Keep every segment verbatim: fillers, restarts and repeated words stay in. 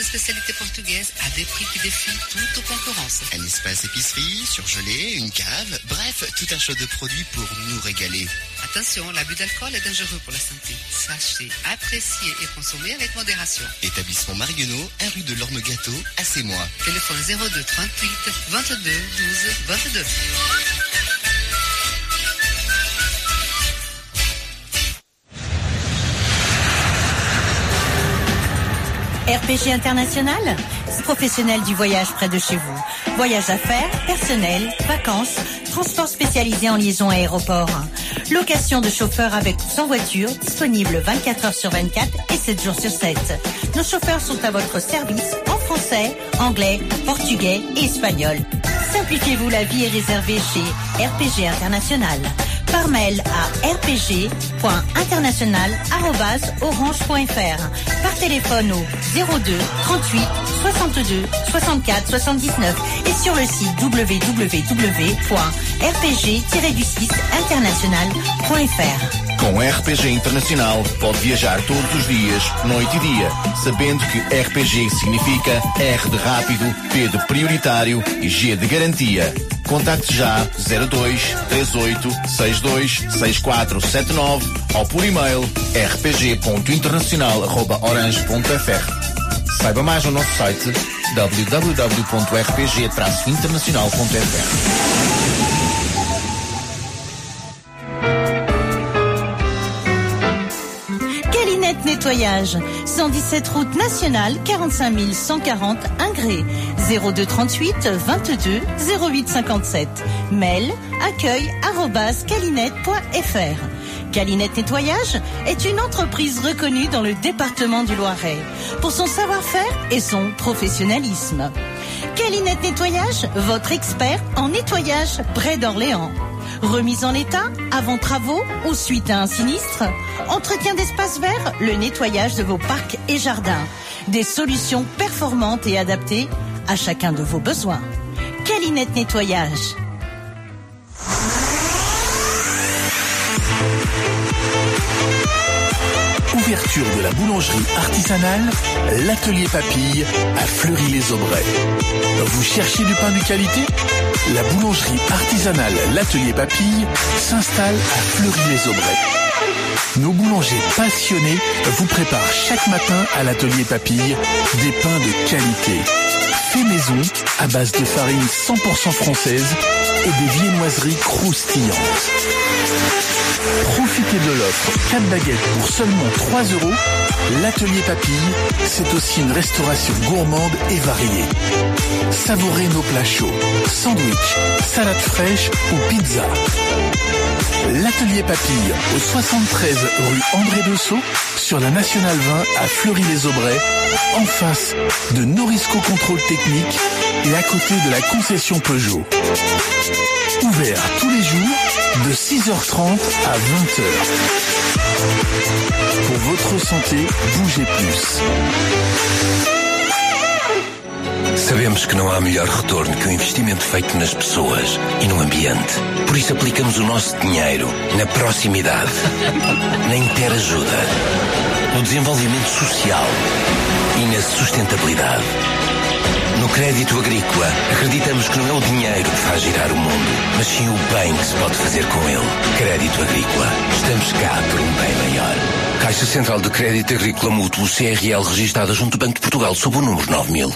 Spécialité portugaise à des prix qui défient toute concurrence. Un espace épicerie, surgelé, une cave, bref, tout un choix de produits pour nous régaler. Attention, l'abus d'alcool est dangereux pour la santé. Sachez apprécier et consommer avec modération. Établissement Marguenot, un rue de l'Orme Gâteau, à Sémois. Téléphone zéro deux trente-huit vingt-deux douze vingt-deux. R P G International, professionnel du voyage près de chez vous. Voyage d'affaires, personnel, vacances, transport spécialisé en liaison aéroport. Location de chauffeurs avec ou sans voiture, disponible vingt-quatre heures sur vingt-quatre et sept jours sur sept. Nos chauffeurs sont à votre service en français, anglais, portugais et espagnol. Simplifiez-vous la vie et réservez chez R P G International. Par mail à r p g point international arobase orange point f r. Par téléphone au zéro deux trente-huit soixante-deux soixante-quatre soixante-dix-neuf et sur le site w w w point r p g tiret du six international point f r. Com R P G Internacional pode viajar todos os dias, noite e dia, sabendo que R P G significa R de rápido, P de prioritário e G de garantia. Contacte já zero dois três oito seis dois seis quatro sete nove ou por e-mail r p g ponto internacional arroba orange ponto f r. Saiba mais no nosso site w w w ponto r p g traço internacional ponto f r. Nettoyage, cent dix-sept route nationale, quarante-cinq mille cent quarante Ingré, zéro deux trente-huit vingt-deux zéro huit cinquante-sept. Mail accueil arobase calinette point f r. Calinette Nettoyage est une entreprise reconnue dans le département du Loiret pour son savoir-faire et son professionnalisme. Calinette Nettoyage, votre expert en nettoyage près d'Orléans. Remise en état, avant travaux ou suite à un sinistre. Entretien d'espaces verts, le nettoyage de vos parcs et jardins. Des solutions performantes et adaptées à chacun de vos besoins. Calinette Nettoyage. Ouverture de la boulangerie artisanale, l'atelier Papille à Fleury-les-Aubrais. Vous cherchez du pain de qualité ? La boulangerie artisanale l'atelier Papille s'installe à Fleury-les-Aubrais. Nos boulangers passionnés vous préparent chaque matin à l'atelier Papille des pains de qualité. Fait maison à base de farine cent pour cent française et des viennoiseries croustillantes. Profitez de l'offre quatre baguettes pour seulement trois euros. L'atelier Papille, c'est aussi une restauration gourmande et variée. Savourez nos plats chauds, sandwich, salade fraîche ou pizza. L'atelier Papille au soixante-treize rue André Dessau sur la Nationale vingt à Fleury-les-Aubrais, en face de Norisco Contrôle Technique et à côté de la concession Peugeot. Ouvert tous les jours de six heures trente à vingt heures. Pour votre santé, bougez plus. Sabemos que não há melhor retorno que o investimento feito nas pessoas e no ambiente. Por isso aplicamos o nosso dinheiro na proximidade, na interajuda, no desenvolvimento social e na sustentabilidade. No crédito agrícola, acreditamos que não é o dinheiro que faz girar o mundo, mas sim o bem que se pode fazer com ele. Crédito agrícola. Estamos cá por um bem maior. Caixa Central de Crédito Agrícola Mútuo C R L registada junto do Banco de Portugal sob o número nove mil.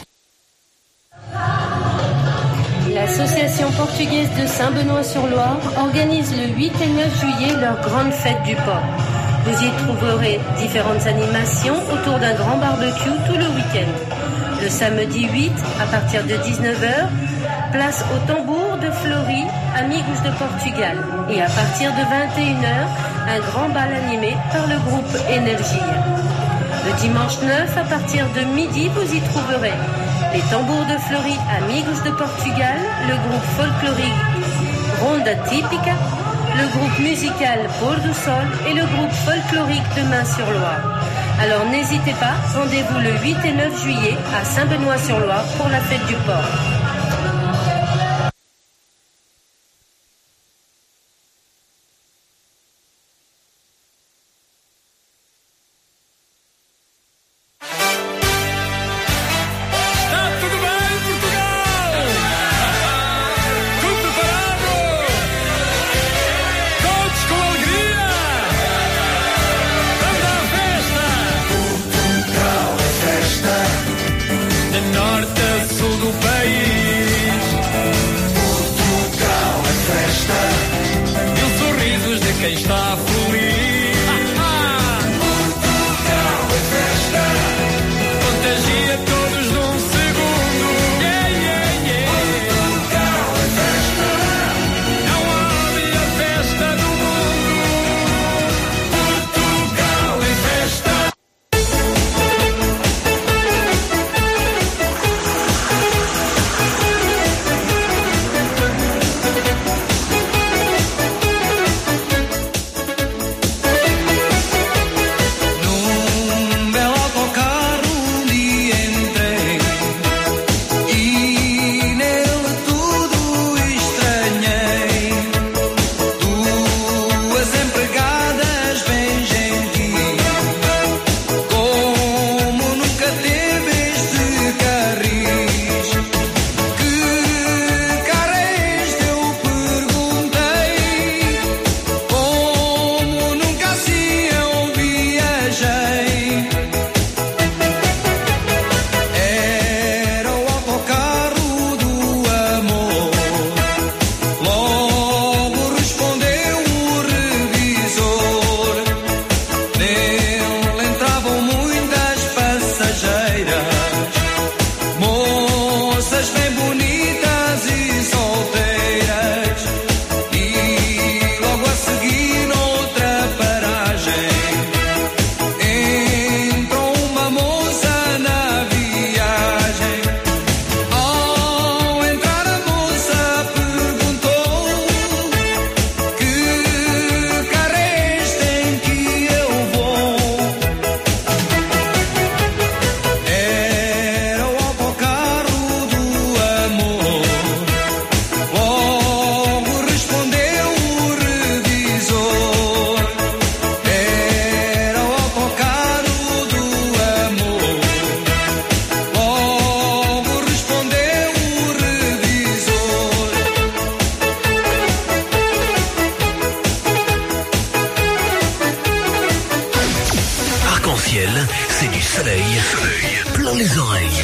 L'Association portugaise de Saint-Benoît-sur-Loire organise le huit et neuf juillet leur grande fête du porc. Vous y trouverez différentes animations autour d'un grand barbecue tout le week-end. Le samedi huit, à partir de dix-neuf heures, place au tambour de Fleury, Amigos de Portugal. Et à partir de vingt et une heures, un grand bal animé par le groupe Énergie. Le dimanche neuf, à partir de midi, vous y trouverez les tambours de Fleury, Amigos de Portugal, le groupe folklorique Ronda Típica, le groupe musical Pôr do Sol et le groupe folklorique de Main-sur-Loire. Alors n'hésitez pas, rendez-vous le huit et neuf juillet à Saint-Benoît-sur-Loire pour la fête du porc.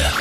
orelha.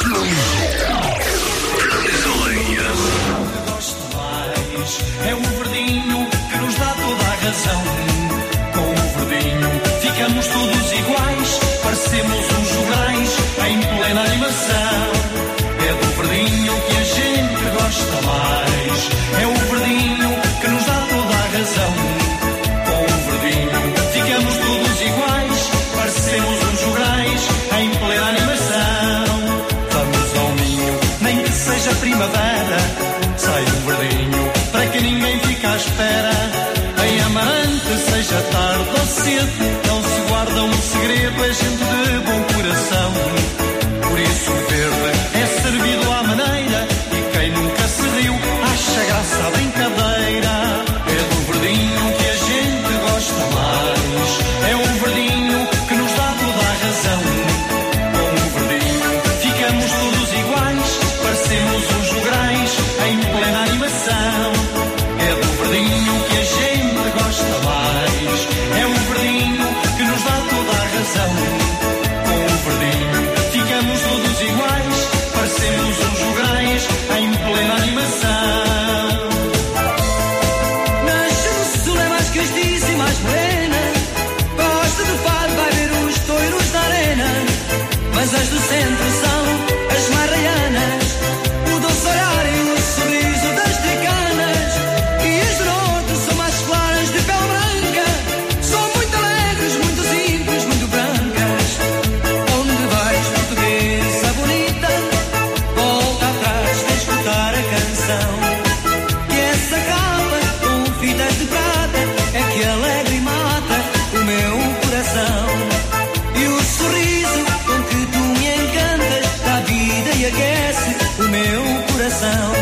Pelas orelhas. Gosto mais é o verdinho que nos dá toda a razão. Com o verdinho ficamos todos iguais, parecemos uns jograis em plena animação. É do verdinho que a gente gosta mais. É o verdinho que nos dá toda a razão. Com o verdinho ficamos todos iguais, parecemos uns jograis em plena animação. Vamos ao ninho, nem que seja primavera. Sai um verdinho para que ninguém fique à espera. Em Amarante, seja tarde ou cedo, não se guarda um segredo, é gente de bom coração. Por isso o verde é servido à maneira, e quem nunca se riu acha graça à brincadeira. É do verdinho que a gente gosta mais. É o verdinho que nos dá toda a razão. Com o verdinho ficamos todos iguais, parecemos uns jograis em plena animação. É do verdinho que a gente gosta mais. É o verdinho que nos dá toda a razão. Com o verdinho ficamos todos iguais, parecemos uns jograis em plena animação. Nasce no sul é mais castiça e mais morena. Gosta de fado, vai ver os touros da arena. Mas as do centro são as mais raianas. O doce olhar e o sorriso das tricanas. E as do norte são mais claras de pele branca. São muito alegres, muito simples, muito brancas. Onde vais, portuguesa bonita? Volta atrás, de escutar a canção. Que essa capa com fitas de prata é que alegra e mata o meu coração. E o sorriso com que tu me encantas dá vida e aquece o meu coração.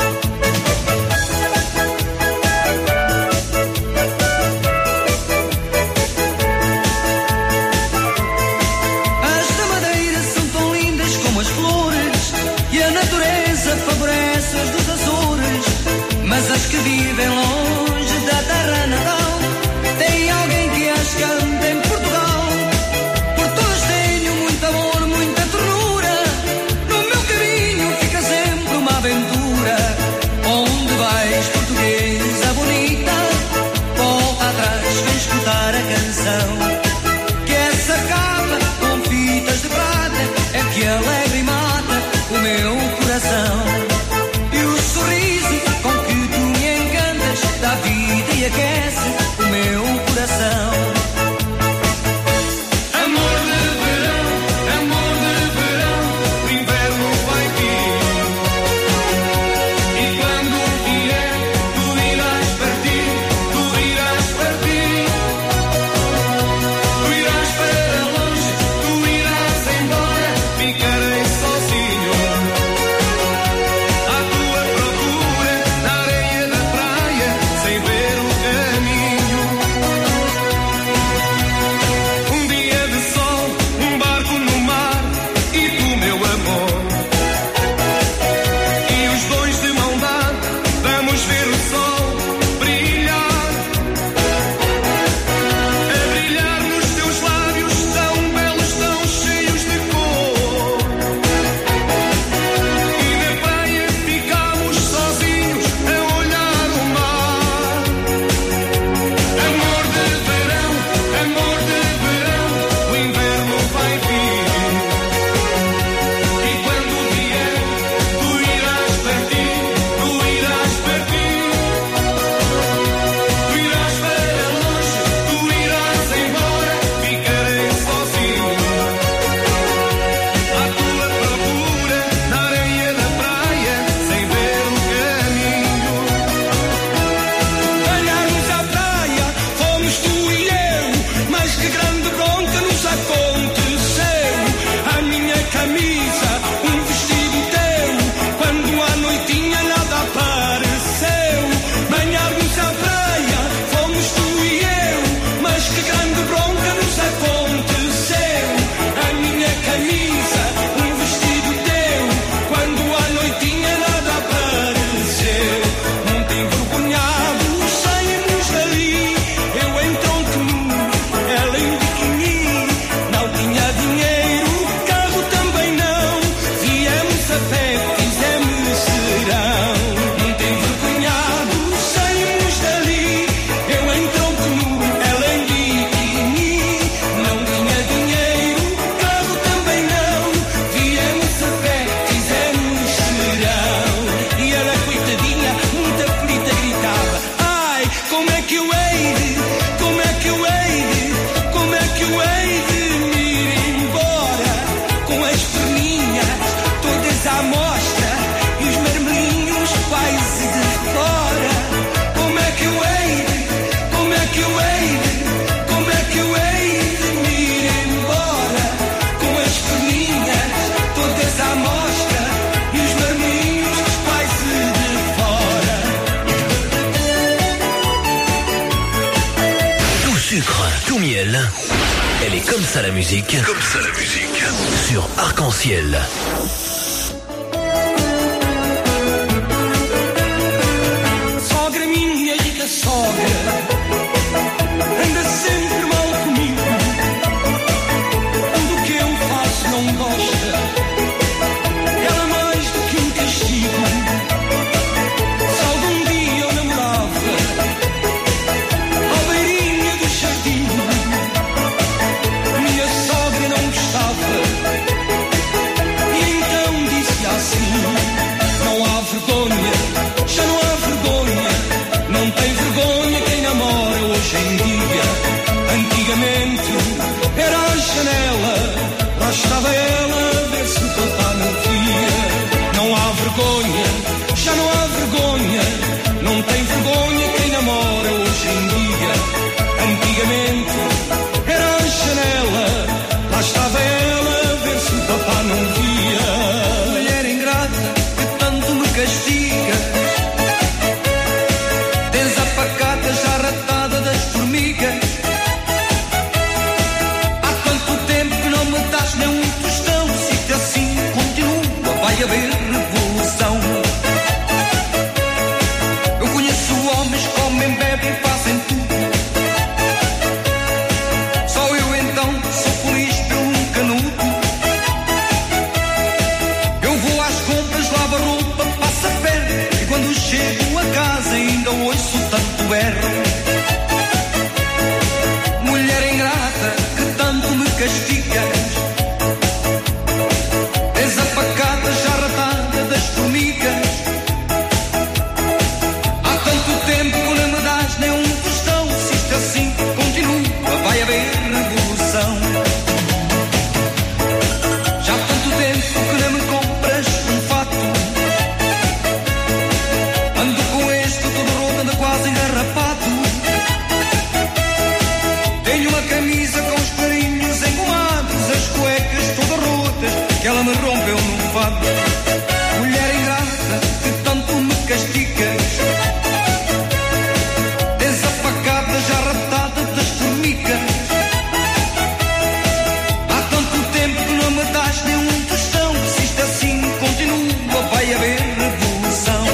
As da Madeira são tão lindas como as flores, e a natureza favorece as dos Açores. Mas as que vivem longe da terra natal têm alguém que as canta em Portugal. Por todas tenho muito amor, muita ternura. No meu caminho fica sempre uma aventura. Onde vais, portuguesa bonita? Volta atrás, vem escutar a canção. Que essa capa com fitas de prata é que alegra e mata o meu coração. E o sorriso com que tu me encantas dá vida elle, elle est comme ça la musique. Comme ça la musique. Sur Arc-en-Ciel. Sogra minha rica sogra, anda sempre mal comigo. Tudo o que eu faço não gosta, ela mais do que um castigo. Se algum dia eu namorava à beirinha do jardim, minha sogra não gostava e então disse assim: não há vergonha, já não há vergonha, não tem vergonha quem namora hoje em dia. Antigamente era a janela, lá estava ela a ver se o papá não via. Não há vergonha, já não há vergonha, não tem vergonha quem namora hoje em dia. Antigamente era a janela, lá estava ela a ver se o papá não via. Mulher ingrata que tanto me castiga, tens a pacata já ratada das formigas. Há tanto tempo que não me das nem um tostão. Se isto assim continua, vai haver revolução. Eu conheço homens que comem, bebem e fazem tudo. Só eu então sou feliz pelo um canudo. Eu vou às compras, lavo a roupa, passo a perna, e quando chego a casa ainda ouço tanto erro. Mulher ingrata que tanto me castigas, és a pacata já ratada das formigas. Há tanto tempo que não me dás nem um tostão. Se isto assim continua, vai haver revolução. Já há tanto tempo que não me compras um fato, ando com este todo roto, ando quase engarrapado. Tenho uma camisa com os clarinhos engomados, as cuecas todas rotas que ela me rompeu num fado. Mulher ingrata que tanto me castigas, tens a pacata já raptada das formigas. Há tanto tempo que não me das nem um tostão. Se isto assim continua, vai haver revolução.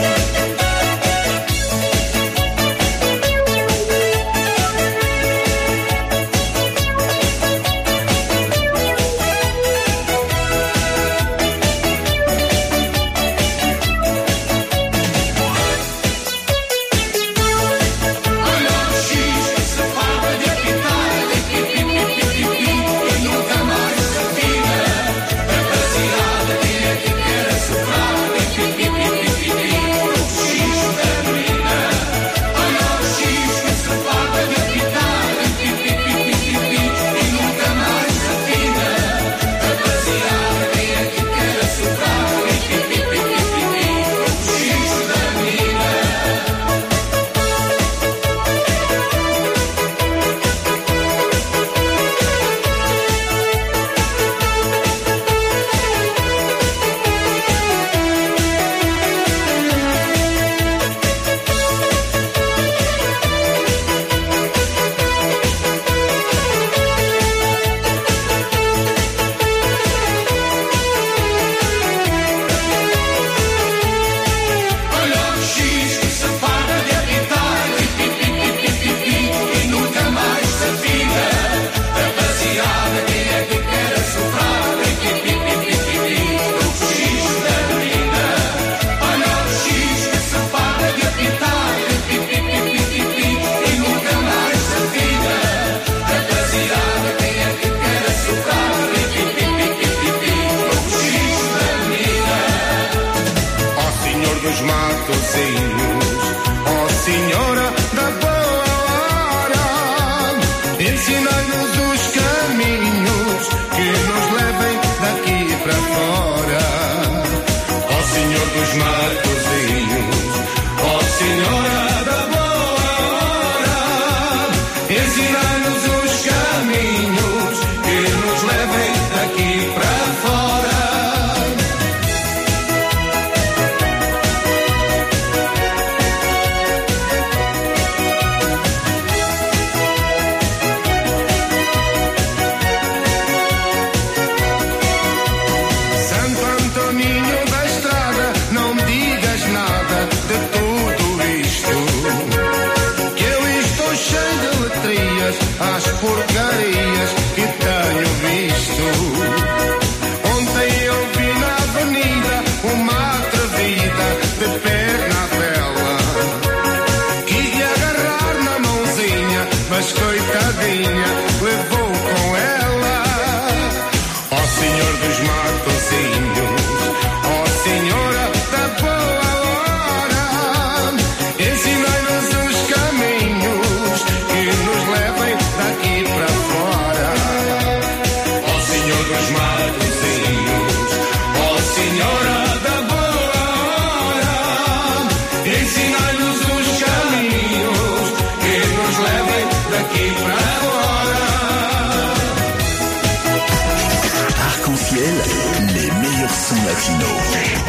Senhora da boa hora, ensinai-nos os caminhos que nos levem daqui para fora. Arc-en-ciel, les meilleurs sons latinos.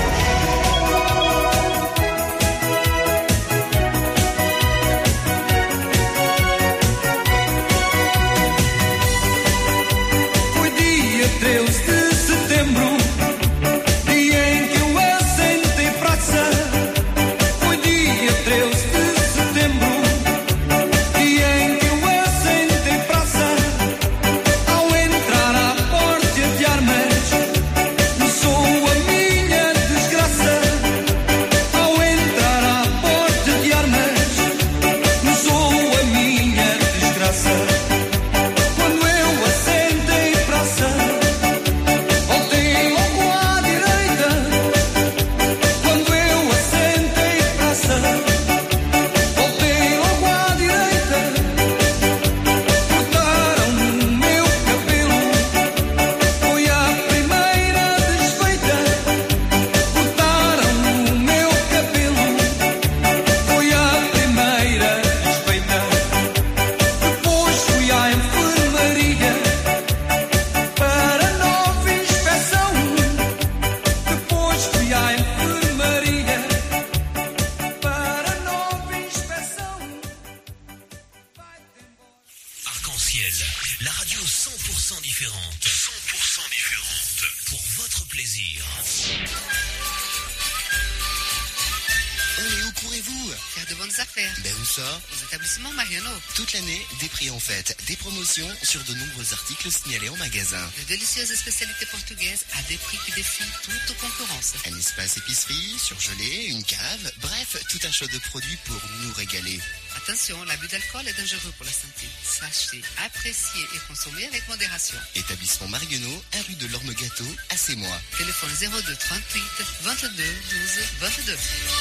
treze de setembro, dia em que eu assentei praça. Foi dia treze de setembro, dia em que eu assentei praça. Ao entrar à porta de armas, começou a minha desgraça. Ao entrar à porta de armas, começou a minha desgraça. Quando eu assentei praça, la radio cent pour cent différente. cent pour cent différente. Pour votre plaisir. Allez, où courez-vous? Faire de bonnes affaires. Ben où ça? Aux établissements Mariano. Toute l'année, des prix en fête, des promotions sur de nombreux articles signalés en magasin. De délicieuses spécialités portugaises à des prix qui défient toute concurrence. Un espace épicerie, surgelé, une cave, bref, tout un choix de produits pour nous régaler. Attention, l'abus d'alcool est dangereux pour la santé. Sachez, apprécier et consommer avec modération. Établissement Marionneau, un rue de l'Orme Gâteau, à Sémois. Téléphone zéro deux trente-huit vingt-deux douze vingt-deux.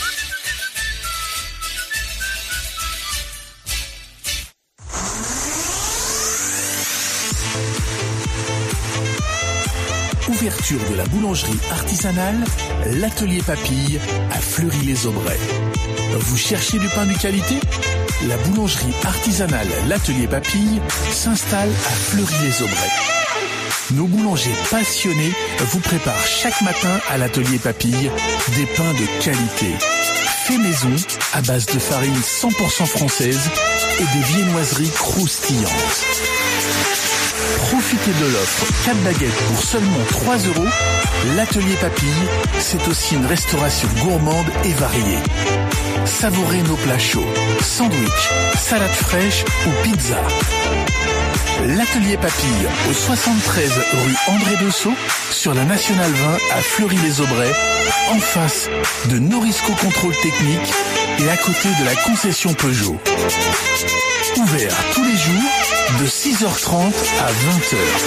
Ouverture de la boulangerie artisanale, l'atelier Papille à Fleury-les-Aubrais. Vous cherchez du pain de qualité? La boulangerie artisanale l'atelier Papille s'installe à Fleury-les-Aubrais. Nos boulangers passionnés vous préparent chaque matin à l'atelier Papille des pains de qualité. Fait maison à base de farine cent pour cent française et des viennoiseries croustillantes. Profitez de l'offre quatre baguettes pour seulement trois euros. L'atelier Papille, c'est aussi une restauration gourmande et variée. Savourez nos plats chauds, sandwich, salade fraîche ou pizza. L'atelier Papille au soixante-treize rue André Dessau sur la Nationale vingt à Fleury-les-Aubrais, en face de Norisco Contrôle Technique et à côté de la concession Peugeot. Ouvert tous les jours de six heures trente à vingt heures.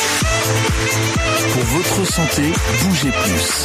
Pour votre santé, bougez plus.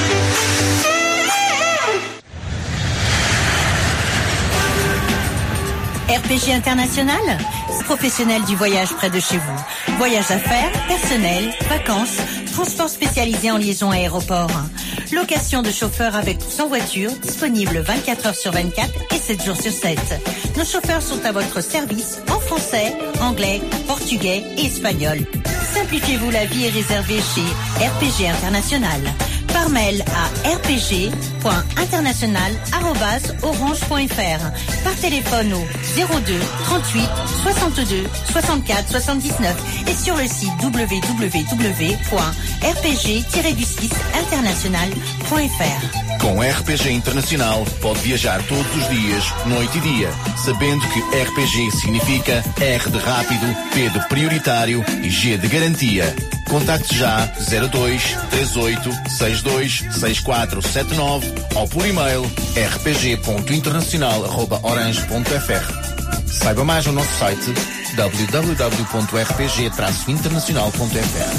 R P G International, professionnel du voyage près de chez vous. Voyage affaires, personnel, vacances, transport spécialisé en liaison aéroport. Location de chauffeurs avec ou sans voiture, disponible vingt-quatre heures sur vingt-quatre et sept jours sur sept. Nos chauffeurs sont à votre service en français, anglais, portugais et espagnol. Simplifiez-vous la vie et réservez chez R P G International. Par mail à r p g point international arobase orange point f r. Par téléphone au zéro deux trente-huit soixante-deux soixante-quatre soixante-dix-neuf et sur le site w w w point r p g tiret du six international point f r. Com R P G Internacional pode viajar todos os dias, noite e dia, sabendo que R P G significa R de rápido, P de prioritário e G de garantia. Contacte já zero dois três oito seis dois seis quatro sete nove ou por e-mail r p g ponto internacional arroba orange ponto f r. Saiba mais no nosso site w w w ponto r p g traço internacional ponto f r.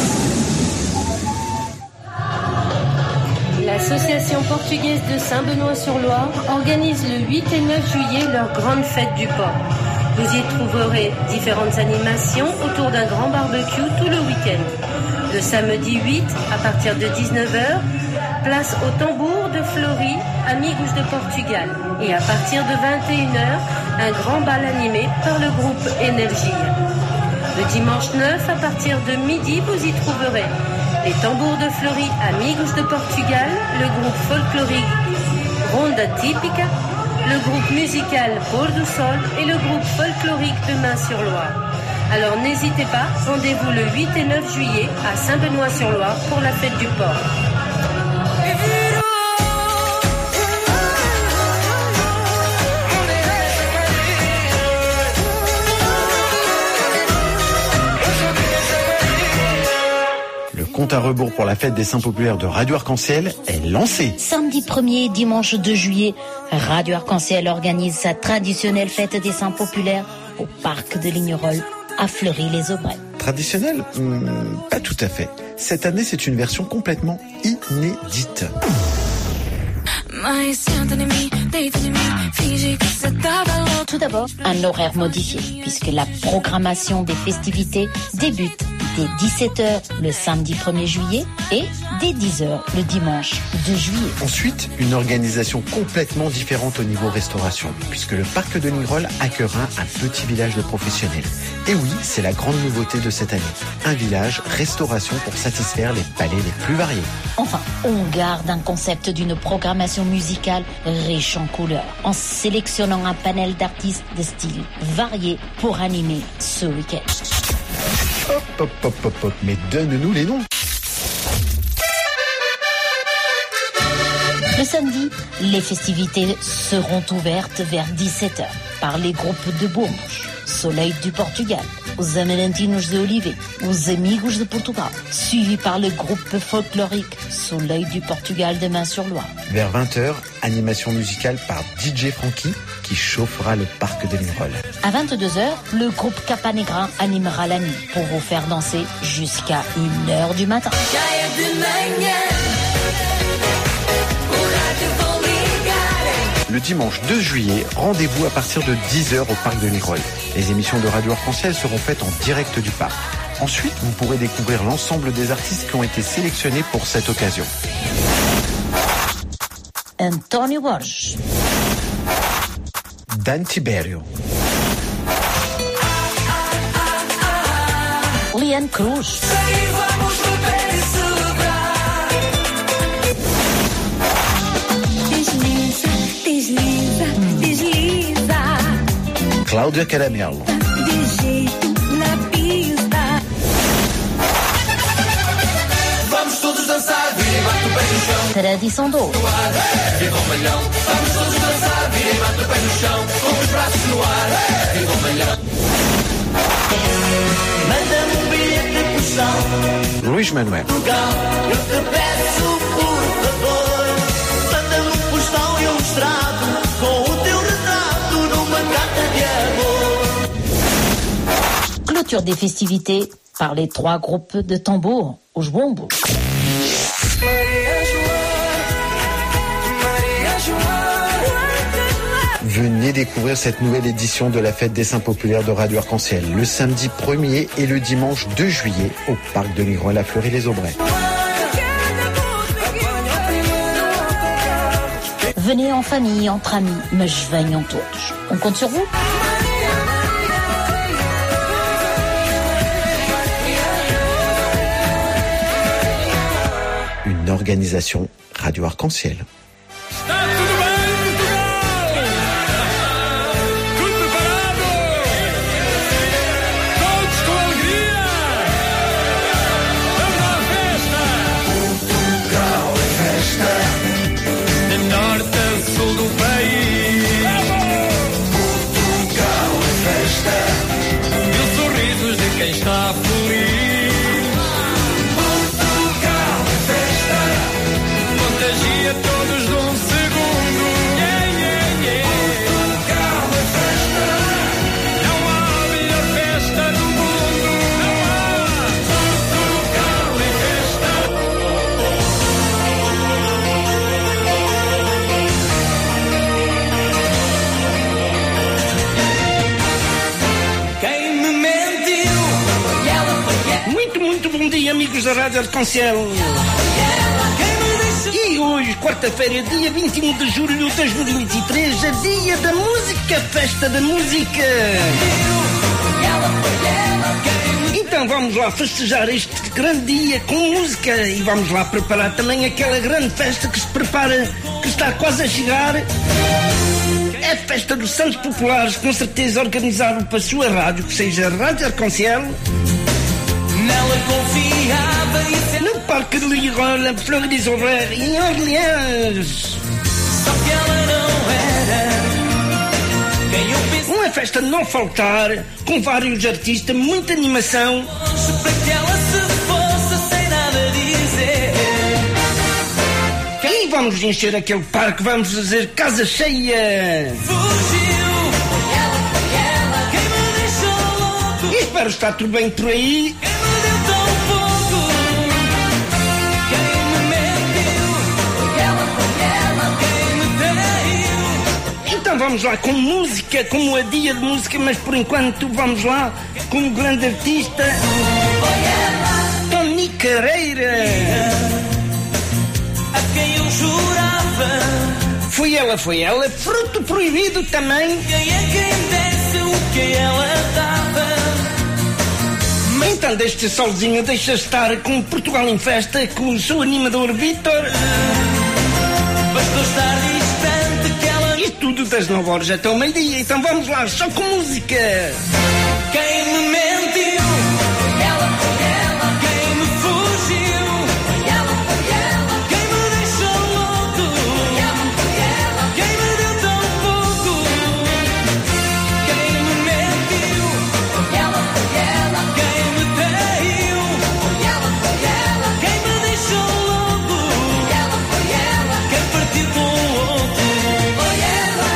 L'Association portugaise de Saint-Benoît-sur-Loire organise le huit et neuf juillet leur grande fête du porc. Vous y trouverez différentes animations autour d'un grand barbecue tout le week-end. Le samedi huit, à partir de dix-neuf heures, place au tambour de Fleury, Amigos de Portugal. Et à partir de vingt et une heures, un grand bal animé par le groupe Énergie. Le dimanche neuf, à partir de midi, vous y trouverez les tambours de Fleury, Amigos de Portugal, le groupe folklorique Ronda Típica, le groupe musical Pôr do Sol et le groupe folklorique de Main-sur-Loire. Alors n'hésitez pas, rendez-vous le huit et neuf juillet à Saint-Benoît-sur-Loire pour la fête du port. Le compte à rebours pour la fête des Saints populaires de Radio Arc-en-Ciel est lancé. Samedi premier et dimanche deux juillet, Radio Arc-en-Ciel organise sa traditionnelle fête des Saints populaires au parc de Lignerolles, à Fleury-les-Aubrais. Traditionnel ? hmm, Pas tout à fait. Cette année, c'est une version complètement inédite. Tout d'abord, un horaire modifié, puisque la programmation des festivités débute dès dix-sept heures le samedi premier juillet et dès dix heures le dimanche deux juillet. Ensuite, une organisation complètement différente au niveau restauration, puisque le parc de Lignerolles accueillera un petit village de professionnels. Et oui, c'est la grande nouveauté de cette année. Un village restauration pour satisfaire les palais les plus variés. Enfin, on garde un concept d'une programmation musicale riche en couleurs, en sélectionnant un panel d'artistes de styles variés pour animer ce week-end. Hop, hop, hop, hop, hop, mais donne-nous les noms. Le samedi, les festivités seront ouvertes vers dix-sept heures par les groupes de Bourges, Soleil du Portugal, os Amarentinos de Olivet, os Amigos de Portugal, suivi par le groupe folklorique Soleil du Portugal de Main-sur-Loire. Vers vingt heures, animation musicale par D J Frankie qui chauffera le parc de Lignerolles. À vingt-deux heures, le groupe Capanegra animera la nuit pour vous faire danser jusqu'à une heure du matin. Le dimanche deux juillet, rendez-vous à partir de dix heures au parc de Lignerolles. Les émissions de Radio Arc-en-Ciel seront faites en direct du parc. Ensuite, vous pourrez découvrir l'ensemble des artistes qui ont été sélectionnés pour cette occasion. António Borges, Dan Tibério, Liane Cruz, Desliza, desliza. Cláudia Caramelo, De jeito na pista. Vamos todos dançar, vira e bate o pé no chão. Tradição Douro, Viva o malhão. Vamos todos dançar, vira e bate o pé no chão. Com os braços no ar, viva o malhão. Manda-me um bilhete de chão. Luís Manuel, Eu te peço, por favor. Manda-me um postal e um extrato com o teu retrato numa carta de amor. clôture des festivités par les trois groupes de tambour aux Joambos. venez découvrir cette nouvelle édition de la fête des Saints populaires de Radio Arc-en-Ciel, le samedi premier et le dimanche deux juillet au parc de Lignerolles à Fleury-les-Aubrais. Venez en famille, entre amis, mas venham todos. On compte sur vous. Une organisation Radio Arc-en-Ciel. Amigos da Rádio Arc-en-Ciel. E quarta-feira, dia vinte e um de julho de dois mil e vinte e três, é dia da música, festa da música. Então vamos lá festejar este grande dia com música e vamos lá preparar também aquela grande festa que se prepara, que está quase a chegar. É a festa dos Santos Populares, com certeza organizado para a sua rádio, que seja a Rádio Arconcel. No Parque de Lirol, em Fleur des Aubrais e em Orleans. Só que ela não era quem eu pensei. Uma festa não faltar, com vários artistas, muita animação. Para que ela se fosse sem nada dizer. E vamos encher aquele parque, vamos fazer casa cheia. Fugiu, foi ela, foi ela, quem me deixou louco. E espero estar tudo bem por aí. Quem me deu tão pouco. Quem me mentiu, foi ela, foi ela, quem me traiu. Então vamos lá com música, como é dia de música, mas por enquanto vamos lá com um grande artista, Tony Carreira. A quem eu jurava. Foi ela, foi ela, fruto proibido também. Quem é quem desse o que ela dava. Então deixa sozinho, deixa estar com Portugal em Festa, com o seu animador Vítor. Bastou estar distante que ela. E tudo das nove horas até o meio-dia. Então vamos lá, só com música. Quem me mentiu, foi ela, foi ela. Quem me fugiu, foi ela, foi ela. Quem me deixou louco, foi ela, foi ela. Quem me deu tão pouco. Quem me mentiu, foi ela, foi ela. Quem me traiu, foi ela, foi ela. Quem me deixou louco, foi ela, foi ela. Quem partiu com o outro, foi ela.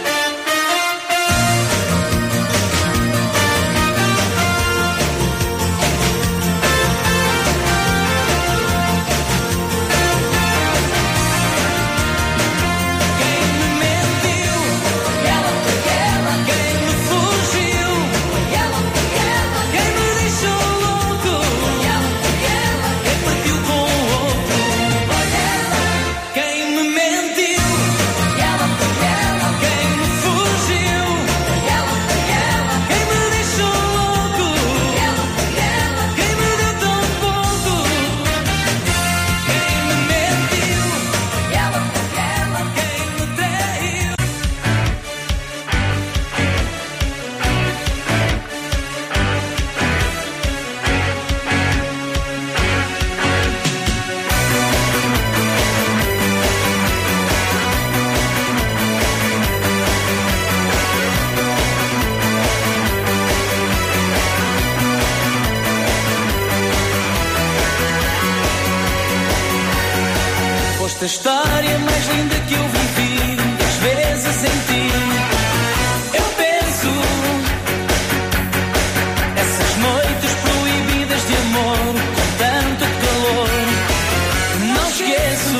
Foste a história mais linda que eu vivi, às vezes em ti. Eu penso, essas noites proibidas de amor, com tanto calor, não esqueço.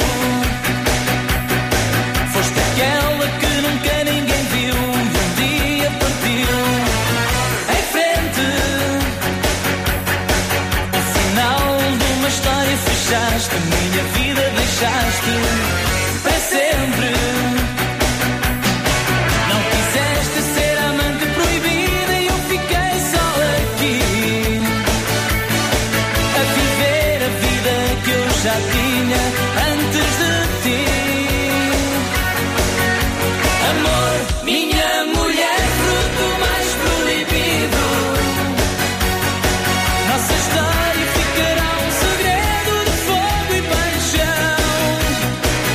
Foste aquela que nunca ninguém viu, e um dia partiu. Em frente, o final de uma história fechaste, minha vida deixaste para sempre. Não quiseste ser amante proibida e eu fiquei só aqui a viver a vida que eu já tinha antes de ti. Amor, minha mulher, fruto mais proibido. Nossa história ficará um segredo de fogo e paixão.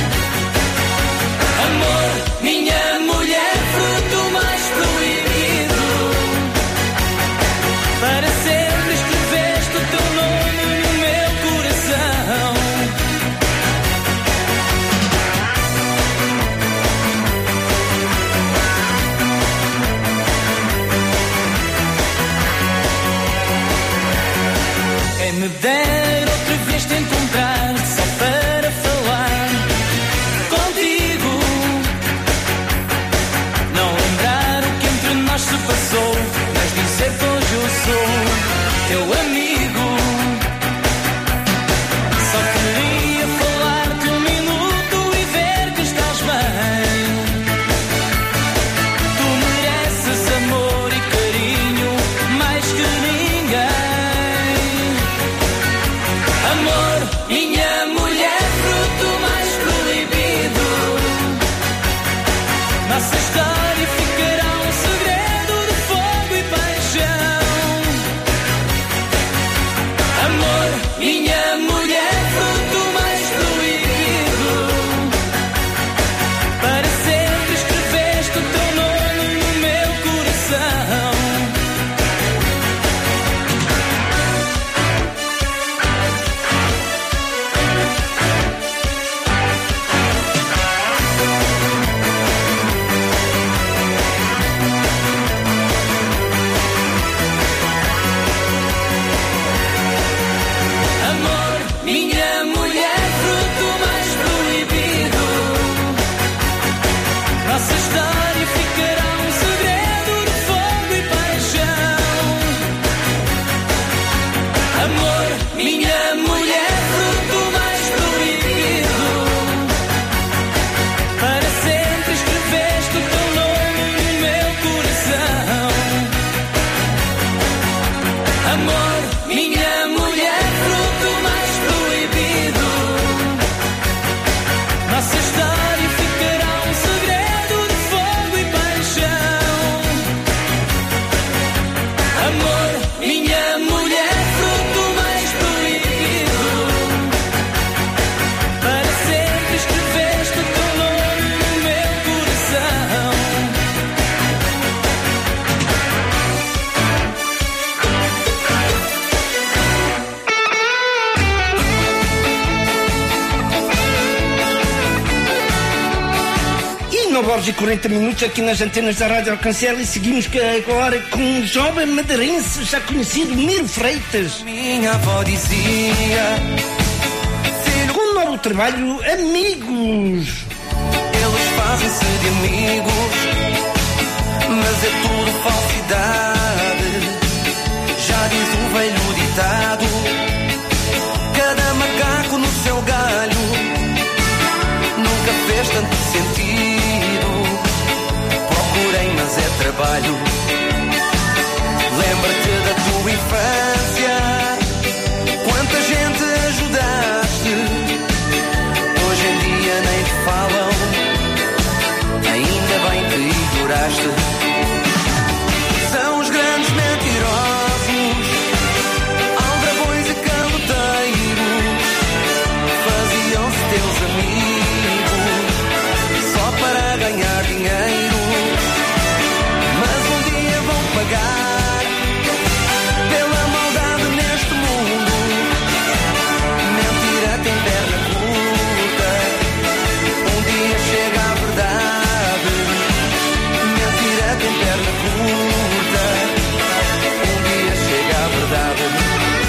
nove horas e quarenta minutos aqui nas antenas da Rádio Alcancela e seguimos agora com um jovem madeirense já conhecido, Miro Freitas. Minha avó dizia: com o novo trabalho, Amigos. Eles fazem-se de amigos, mas é tudo falsidade. Já diz um velho ditado: cada macaco no seu galho. Nunca fez tanto sentido. Procurei, mas é trabalho. Lembra-te da tua infância, quanta gente ajudaste. Hoje em dia nem te falam, ainda bem que ignoraste. São os grandes mentirosos, aldrabões e caloteiros. Faziam-se teus amigos só para ganhar dinheiro. Mas um dia vão pagar pela maldade neste mundo. Mentira tem perna curta, um dia chega a verdade. Mentira tem perna curta, um dia chega a verdade.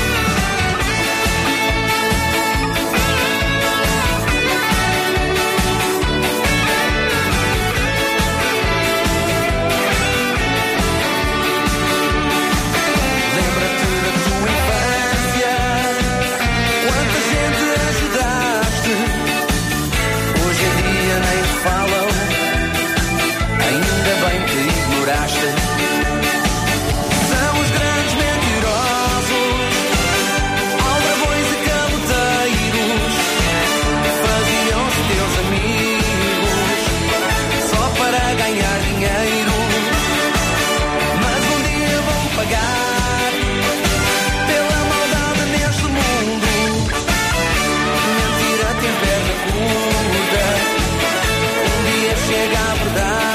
São os grandes mentirosos, aldrabões e caloteiros. Faziam-se teus amigos só para ganhar dinheiro. Mas um dia vão pagar pela maldade neste mundo. Mentira tem perna curta, um dia chega a verdade.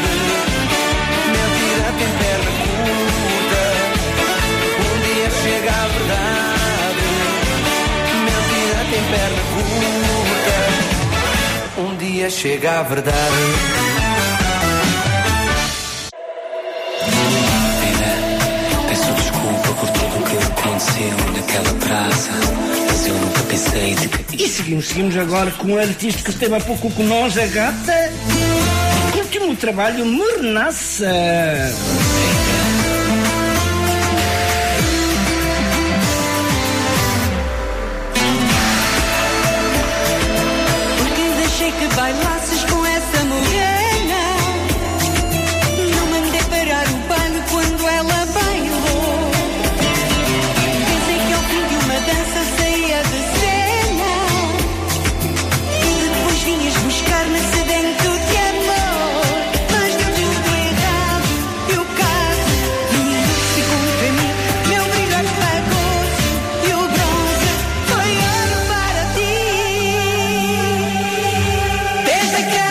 Tem perna curta, um dia chega a verdade. Mentira tem perna curta, um dia chega a verdade. Vida, peço desculpa por tudo o que aconteceu naquela praça, mas eu nunca pensei de que... E seguimos, seguimos agora com um artista que esteve há pouco com nós, a Gata. Último trabalho, Mornaça. Porque deixei que bailasses com essa morena. Não mandei parar o baile quando ela bailou. Pensei que ao fim de uma dança saía de cena e depois vinhas buscar-me sedento de amor. Desde que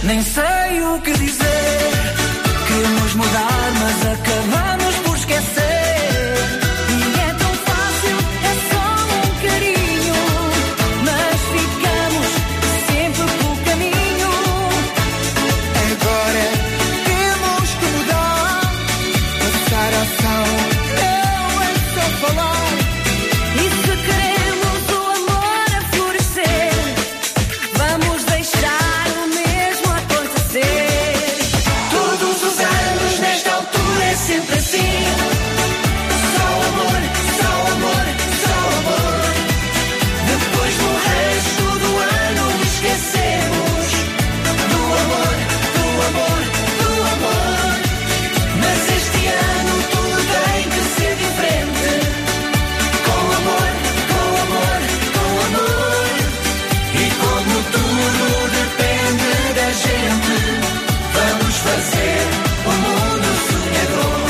Nem sei o que dizer. Queremos mudar, mas acabamos por esquecer. E é tão fácil, é só um carinho, mas ficamos sempre pelo caminho. Agora temos que mudar, passar a ação, não é só falar. E se queremos o amor a florescer, vamos deixar o mesmo acontecer. Todos os anos, nesta altura, é sempre assim. Só amor, só amor, só amor. Depois do resto do ano esquecemos do amor, do amor, do amor. Mas este ano tudo tem que ser diferente. Com amor, com amor, com amor. E como tudo depende da gente, vamos fazer o mundo sonhador.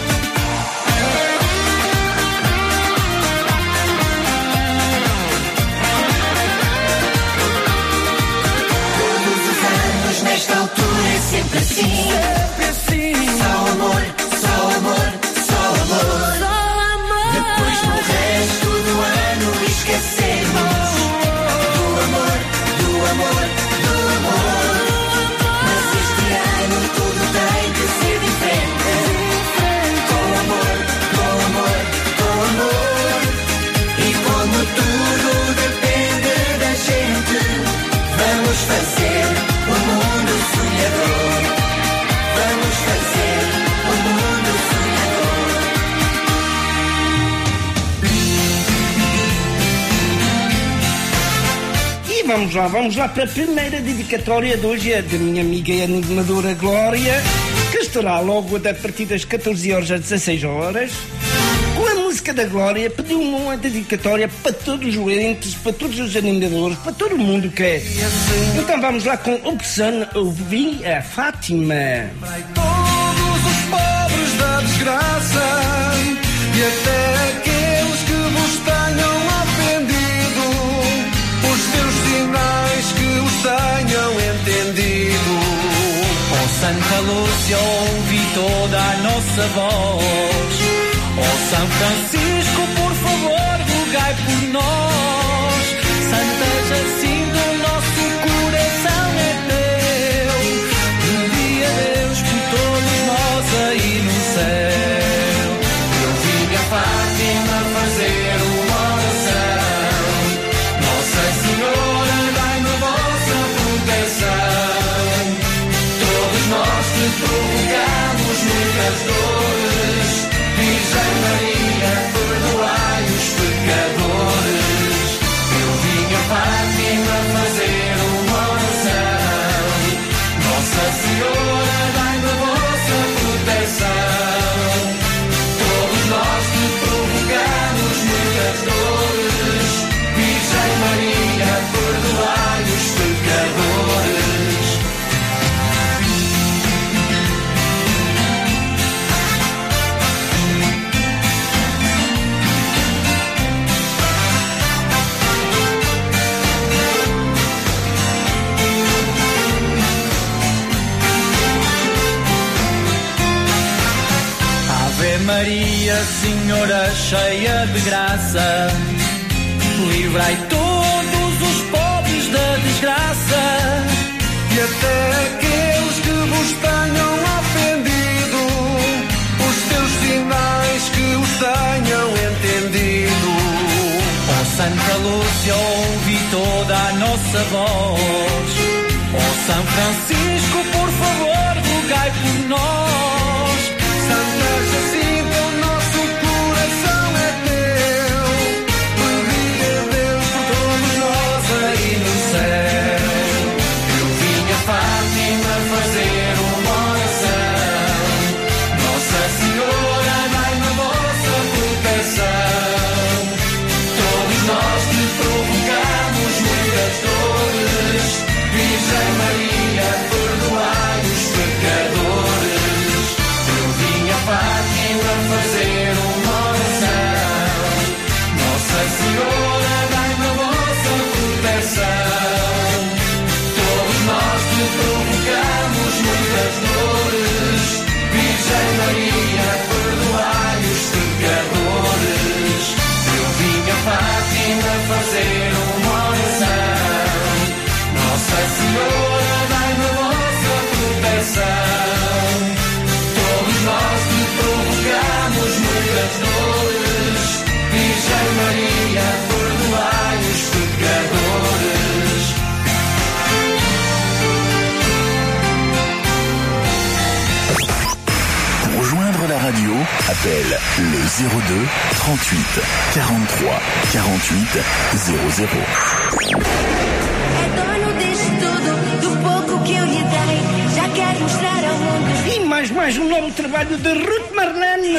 Todos os anos, nesta altura, é sempre assim. Sempre assim. Só amor, só amor, só amor. Só amor. Depois no resto do ano esquecemos do amor, do amor, do amor. Mas este ano tudo tem que ser diferente. Com amor, com amor, com amor. E como tudo depende da gente, vamos fazer o mundo sonhador. Vamos fazer o mundo sonhador. E vamos lá, vamos lá para a primeira dedicatória de hoje, é da minha amiga e animadora Glória, que estará logo a partir das catorze horas às dezasseis horas. Com a música da Glória, pediu-me uma dedicatória para todos os doentes, para todos os animadores, para todo mundo que é. Então vamos lá com opção ouvir a Fátima. Todos os pobres da desgraça e até aqueles que vos tenham ofendido, os teus sinais que os tenham entendido. Ó Santa Lúcia, ouvi toda a nossa voz. Ó São Francisco, por favor, rogai por nós. Santa Jacinta, o nosso coração é teu. Pedi a Deus por todos nós aí no céu. Eu vim a Fátima fazer uma oração. Nossa Senhora, dai-me a vossa proteção. Todos nós te provocamos muitas dores. Virgem Maria, perdoai os pecadores. Eu vim a Fátima fazer uma oração. Nossa Senhora, dai-me a vossa proteção. Todos nós te provocamos muitas dores. Virgem Maria, perdoai os pecadores. Ave Maria, Senhora cheia de graça, livrai todos os pobres da desgraça. E até aqueles que vos tenham ofendido, os teus sinais que os tenham entendido. Ó Santa Lúcia, ouvi toda a nossa voz. Ó São Francisco, por favor, rogai por nós. Santa Jacinta, o nosso coração é teu. Pedi a Deus por todos nós aí no céu. Eu vim a Fátima fazer uma oração. Nossa Senhora, dai-me a vossa proteção. Todos nós te provocamos muitas dores. Virgem Maria, perdoai os pecadores. Appelle le zéro deux trente-huit quarante-trois quarante-huit zéro zéro. E mais, mais um novo trabalho de Ruth Marlene.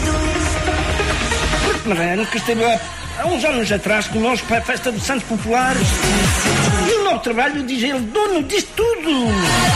Ruth Marlene, que esteve há, há uns anos atrás conosco para a festa dos Santos Populares. E o novo trabalho diz ele, dono disso tudo.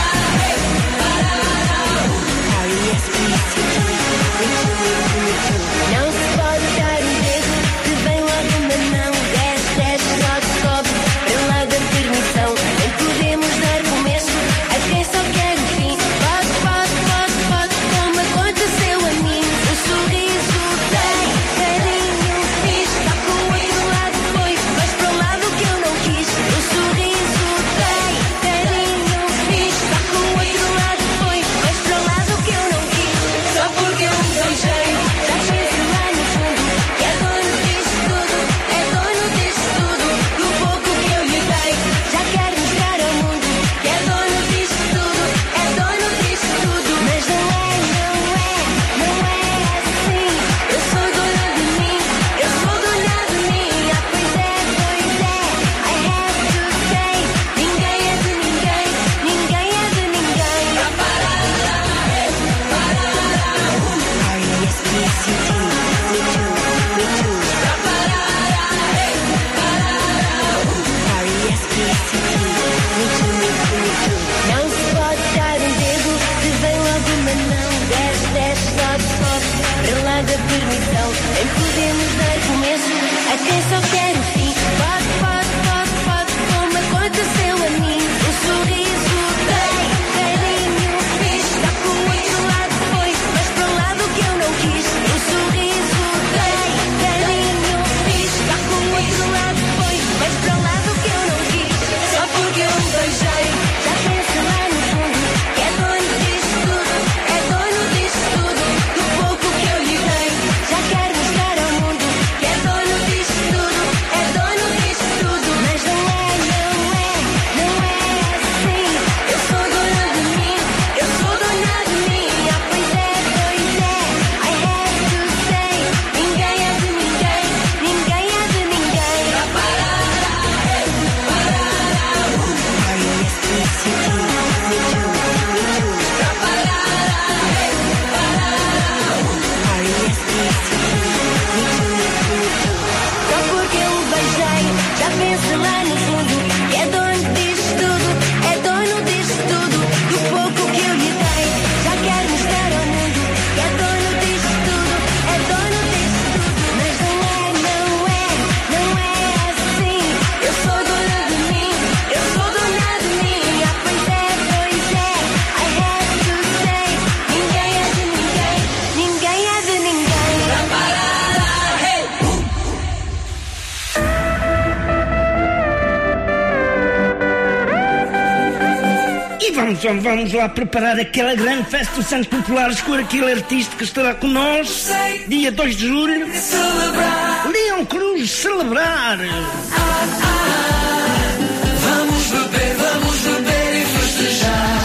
Não se pode dar um dedo que vem logo na mão. Dez, dez, sobe, sobe, para lá da permissão. Nem podemos dar começo a quem só quer o fim. Pode, pode, pode, pode, como aconteceu a mim. O sorriso tem carinho, fiz. Está com o outro lado, foi, mas para o lado que eu não quis. O sorriso tem carinho, fiz. Está com o outro lado, foi, mas para o lado que eu não quis. Só porque eu me beijei. Já chego lá no fundo, que é dono disto tudo, é dono disto tudo, do pouco que eu lhe dei. Já quero mostrar ao mundo, que é dono disto tudo, é dono disto tudo. Mas não é, não é, não é assim. Eu sou dona de mim, eu sou dona de mim. Ah, pois é, pois é, I have to say. Ninguém é de ninguém, ninguém é de ninguém. Não se pode dar um dedo que vem logo na mão. Dez, dez, sobe, sobe, para lá da permissão. Nem podemos dar começo a quem só quer o fim. Pode, pode, pode, pode, como aconteceu a mim. O sorriso tem carinho, fiz. Está com o outro lado, foi, mas para o lado que eu não quis. O sorriso tem carinho, fiz. Está com o outro lado, foi, mas para o lado que eu não quis. Só porque eu me beijei, já penso lá no fundo, que é dono disto tudo, é dono disto tudo, do pouco que eu lhe dei. Já quero mostrar ao mundo, que é dono disto tudo, é dono disto tudo. Mas não é, não é, não é assim. Eu sou dona de mim, eu sou dona de mim. Ah, pois é, pois é, I have to say. Ninguém é de ninguém, ninguém é de ninguém. Só porque eu o beijei, já penso lá no fundo, que é dono disto tudo, é dono disto tudo, do pouco que eu lhe dei. Já quero mostrar ao mundo, que é dono disto tudo, é dono disto tudo. Mas não é, não é, não é assim. Eu sou dona de mim, eu sou dona de mim. Ah, pois é, pois é, I have to say. Ninguém é de ninguém, ninguém é de ninguém. E vamos, vamos, vamos lá preparar aquela grande festa dos Santos Populares com aquele artista que estará connosco, dia dois de julho. Leão Cruz, celebrar. Vamos beber, vamos beber e festejar.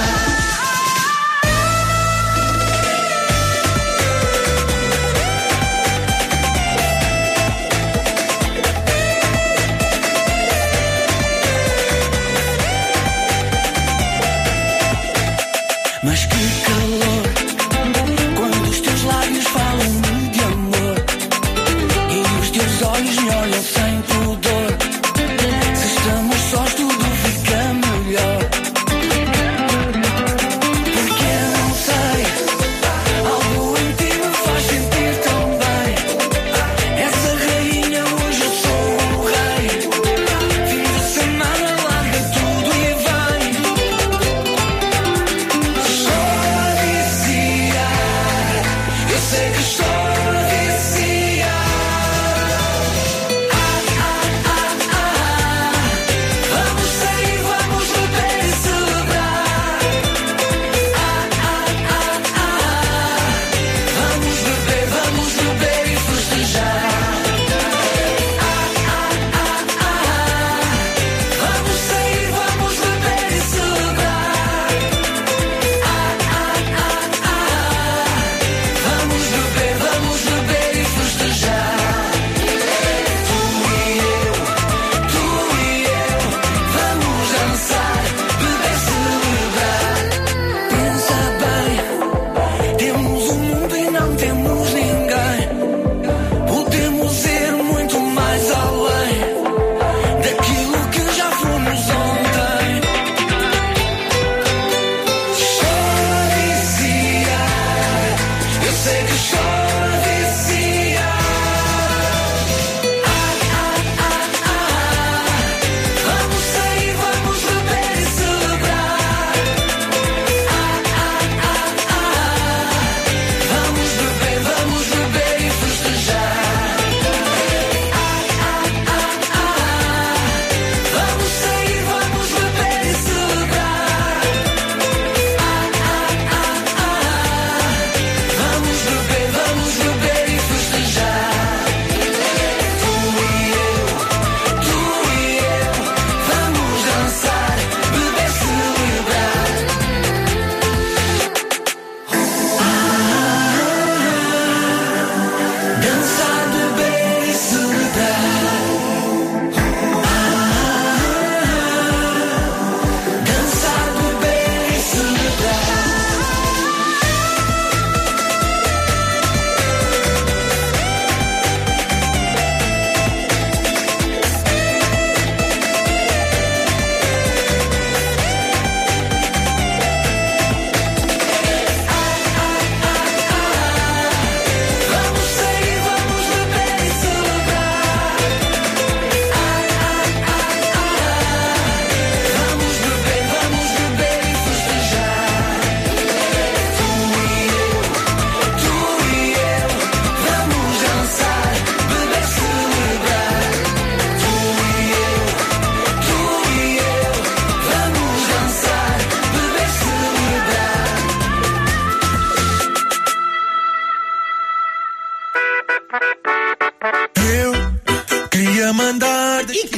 Mas que calor, quando os teus lábios falam-me de amor e os teus olhos me olham sem pudor. Se estamos sós tudo fica melhor. Porque eu não sei, algo em ti me faz sentir tão bem. Essa rainha hoje eu sou o rei. Fim de semana larga tudo e vem. Só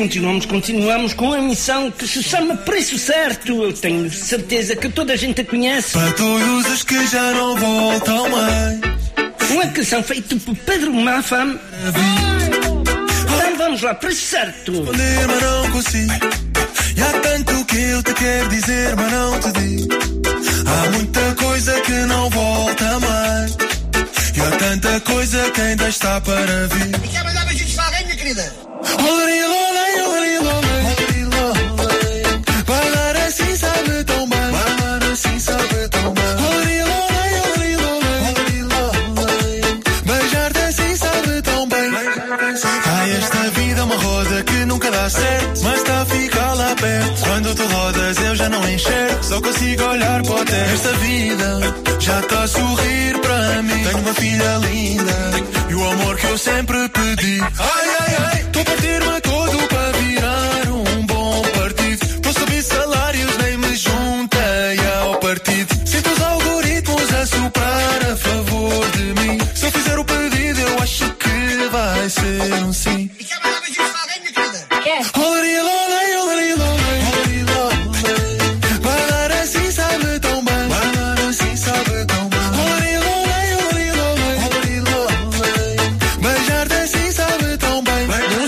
continuamos, continuamos com a missão que se chama Preço Certo. Eu tenho certeza que toda a gente a conhece. Para todos os que já não voltam mais. Uma canção feita por Pedro Mafam. Então vamos lá, Preço Certo. Responder, mas não consigo. E há tanto que eu te quero dizer, mas não te digo. Há muita coisa que não volta mais. E há tanta coisa que ainda está para vir. E quer mandar beijinhos para alguém, minha querida? Olari, olari, olari, olari, olari. Bailar assim sabe tão bem. Bailar assim sabe tão bem. Olari, olari, olari, olari, olari. Beijar-te assim sabe tão bem. Ai, esta vida é uma roda que nunca dá certo, mas está a ficar lá perto. Quando tu rodas eu já não enxergo, só consigo olhar para o teto. Esta vida já está a sorrir para mim. Tenho uma filha linda e o amor que eu sempre pedi. Ai, ai, ai, estou a partir-me todo para virar um bom partido. Estou a subir salários, nem me juntei ao partido. Sinto os algoritmos a soprar a favor de mim. Se eu fizer o pedido eu acho que vai ser um sim. E quer mandar beijinhos para alguém, minha querida? Quer? Olari, olari, olari, olari, olari. Bailar assim sabe tão bem. Bailar assim sabe tão bem. Olari, olari, olari, olari, olari. Beijar-te assim sabe tão bem.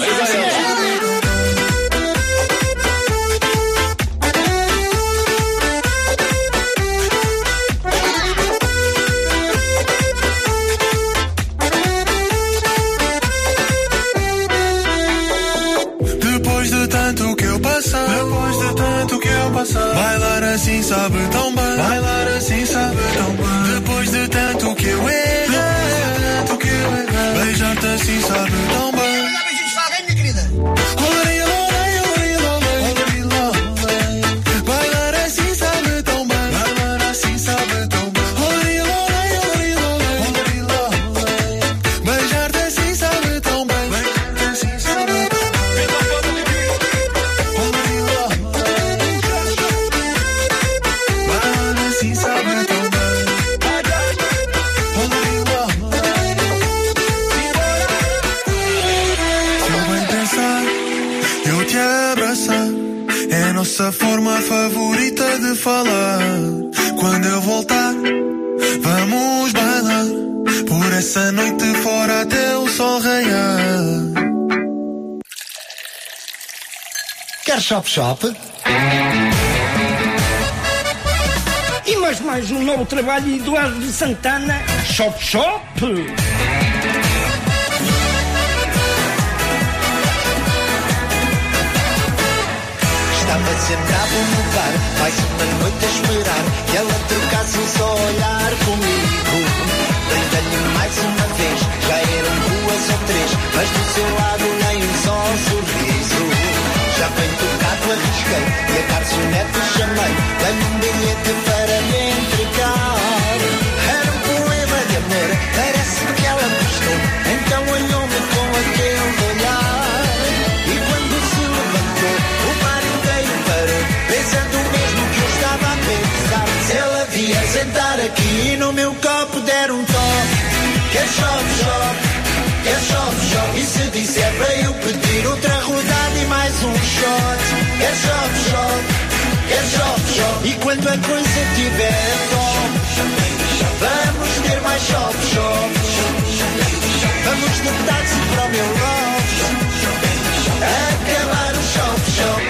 Depois de tanto que eu passar, depois de tanto que eu passar, bailar assim sabe tão bem, bailar assim sabe tão bem. Depois de tanto que eu errei, tanto que eu errei, beijar-te assim sabe tão bem. Mandar beijinhos para alguém, minha querida? Olari, olari, olari, olari, olari. Bailar assim sabe tão bem, bailar assim sabe tão bem. Olari, olari, olari, olari, olari. Beijar-te assim sabe tão bem, beijar-te assim sabe tão bem. É a nossa forma favorita de falar. Quando eu voltar, vamos bailar por essa noite fora até o sol raiar. Quer Shop Shop? E mais mais um novo trabalho de Eduardo de Santana, Shop Shop. Estava sentado no bar, mais uma noite a esperar que ela trocasse um só olhar comigo. Brindei-lhe mais uma vez, já eram duas ou três, mas do seu lado nem um só sorriso. Já bem tocado arrisquei e a garçonete chamei, dei-lhe um bilhete para lhe entregar. Era um poema de amor, parece que ela gostou, então olhou-me com aquele olhar. E quando se levantou, o bar inteiro parou, pensando o mesmo que eu estava a pensar. Se ela vier sentar aqui e no meu copo der um toque, quer shop, shop, quer shop, shop. E se disser para eu pedir outra rodada e mais um shot, quer shop, shop, quer shop, shop. E quando a coisa tiver top, vamos ter mais shop, shop. Vamos de táxi para o meu loft, acabar o shop, shop.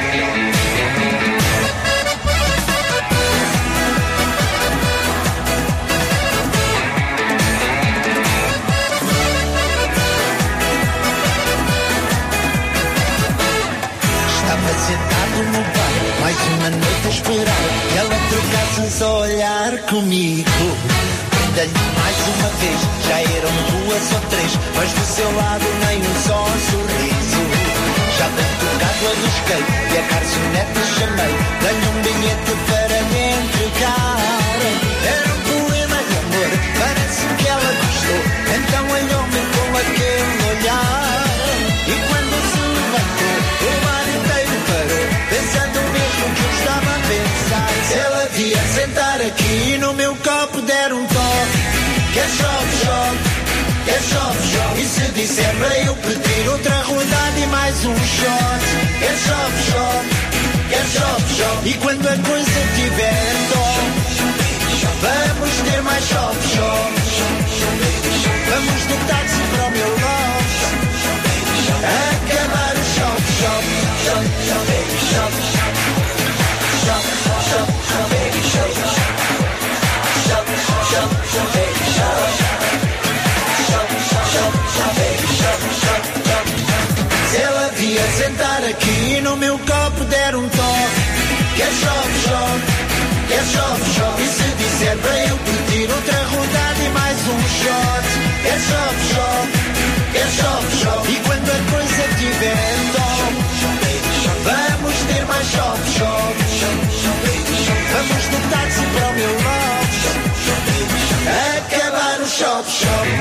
Sentado no bar, mais uma noite a esperar que ela trocasse um só olhar comigo. Brindei-lhe mais uma vez, já eram duas ou três, mas do seu lado nem um só sorriso. Já bem tocado arrisquei e a garçonete chamei, dei-lhe um bilhete para lhe entregar. Era um poema de amor, parece que ela gostou, então olhou-me com aquele olhar. E quando se levantou, o bar inteiro parou, pensando o mesmo que eu estava a pensar. Se ela vier sentar aqui e no meu copo der um toque, quer shop, shop, quer shop, shop. E se disser para eu pedir outra rodada e mais mais um shot. Quer chove, chove, quer chove, chove. E quando a coisa tiver dó, vamos ter mais chove, chove. Vamos de táxi para o meu loft, acabar o chove, chove, chove, chove, chove, chove, chove, chove, baby, chove, chove, chove, chove, baby, chove, chove, chove, chove, baby, chove, chove, chove. Se ela vier sentar aqui no meu copo der um toque, quer chove, chove, quer chove, chove. E se disser para eu pedir outra rodada e mais um shot, quer chove, chove, quer chove, chove. E quando a coisa tiver dó, vamos ter mais chove, chove. Vamos de táxi para o meu loft, acabar o chove, chove.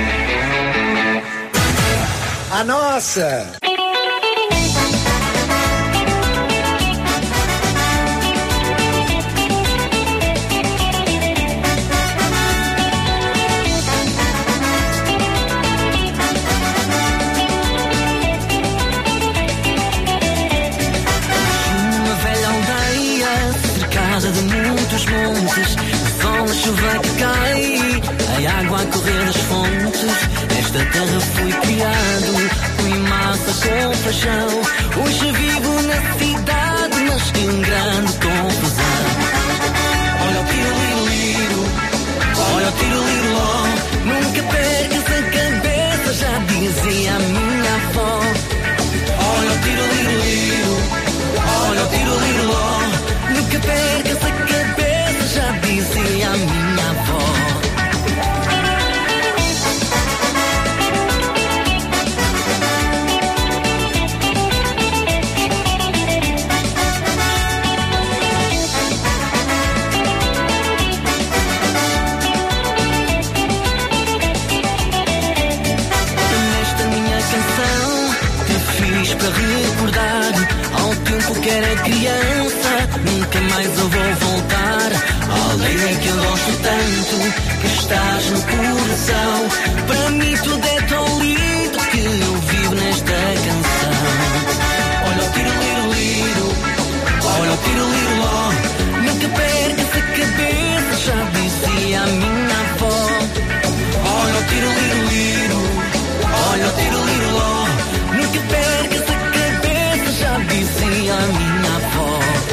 A nossa! De muitos montes, o sol, a chuva que cai, a água a correr das fontes. Esta terra foi criado com massa, com paixão. Hoje vivo na cidade, mas que grande confusão. Olha o tiro-liro-liro, olha o tiro-liro-ló. Nunca percas a cabeça, já dizia a minha avó. Olha o tiro-liro-liro, olha o tiro-liro-ló. Nunca percas a cabeça, já dizia a minha avó. Nesta minha canção te fiz para recordar ao tempo que era criança. Nunca mais eu vou voltar à aldeia que eu gosto tanto, que estás no coração. Para mim tudo é tão lindo que eu vivo nesta canção. Olha o tiro-liro-liro, olha o tiro-liro-ló. Nunca percas a cabeça, já dizia a minha avó. Olha o tiro-liro-liro, olha o tiro-liro-ló. Nunca percas a cabeça, já dizia a minha avó.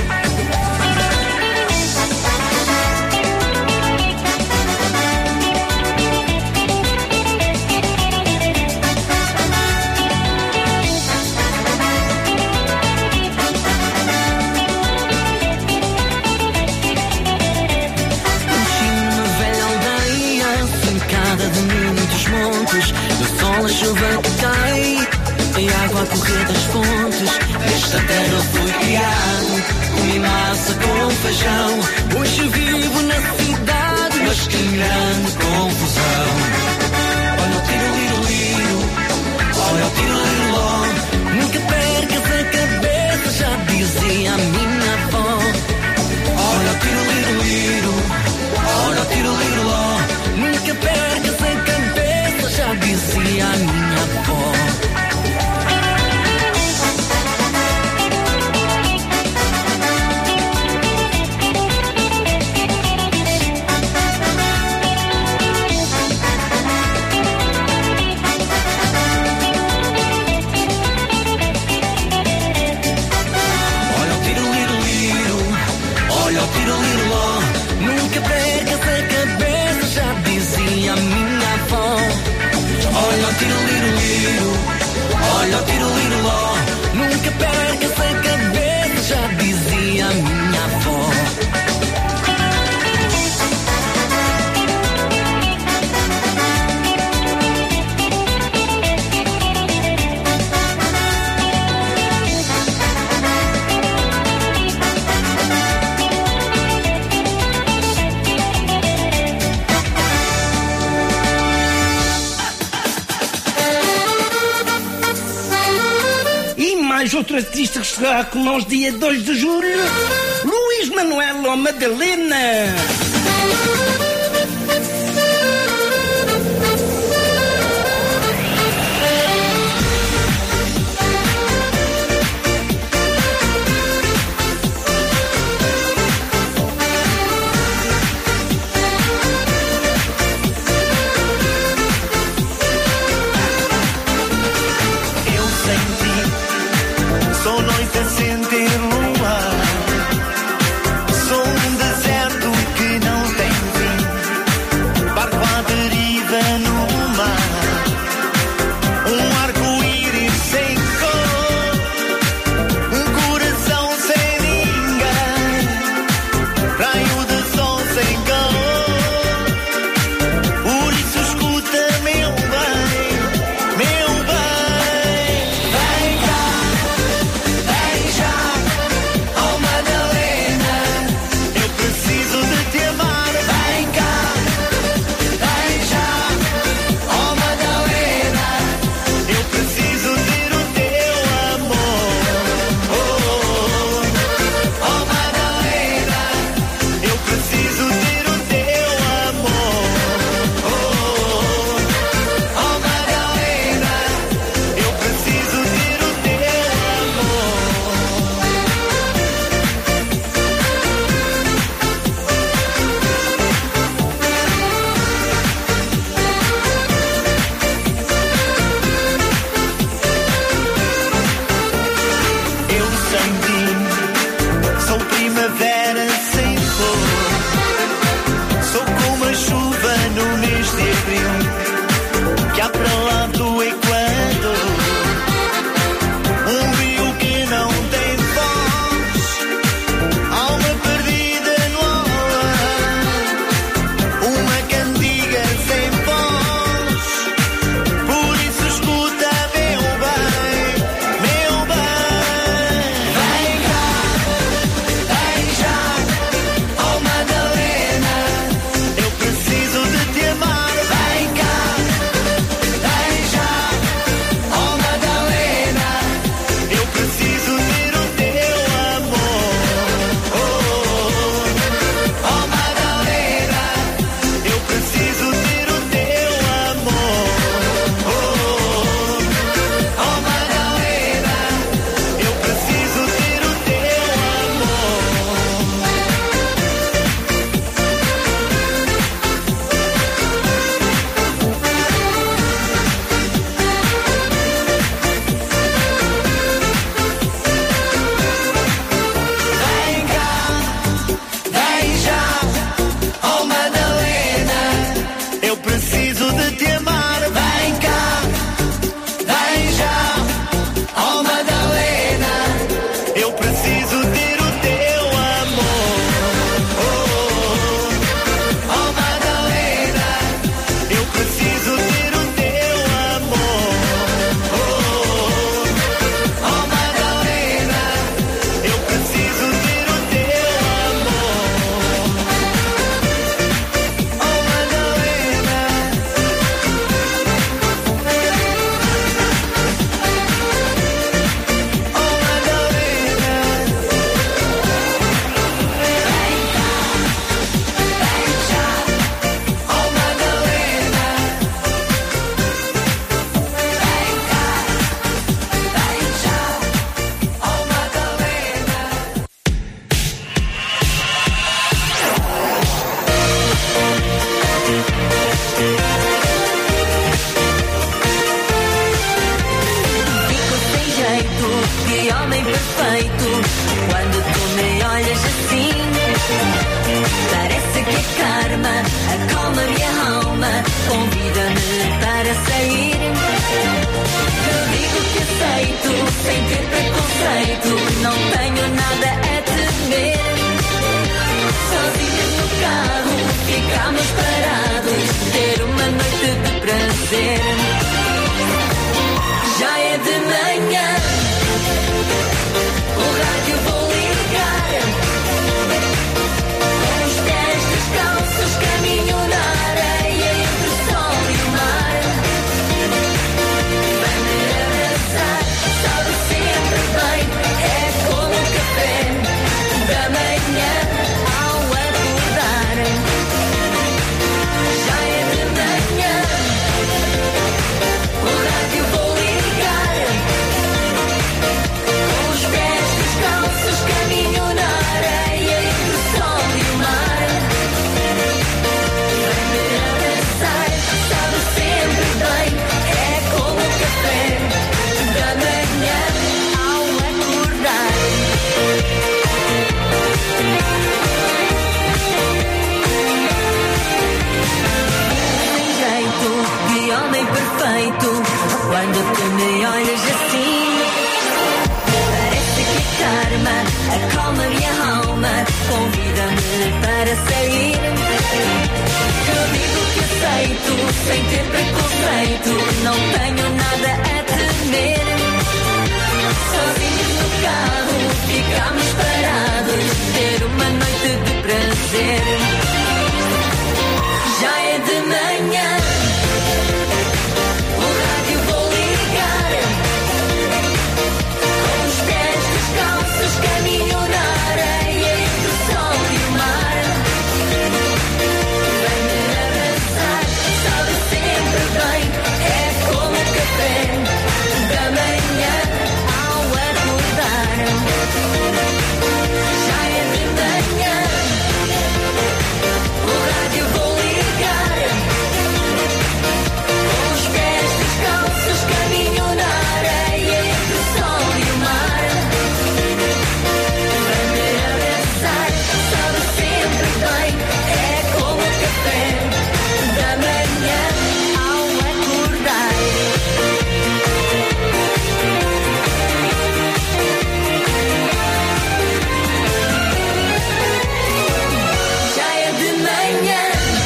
Do sol a chuva que cai, tem água a correr das fontes. Esta terra foi criado com massa, com feijão. Hoje vivo na cidade, mas que grande confusão. Olha o tiro-liro-liro, olha o tiro-liro-ló. Nunca percas a cabeça, já dizia a minha avó. Olha o tiro-liro-liro, olha o tiro-liro-ló. Nunca percas a cabeça, já dizia a minha avó. Olha o tiro-liro-liro, olha o tiro-liro-ló. Nunca percas a cabeça, já dizia a minha avó. Olha o tiro-liro-liro, olha o tiro-liro-ló. Nunca percas a cabeça, já dizia a minha avó. Mais outro artista que estará com nós dia dois de julho, Luís Manuel Madalena. olhas assim. Parece que é karma, acalma minha alma, convida-me para sair. Eu digo que aceito, sem ter preconceito, não tenho nada a temer. Sozinhos no carro, ficamos parados, ter uma noite de prazer. Já é de manhã, o rádio vou ligar. Com os pés descalços, caminho na areia entre o sol e o mar. Vai-me abraçar, sabe sempre bem, é como o café da manhã ao acordar. Já é de manhã, o rádio vou ligar. Com os pés descalços, caminho na areia entre o sol e o mar. Vai-me abraçar, sabe sempre bem, é como o café da manhã ao acordar. Sem jeito de homem perfeito, quando tu me olhas assim. Parece que karma, acalma minha alma, convida-me para sair. Eu digo que aceito, sem ter preconceito, não tenho nada a temer. Sozinhos no carro, ficamos parados, ter uma noite de prazer. Já é de manhã, o rádio vou ligar. Com os pés descalços, caminho na areia entre o sol e o mar. Vai-me abraçar, sabe sempre bem, é como o café da manhã ao acordar. Já é de manhã, o rádio vou ligar. Com os pés descalços, caminho na areia entre o sol e o mar. Vai-me abraçar, sabe sempre bem, é como o café da manhã ao acordar. Já é de manhã,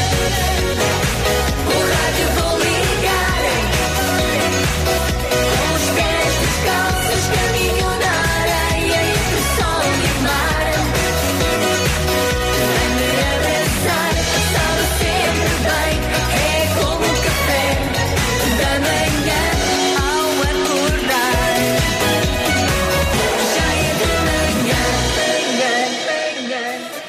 o rádio vou ligar. Com os pés descalços, caminho na areia entre o sol e o mar. Vai-me abraçar, sabe sempre bem, é como o café da manhã ao acordar. Já é de manhã, manhã, manhã.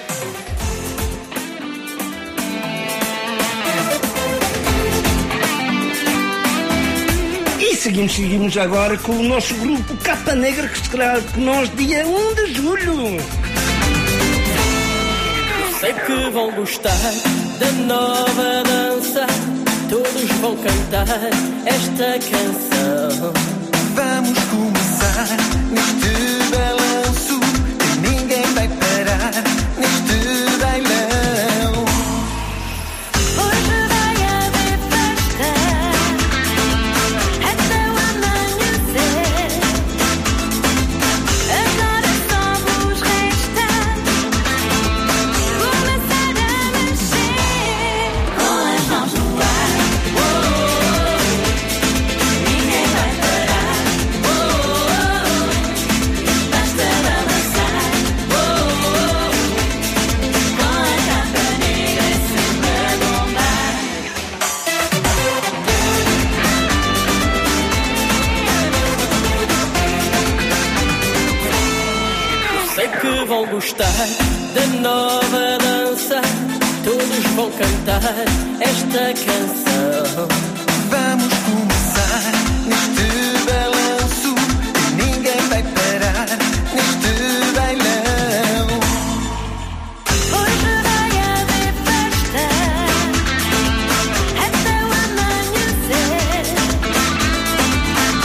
E seguimos, seguimos agora com o nosso grupo Capa Negra, que estará com nós dia um de julho. Sei que vão gostar da nova dança, todos vão cantar esta canção. Vamos começar neste balanço, que ninguém vai parar neste bailão. Hoje vai haver festa até o amanhecer. Agora só vos resta começar a mexer com as mãos no ar. Ninguém vai parar. Basta balançar com a capa negra sempre a bombar. Sei que vão gostar da nova dança, todos vão cantar esta canção. Vamos começar neste balanço, que ninguém vai parar neste bailão. Hoje vai haver festa até o amanhecer.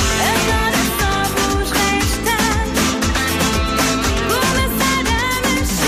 Agora só vos resta começar a mexer.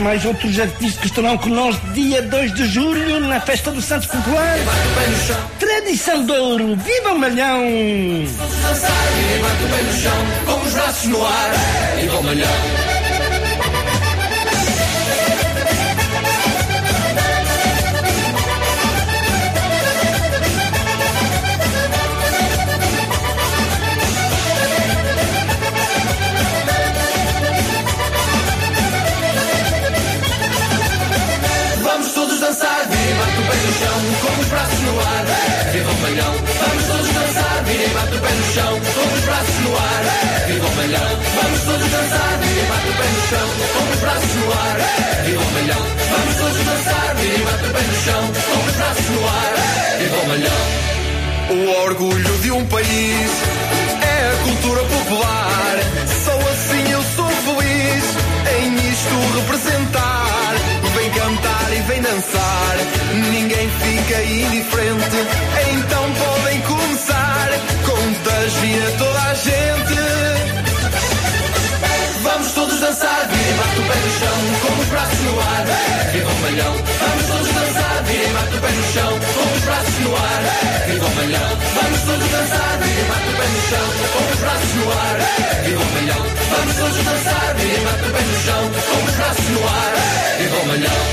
mais outros artistas que estarão connosco dia dois de julho na Festa do Santos Popular. Tradição de ouro, viva o Malhão! Todos dançar, virem, bate o pé no chão, com os braços no ar, viva o Malhão! Dançar, virem, bate o pé no chão, com os braços no ar, viva o Malhão. Vamos todos dançar, virem, bate o pé no chão, com os braços no ar, viva o Malhão. Vamos todos dançar, virem, bate o pé no chão, com os braços no ar, viva o Malhão. Vamos todos dançar, virem, bate o pé no chão, com os braços no ar, viva o Malhão. O orgulho de um país é a cultura popular. Só assim eu sou feliz em isto representar. Vem cantar e vem dançar, ninguém fica indiferente. Então podem começar, contagia toda a gente. Vamos todos dançar, virem, bate o pé no chão, com os braços no ar, viva o Malhão. Vamos todos dançar, virem, bate o pé no chão, com os braços no ar, viva o Malhão. Vamos todos dançar, virem, bate o pé no chão, com os braços no ar, viva o Malhão. Vamos todos dançar, virem, bate o pé no chão, com os braços no ar, viva o Malhão.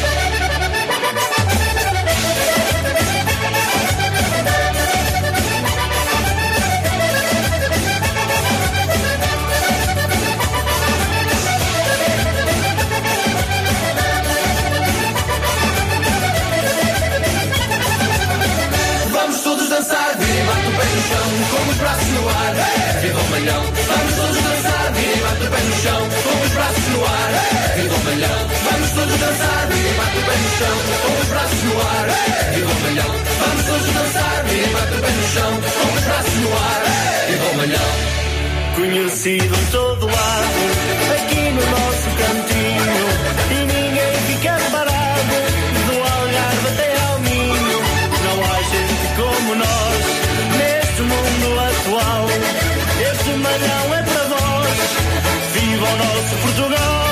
Dançar, virem, bate o pé no chão, com os braços no ar, viva o Malhão. Vamos todos dançar, virem, bate o pé no chão, com os braços no ar, viva o Malhão. Vamos todos dançar, virem, bate o pé no chão, com os braços no ar, viva o Malhão. Vamos todos dançar, virem, bate o pé no chão, com os braços no ar, viva o Malhão. Conhecido em todo lado, aqui no nosso cantinho, e ninguém fica parado, do Algarve até ao Minho. Não há gente como nós, neste mundo atual. Este Malhão é para vós, viva o nosso Portugal.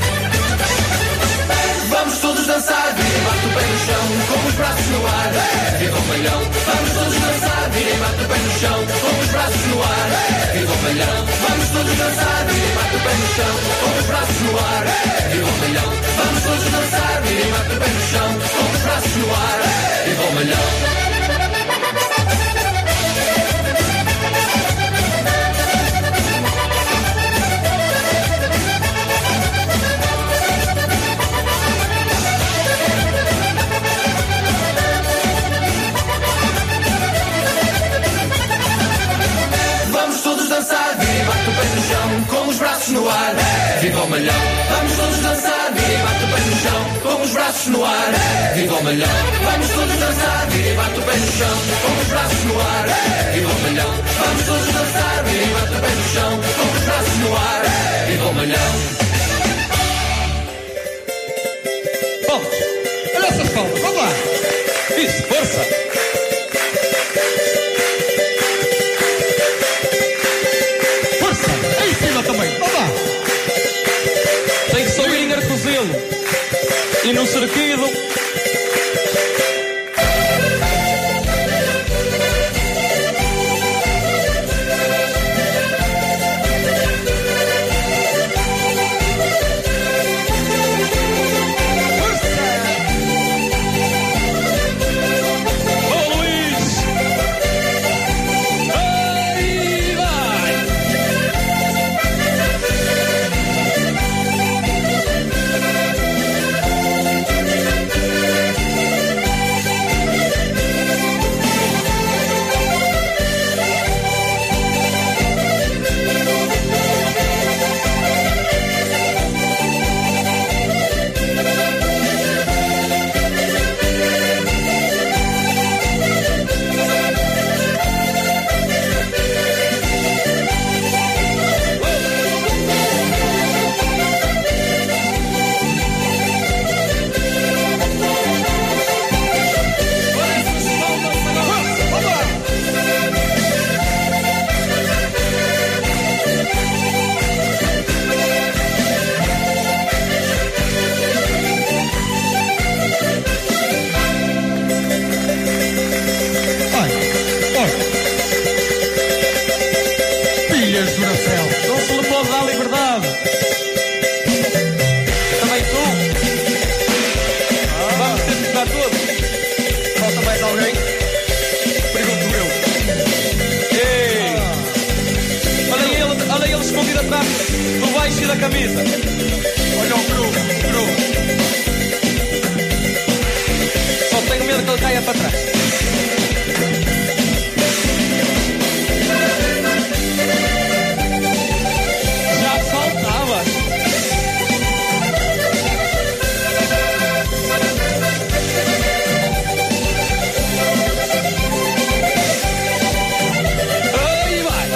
Vamos todos dançar, virem, bate o pé no chão, com os braços no ar, viva o Malhão. Vamos todos dançar, virem, bate o pé no chão, com os braços no ar, viva o Malhão. Vamos todos dançar, virem, bate o pé no chão, com os braços no ar, viva o Malhão. Vamos todos dançar, virem, bate o pé no chão, com os braços no ar, viva o Malhão. Vamos todos dançar, virem, bate o pé no chão, com os braços no ar, viva o Malhão. Vamos todos dançar, virem, bate o pé no chão, com os braços no ar, viva o Malhão. Vamos todos dançar, virem, bate o pé no chão, com os braços no ar, viva o Malhão. Vamos todos dançar, virem, bate o pé no chão, com os braços no ar, viva o Malhão. Palmas, olha essas palmas, vamos lá. Isso, força. Também, vamos lá. Tem que subir em Arcozelo e no Cerquido. camisa. Olha o cru, cru. Só tenho medo que ele caia para trás. Já faltava. Aí vai.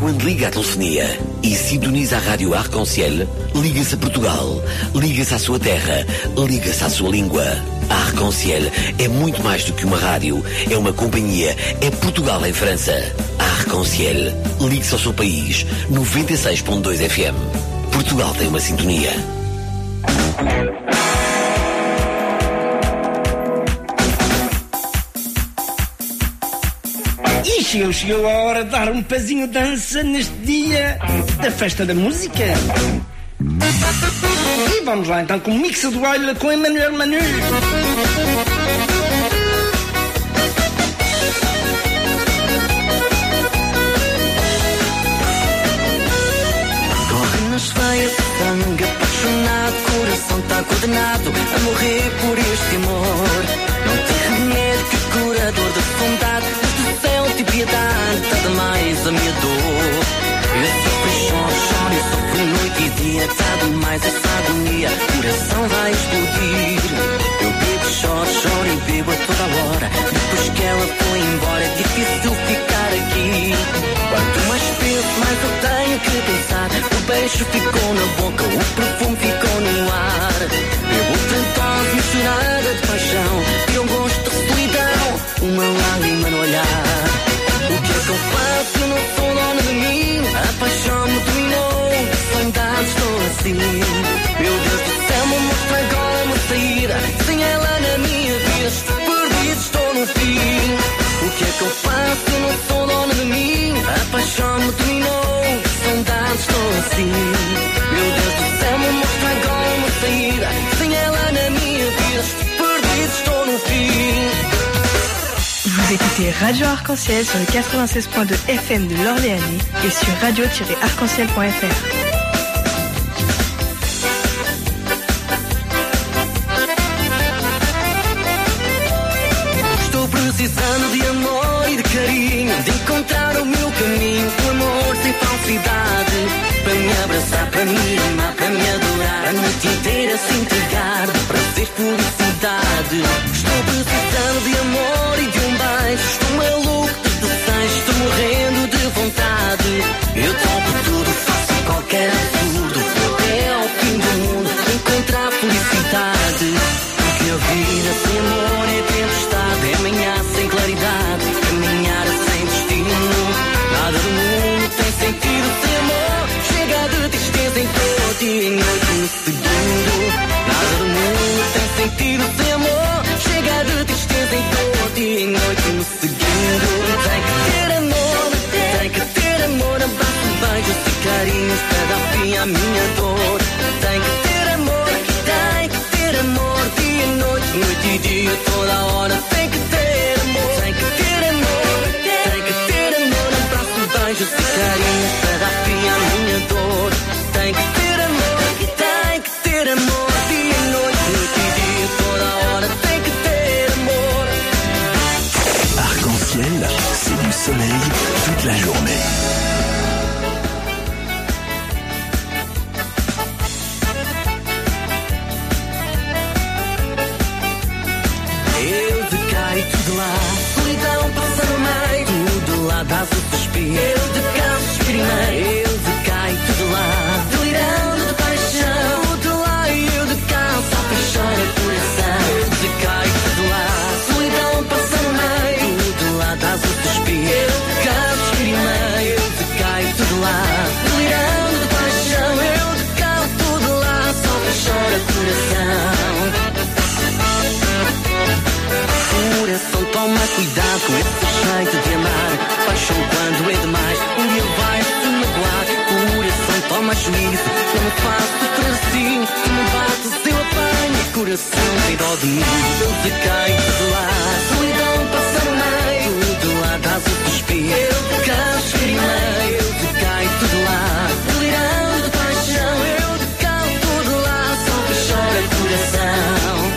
quando liga a telefonia e sintoniza a rádio Arc-en-Ciel, liga-se a Portugal, liga-se à sua terra, liga-se à sua língua. A Arc-en-Ciel é muito mais do que uma rádio, é uma companhia, é Portugal em França. A Arc-en-Ciel, ligue-se ao seu país, noventa e seis ponto dois F M. Portugal tem uma sintonia. E chegou, chegou a hora de dar um pezinho de dança neste dia da festa da música. E vamos lá então com o Mix do Baile com Emmanuel Manu. Corre nas veias sangue apaixonado, coração tá condenado a morrer por este amor. Não tem remédio que curador da vontade, do céu de piedade, nada mais a minha dor. Eu sofro e choro, choro, eu sofro noite e dia, tá demais essa agonia, coração vai explodir. Eu bebo, choro, choro e bebo a toda hora, depois que ela foi embora é difícil ficar aqui. Quanto mais penso, mais eu tenho que pensar, o beijo ficou na boca, o perfume ficou no ar. Bebo tentando misturada de paixão, e um gosto de solidão, uma lágrima no olhar. O que é que eu faço? Eu não sou dono de mim, a paixão me dominou, de saudade estou assim. Meu Deus do céu, me mostra agora uma saída, sem ela na minha vida estou perdido, estou no fim. O que é que eu faço? Eu não sou dono de mim, a paixão me dominou, de saudade estou assim. Meu Deus do céu, me mostra agora uma saída, sem ela na minha vida estou perdido, estou no fim. Vous écoutez Radio Arc-en-Ciel sur le quatre-vingt-seize point deux F M de l'Orléanais et sur radio tiret arc en ciel point F R. Estou precisando de amor e de carinho, de encontrar o meu caminho, o amor sem falsidade, para me abraçar, para me amar, para me adorar, a noite inteira se entregar, de prazer, felicidade. Estou precisando de amor e de um beijo, estou maluco de desejo, estou morrendo de vontade. Eu topo tudo, faço qualquer absurdo, vou até ao fim do mundo, encontrar felicidade. Porque a vida sem amor é tempestade, é manhã sem claridade, caminhar sem destino. Nada do mundo tem sentido sem amor, chega de tristeza em todo dia e noite no segundo. Nada do mundo tem sentido sem amor, chega de tristeza em todo dia e noite no segundo. Tem que ter amor, tem que ter amor, abraço, beijos e carinhos para dar fim à minha dor. Tem que ter amor, tem que ter amor, dia e noite, noite e dia, toda a hora. Tem que ter amor, tem que ter amor, tem que ter amor, abraço, beijos e carinhos para dar fim à minha dor. Tem que ter amor, tem que ter amor, dia e noite, noite e dia, toda a hora. Tem que ter amor. Arc-en-Ciel, c'est du soleil toute la journée. Eu decaio tudo lá, solidão passa no meio, tudo lá dá-se o suspiro. Eu de canso primeiro, eu decaio tudo lá, delirando de paixão, tudo lá e eu de canso, a paixão é coração. Eu decaio tudo lá, solidão passa no meio, tudo lá dá-se o suspiro. Eu de canso primeiro, eu decaio tudo lá, delirando de paixão, eu de canso tudo lá, só que chora coração. Coração, toma cuidado com esse jeito de amar. Paixão quando é demais, um dia vai se magoar. Coração, toma juízo, não me faço trazinho. Tu me bates, eu apanho. Coração, tem dó de mim, eu decaio tudo lá. Solidão passa no meio, tudo lá dás o suspiro. Eu decaio primeiro, eu decaio tudo lá. Delirando de paixão, eu decaio tudo lá. Só que chora coração.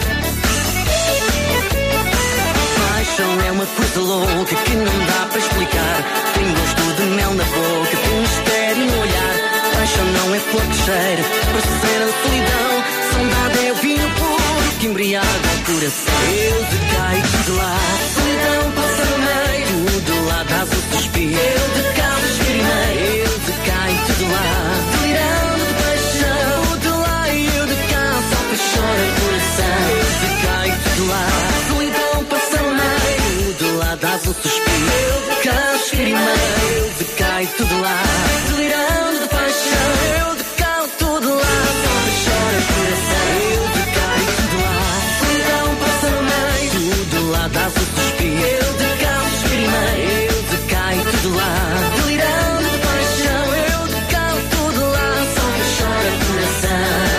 Paixão é uma coisa louca que não dá para explicar. Tem gosto de mel na boca, tem mistério no olhar. Paixão não é flor que cheira, parceira da solidão. Saudade é o vinho puro que embriaga o coração. Eu decaio tudo lá, solidão passa no meio, tudo lá dás o suspiro. Eu decaio primeiro, eu primeiro. Eu decaio tudo lá, delirando de paixão. Eu decaio tudo lá, só me chora o coração. Eu decaio tudo lá, solidão passa no meio. Tudo lá dá-se o suspiro. Eu decaio primeiro. Eu decaio tudo lá, delirando de paixão. Eu decaio tudo lá, só me chora o coração.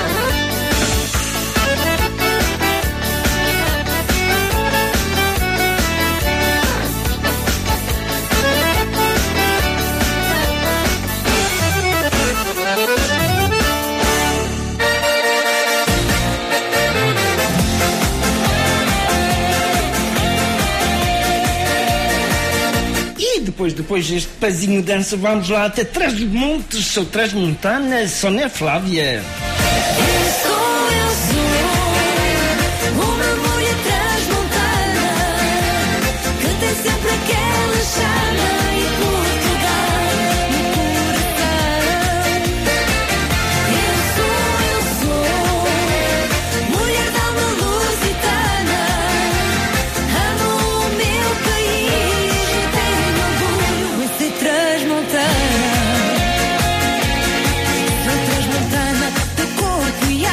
Depois, depois deste pezinho de dança, vamos lá até Trás-os-Montes, sou Trás-Montana, Sónia Flávia. Eu sou, eu sou uma mulher transmontana que tem sempre aquela chama e Portugal no coração. Eu sou, eu sou mulher da alma lusitana, amo o meu país e tenho orgulho em ser transmontana. Sou transmontana de corpo e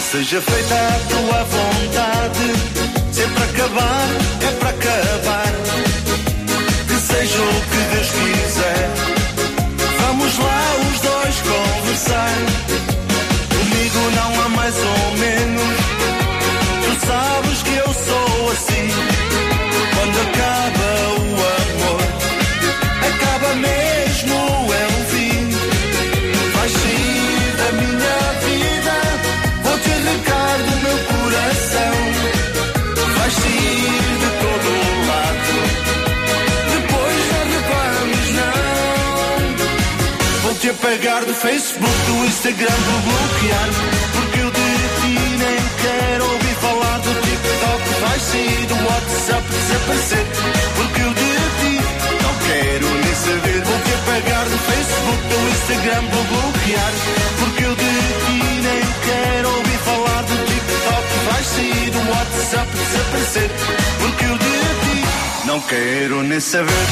Seja feita a tua vontade, se é para acabar, é para acabar. Que seja o que Deus quiser, vamos lá os dois conversar. Comigo não há mais ou menos, tu sabes que eu sou assim. Quando acaba o amor, acaba mesmo, é um fim. Vais sair da minha vida, vou te arrancar do meu coração. Vais sair de todo o lado, depois não reclames não. Vou te apagar do Facebook, do Instagram, vou bloquear, porque eu de ti nem quero ouvir falar do TikTok. Vais sair do WhatsApp, desaparecer, porque eu de ti não quero nem saber. Vou te apagar do Facebook, do Instagram, vou bloquear, porque eu de ti nem quero ouvir falar do TikTok. Vais sair do WhatsApp, desaparecer, porque eu de ti não quero nem saber.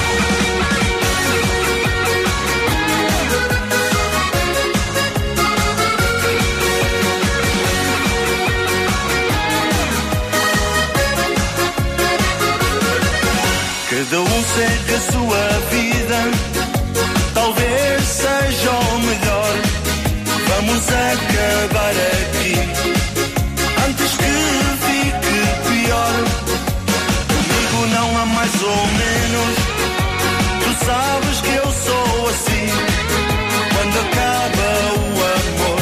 Cada um segue a sua vida, talvez seja o melhor. Vamos acabar aqui, antes que fique pior. Comigo não há mais ou menos, tu sabes que eu sou assim. Quando acaba o amor,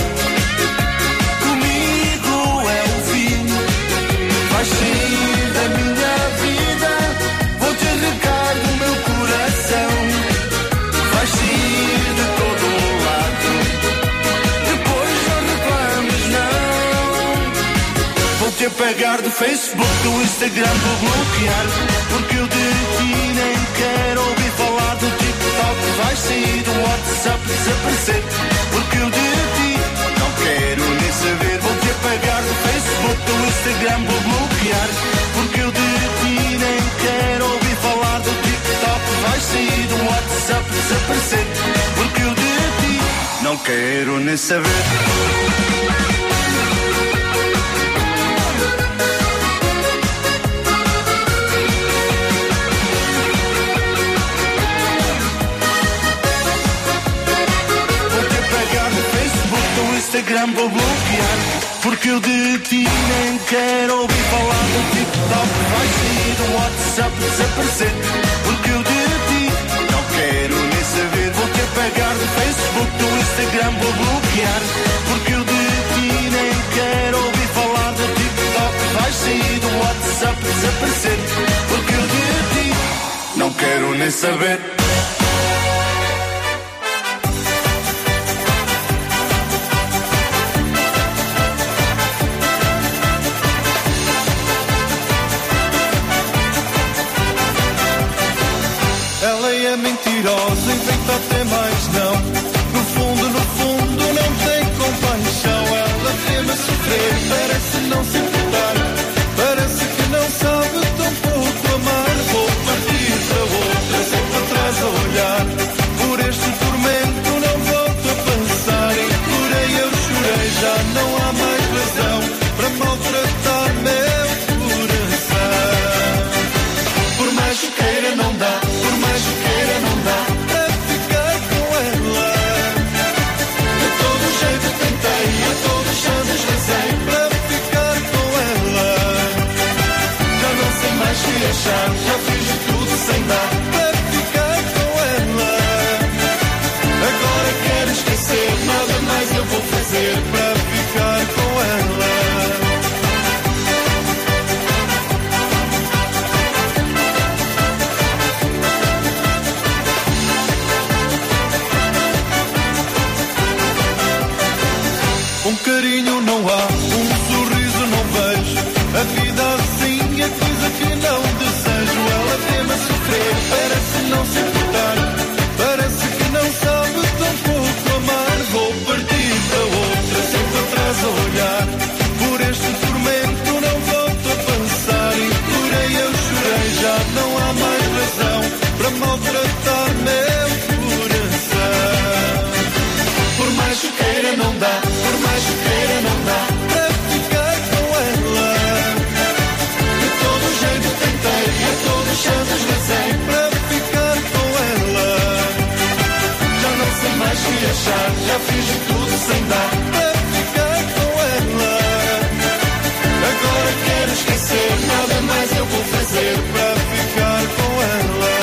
comigo é o fim. Vais sair da minha vida, vou te arrancar do meu coração. Vais sair de todo o lado, depois não reclames não. Vou te apagar do Facebook, do Instagram, vou bloquear, porque eu de ti nem quero ouvir falar do TikTok. Vais sair do WhatsApp, desaparecer, porque eu de ti não quero nem saber. Vou te apagar do Facebook, do Instagram, vou bloquear, porque eu de ti nem quero ouvir falar do TikTok. Vais sair do WhatsApp, desaparecer, porque eu de ti não quero nem saber. Instagram vou bloquear, porque eu de ti nem quero ouvir falar do TikTok. Vais sair do WhatsApp, desaparecer, porque eu de ti não quero nem saber. Vou te apagar do Facebook, do Instagram vou bloquear, porque eu de ti nem quero ouvir falar do TikTok. Vais sair do WhatsApp, desaparecer, porque eu de ti não quero nem saber. Mentirosa, inventa até mais não. No fundo, no fundo, não tem compaixão. Ela teme a sofrer, parece não se importar, parece que não sabe tão pouco amar. Vou partir para outra, sempre atrás a olhar. Por este tormento não volto a pensar. Implorei, eu chorei, já não há mais razão para maltratar meu coração. Por mais que queira não dá, por mais que queira não dá para ficar com ela. De todo jeito tentei, a todos chances rezei para ficar com ela. Já não sei mais que achar, já fiz de tudo sem dar para ficar com ela. Agora quero esquecer, nada mais eu vou fazer para ficar com ela. Um carinho não há, um sorriso não vejo. A vida assim é coisa que não desejo. Ela teme a sofrer, parece não se importar, parece que não sabe tão pouco amar. Vou partir para outra, sempre atrás a olhar. Por este tormento não volto a pensar. Implorei, eu chorei, já não há mais razão para maltratar meu coração. Por mais que queira não dá, por mais que queira não dá para achar, já fiz de tudo sem dar para ficar com ela. Agora quero esquecer, nada mais eu vou fazer para ficar com ela.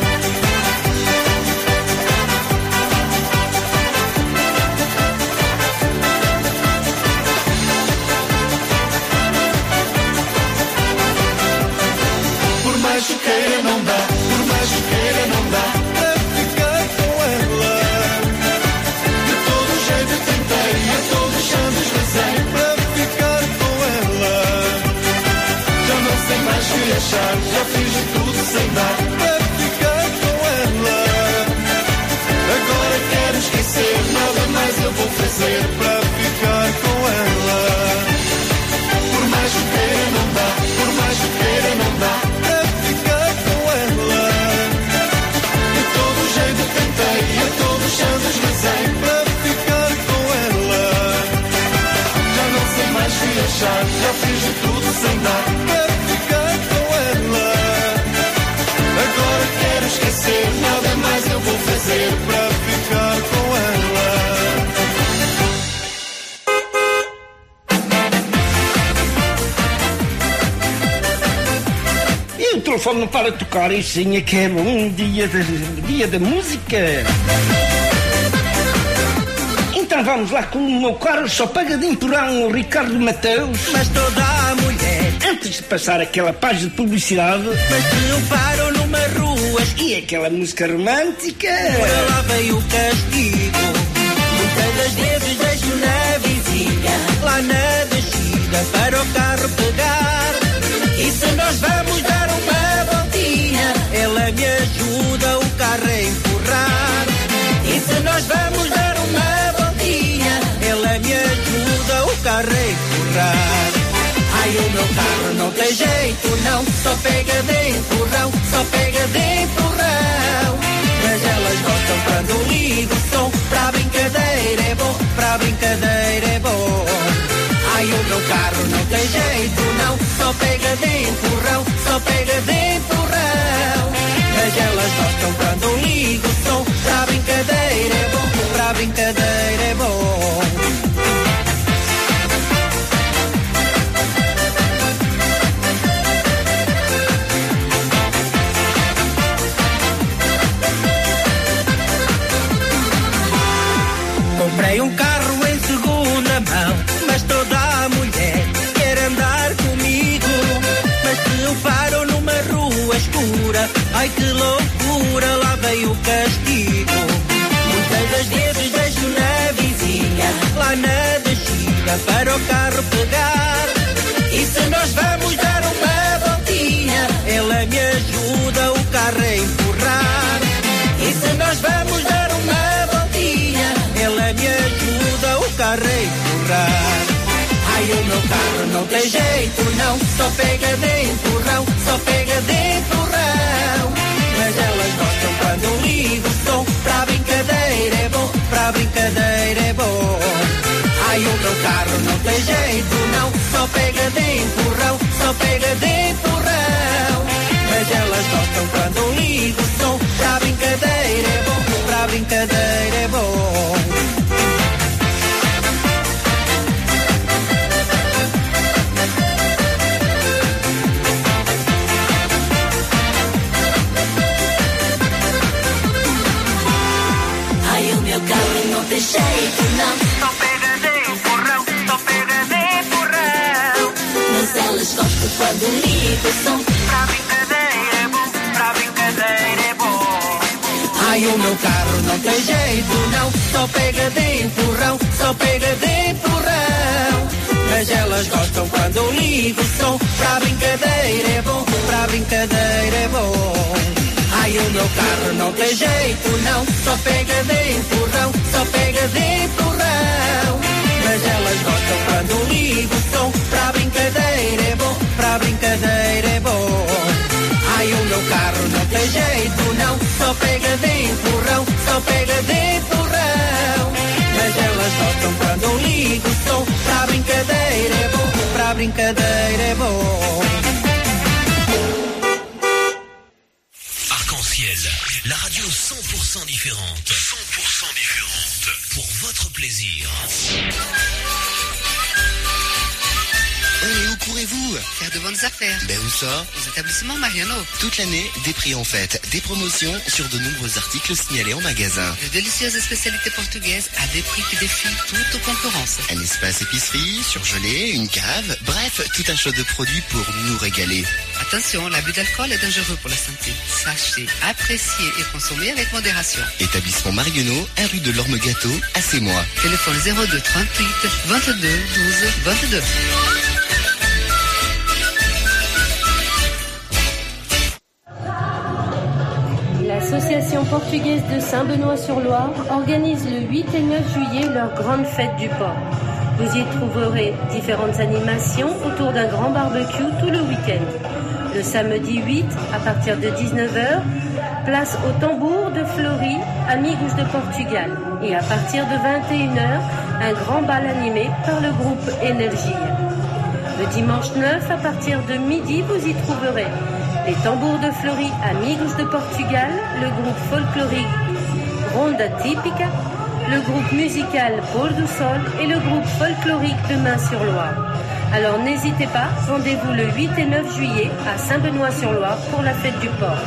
Por mais que queira não dá, por mais que queira não dá para ficar com ela. De todo jeito tentei, a todos os santos rezei para ficar com ela. Já não sei mais o que achar, já fiz de tudo sem dar para ficar com ela. Agora quero esquecer, nada mais eu vou fazer para ficar com ela. Por mais que queira não dá, por mais que queira não dá para ficar com ela. De todo jeito tentei, a todos os santos rezei para ficar com ela. Já não sei mais o que achar, já fiz de tudo sem dar para ficar com ela. Agora quero esquecer, nada mais eu vou fazer para ficar com ela. E o telefone não para de tocar, e sim, é que é um dia da, dia da música. Então vamos lá com o meu carro só paga de empurrão o Ricardo Mateus. Mas toda a mulher, antes de passar aquela página de publicidade, mas se eu paro numa rua e aquela música romântica, lá veio o castigo. Muitas das vezes deixo na vizinha, lá na descida, para o carro pegar. E se nós vamos dar uma voltinha, ela me ajuda o carro a empurrar. E se nós vamos dar uma voltinha, ela me ajuda o carro a empurrar. Ai, o meu carro não tem jeito não, só pega de empurrão, só pega de empurrão. Mas elas gostam quando ligo o som, pra brincadeira é bom, pra brincadeira é bom. Ai, o meu carro não tem jeito não, só pega de empurrão, só pega de empurrão. Mas elas gostam quando ligo o som, pra brincadeira é bom, pra brincadeira é bom. Comprei um carro em segunda mão, mas toda a mulher quer andar comigo. Mas se eu paro numa rua escura, ai que loucura, lá veio o castigo. Muitas das vezes deixo na vizinha, lá na descida, para o carro pegar. E se nós vamos dar uma voltinha, ela me ajuda o carro a empurrar. E se nós vamos dar uma voltinha, ela me ajuda o carro a empurrar. Ai, o meu carro não tem jeito não, só pega de empurrão, só pega de empurrão. Mas elas gostam quando ligo o som, pra brincadeira é bom, pra brincadeira é bom. Ai, o meu carro não tem jeito não, só pega de empurrão, só pega de empurrão. Mas elas gostam quando ligo o som, pra brincadeira é bom, pra brincadeira é bom. Ai, o meu carro não tem jeito não, só pega de empurrão, só pega de empurrão. Mas elas gostam quando ligo o som, pra brincadeira é bom, pra brincadeira é bom. Ai, o meu carro não tem jeito não, só pega de empurrão, só pega de empurrão. Mas elas gostam quando eu ligo o som, pra brincadeira é bom, pra brincadeira é bom. Ai, o meu carro não tem jeito não, só pega de empurrão, só pega de empurrão. Mas elas gostam quando eu ligo o som, pra brincadeira é bom, pra brincadeira é bom. Ai, o meu carro não tem jeito não, só pega de empurrão, só pega de empurrão. Mas elas gostam quando eu ligo o som, pra brincadeira é bom, pra brincadeira é bom. Arc-en-ciel, la radio cent pour cent différente. cent pour cent différente. Pour votre plaisir. Et où courez-vous? Faire de bonnes affaires. Ben où ça? Aux établissements Mariano. Toute l'année, des prix en fête, des promotions sur de nombreux articles signalés en magasin. De délicieuses spécialités portugaises à des prix qui défient toute concurrence. Un espace épicerie, surgelé, une cave, bref, tout un choix de produits pour nous régaler. Attention, l'abus d'alcool est dangereux pour la santé. Sachez, apprécier et consommer avec modération. Établissement Mariano, un rue de l'Orme Gâteau, à Sémois. Téléphone zéro deux trente-huit vingt-deux douze vingt-deux. L'Association portugaise de Saint-Benoît-sur-Loire organise le huit et neuf juillet leur grande fête du porc. Vous y trouverez différentes animations autour d'un grand barbecue tout le week-end. Le samedi huit, à partir de dix-neuf heures, place au tambour de Fleury, Amigos de Portugal. Et à partir de vingt et une heures, un grand bal animé par le groupe Énergie. Le dimanche neuf, à partir de midi, vous y trouverez les tambours de Fleury, Amigos de Portugal, le groupe folklorique Ronda Típica, le groupe musical Pôr do Sol et le groupe folklorique de Main-sur-Loire. Alors n'hésitez pas, rendez-vous le huit et neuf juillet à Saint-Benoît-sur-Loire pour la fête du porc.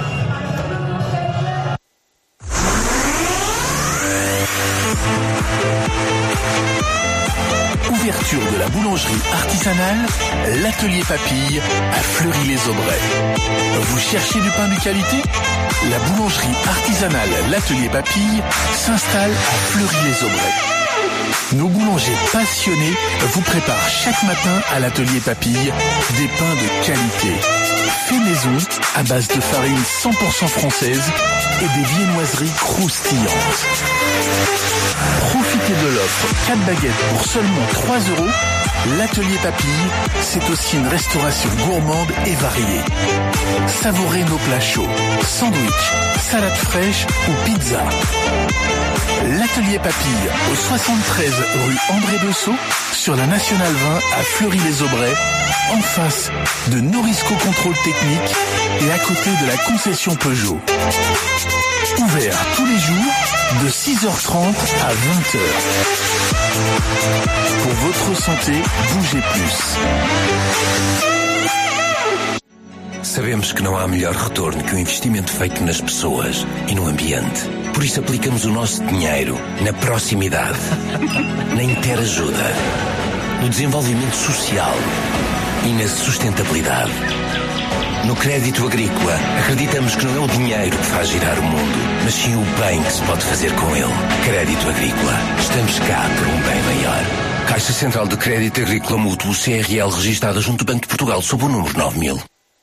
Ouverture de la boulangerie artisanale, l'atelier Papille à Fleury-les-Aubrais. Vous cherchez du pain de qualité? La boulangerie artisanale l'atelier Papille s'installe à Fleury-les-Aubrais. Nos boulangers passionnés vous préparent chaque matin à l'atelier Papille des pains de qualité. Fait maison à base de farine cent pour cent française et des viennoiseries croustillantes. Profitez de l'offre quatre baguettes pour seulement trois euros. L'atelier Papille, c'est aussi une restauration gourmande et variée. Savourez nos plats chauds, sandwich, salade fraîche ou pizza. L'atelier Papille au soixante-treize rue André Bessot sur la Nationale vingt à Fleury-les-Aubrais, en face de Norisco Contrôle Technique et à côté de la concession Peugeot. Ouvert tous les jours de six heures trente à vingt heures. Pour votre santé, bougez plus. Sabemos que não há melhor retorno que o investimento feito nas pessoas e no ambiente. Por isso aplicamos o nosso dinheiro na proximidade, na interajuda, no desenvolvimento social e na sustentabilidade. No crédito agrícola, acreditamos que não é o dinheiro que faz girar o mundo, mas sim o bem que se pode fazer com ele. Crédito agrícola. Estamos cá por um bem maior. Caixa Central de Crédito Agrícola Mútuo, C R L, registada junto do Banco de Portugal, sob o número nove mil.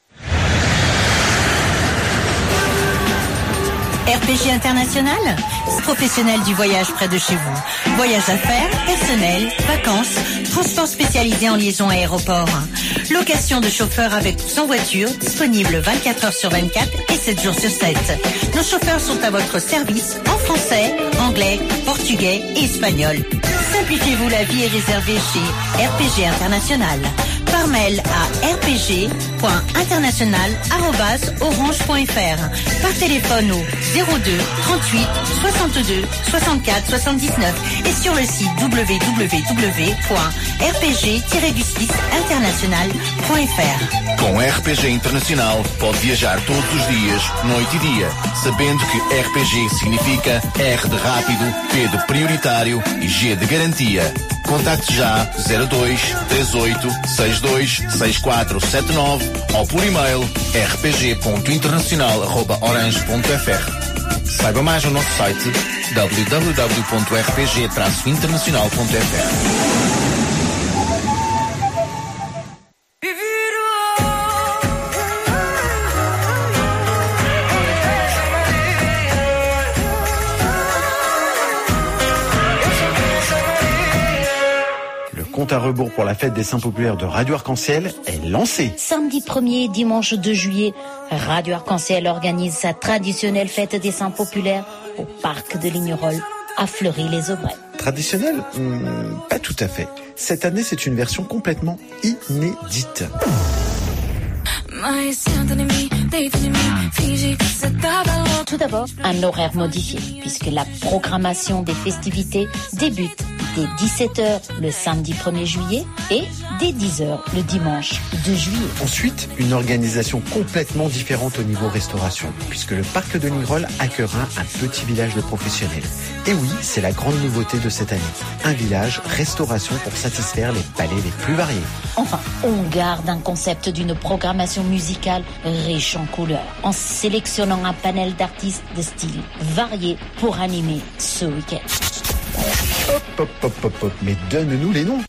R P G International, professionnel du voyage près de chez vous. Voyage affaires, personnel, vacances, transport spécialisé en liaison aéroport. Location de chauffeurs avec ou sans voiture, disponible vingt-quatre heures sur vingt-quatre et sept jours sur sept. Nos chauffeurs sont à votre service en français, anglais, portugais et espagnol. Simplifiez-vous la vie et réservez chez R P G International. Par mail à r p g point international arobase orange point f r. Par téléphone au zéro deux trente-huit soixante-deux soixante-quatre soixante-dix-neuf et sur le site w w w point r p g tiret du six international point f r. Com R P G Internacional pode viajar todos os dias, noite e dia, sabendo que R P G significa R de rápido, P de prioritário e G de garantia. Contacte já zero dois três oito seis dois seis quatro sete nove ou por e-mail r p g ponto internacional arroba orange ponto f r. Saiba mais no nosso site w w w ponto r p g traço internacional ponto f r. Compte à rebours pour la fête des Saints populaires de Radio Arc-en-Ciel est lancé. Samedi premier et dimanche deux juillet, Radio Arc-en-Ciel organise sa traditionnelle fête des Saints populaires au parc de Lignerolles à Fleury-les-Aubrais. Traditionnelle? hmm, Pas tout à fait. Cette année, c'est une version complètement inédite. My Saint-Ennemi, Tout d'abord, un horaire modifié, puisque la programmation des festivités débute dès dix-sept heures le samedi premier juillet et dès dix heures le dimanche deux juillet. Ensuite, une organisation complètement différente au niveau restauration, puisque le parc de Lignerolles accueillera un petit village de professionnels. Et oui, c'est la grande nouveauté de cette année. Un village restauration pour satisfaire les palais les plus variés. Enfin, on garde un concept d'une programmation musicale riche en couleurs, en sélectionnant un panel d'artistes de styles variés pour animer ce week-end. Hop, hop, hop, hop, hop, mais donne-nous les noms.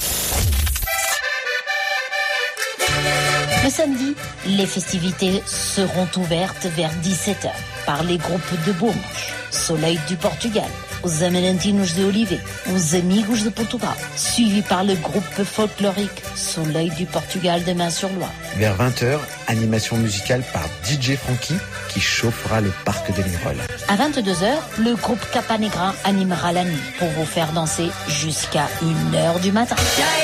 Le samedi, les festivités seront ouvertes vers dix-sept heures par les groupes de Bourges, Soleil du Portugal, Os Amarantins de Olivet, Os Amigos de Portugal, suivi par le groupe folklorique Soleil du Portugal de Main-sur-Loire. Vers vingt heures, animation musicale par D J Frankie qui chauffera le parc de Lignerolles. À vingt-deux heures, le groupe Capanegra animera la nuit pour vous faire danser jusqu'à une heure du matin.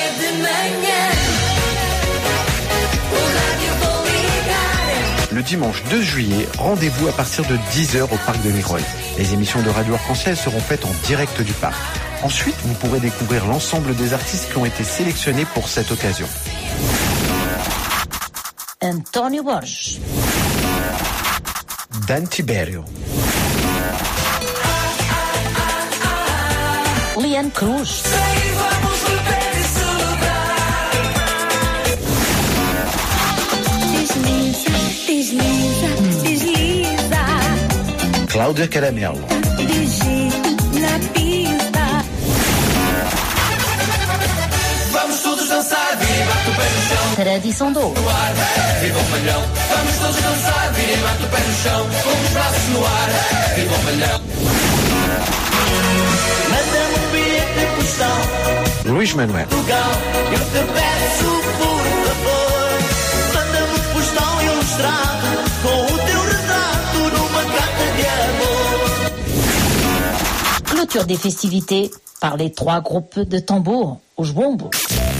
Le dimanche deux juillet, rendez-vous à partir de dix heures au parc de Lignerolles. Les émissions de Radio Arc-en-Ciel seront faites en direct du parc. Ensuite, vous pourrez découvrir l'ensemble des artistes qui ont été sélectionnés pour cette occasion. António Borges, Dan Tiberio, Liane Cruz, Desliza, desliza. Cláudia Caramelo, Dirigir na pista. Vamos todos dançar, vira e bate o pé no chão. Tradição do No ar, viva o malhão. Vamos todos dançar, vira e bate o pé no chão. Com os braços no ar, viva o malhão. Manda-me um bilhete postal, Luís Manuel, Portugal. Eu te peço por favor, manda-me um postal ilustrado com o teu retrato numa carta de amor. clôture des festivités par les trois groupes de tambour, os bombos.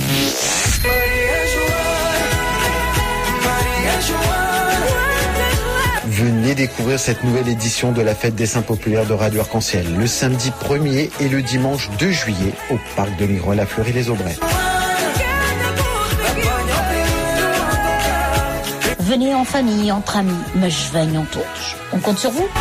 venez découvrir cette nouvelle édition de la Fête des Saints populaires de Radio Arc-en-Ciel, le samedi premier et le dimanche deux juillet au parc de Lignerolles à Fleury-les-Aubrais. Venez en famille, entre amis, mas venham todos. On compte sur vous.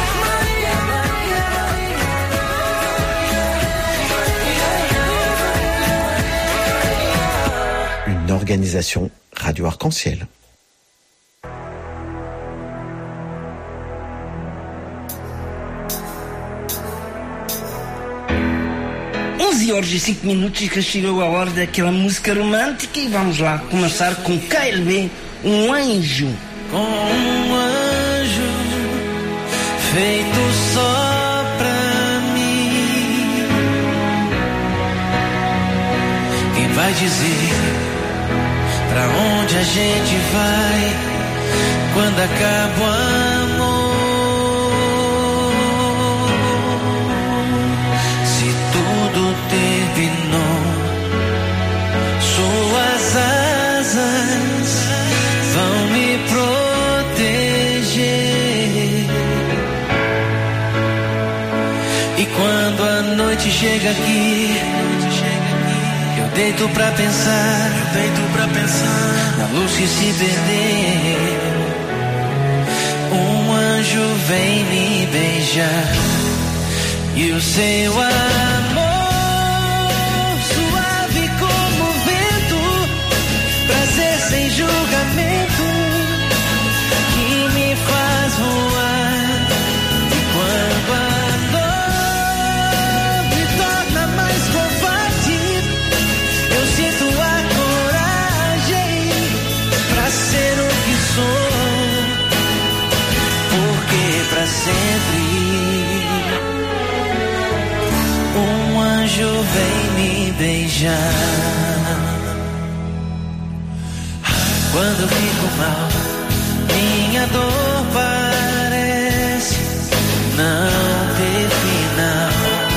Une organisation Radio Arc-en-Ciel. onze horas e cinco minutos que chegou a hora daquela música romântica e vamos lá começar com K L B, Um Anjo. Com um anjo feito só pra mim, quem vai dizer pra onde a gente vai quando acaba o amor? Se tudo terminou, suas asas vão me proteger. E quando a noite chega aqui, eu deito pra pensar, deito pra pensar na luz que se perder. Um anjo vem me beijar e o seu amor suave como o vento, prazer sem julgamento que me faz voar. E quando a dor me torna mais covarde, eu sinto a coragem pra ser o que sou, porque pra sempre um anjo vem me beijar. Quando eu fico mal, minha dor parece não ter final.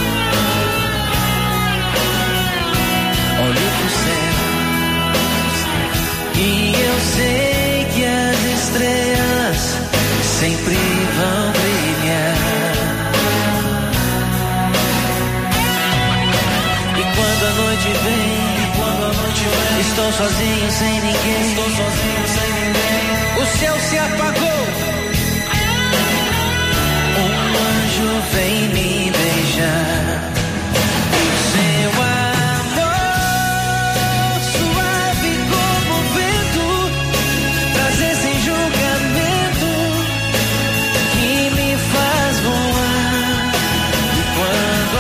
Olho pro céu e eu sei que as estrelas sempre vão brilhar. E quando a noite vem, e quando a noite vem, estou sozinho sem ninguém, estou sozinho sem ninguém. O céu se apagou, um anjo vem me beijar. Seu amor suave como o vento, trazer sem julgamento, que me faz voar. E quando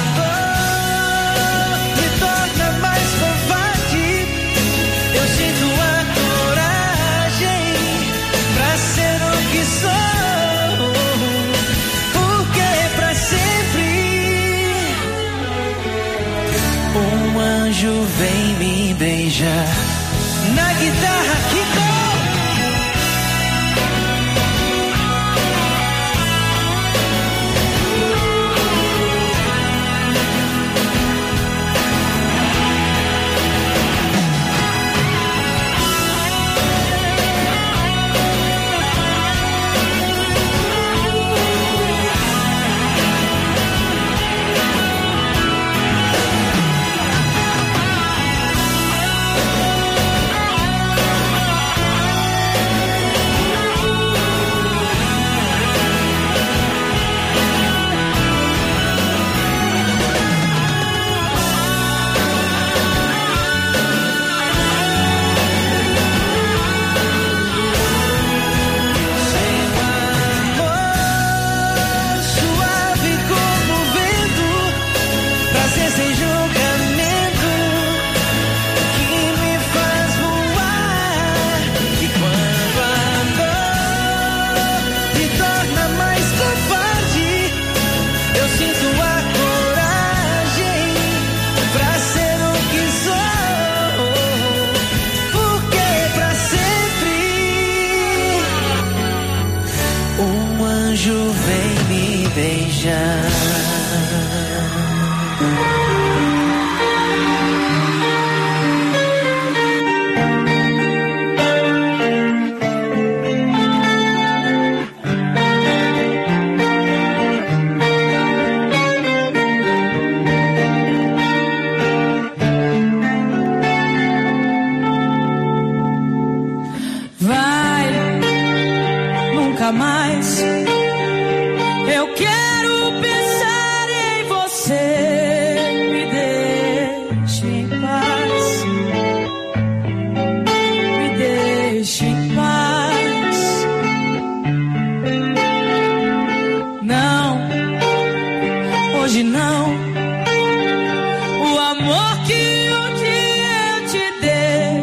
a dor me torna mais covarde, eu sinto a coragem pra ser o que sou, porque é pra sempre. Um anjo vem me beijar na guitarra que dói.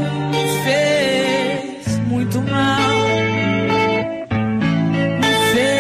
Fez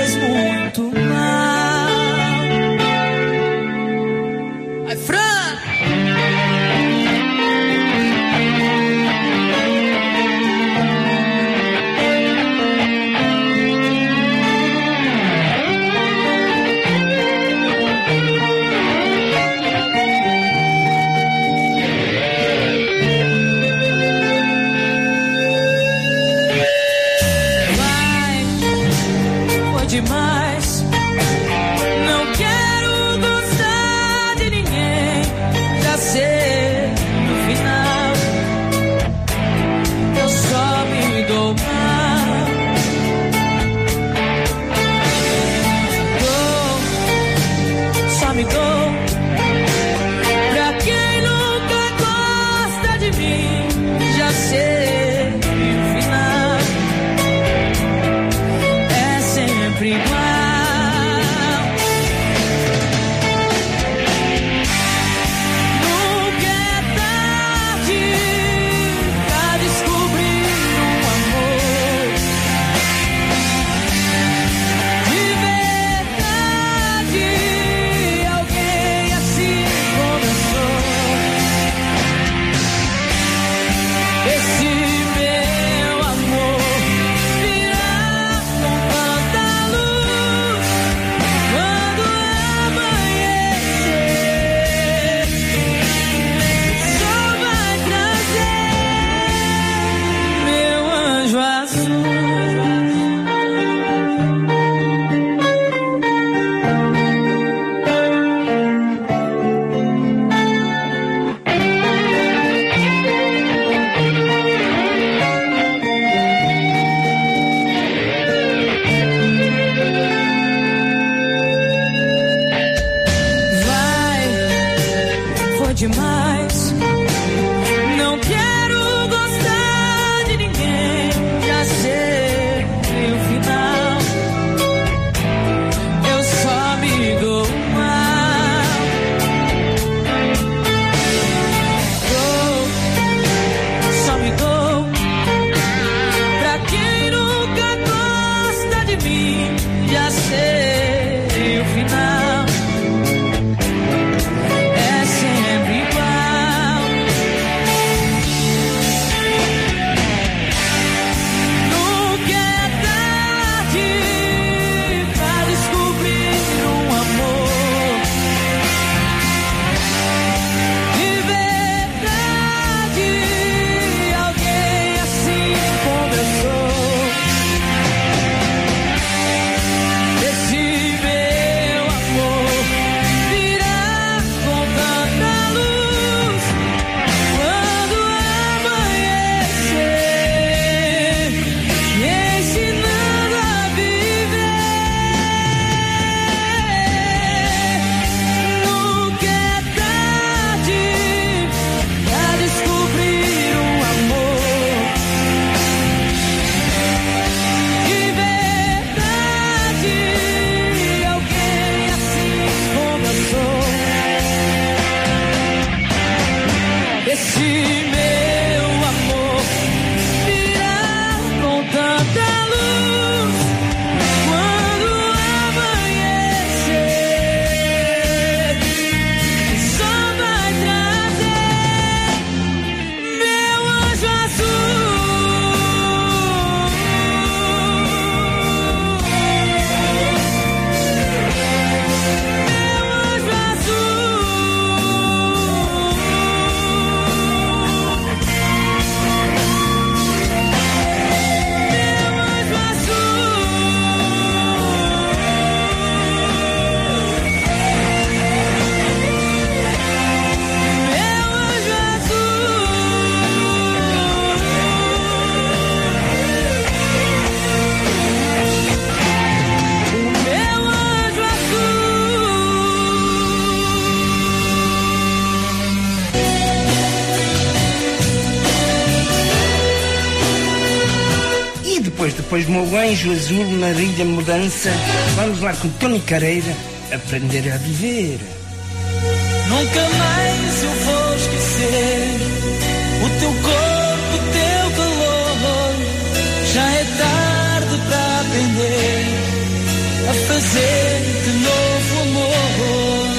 Depois, depois meu anjo azul, Marília Mudança. Vamos lá com Tony Careira, aprender a viver. Nunca mais eu vou esquecer o teu corpo, o teu calor. Já é tarde para aprender a fazer de novo amor.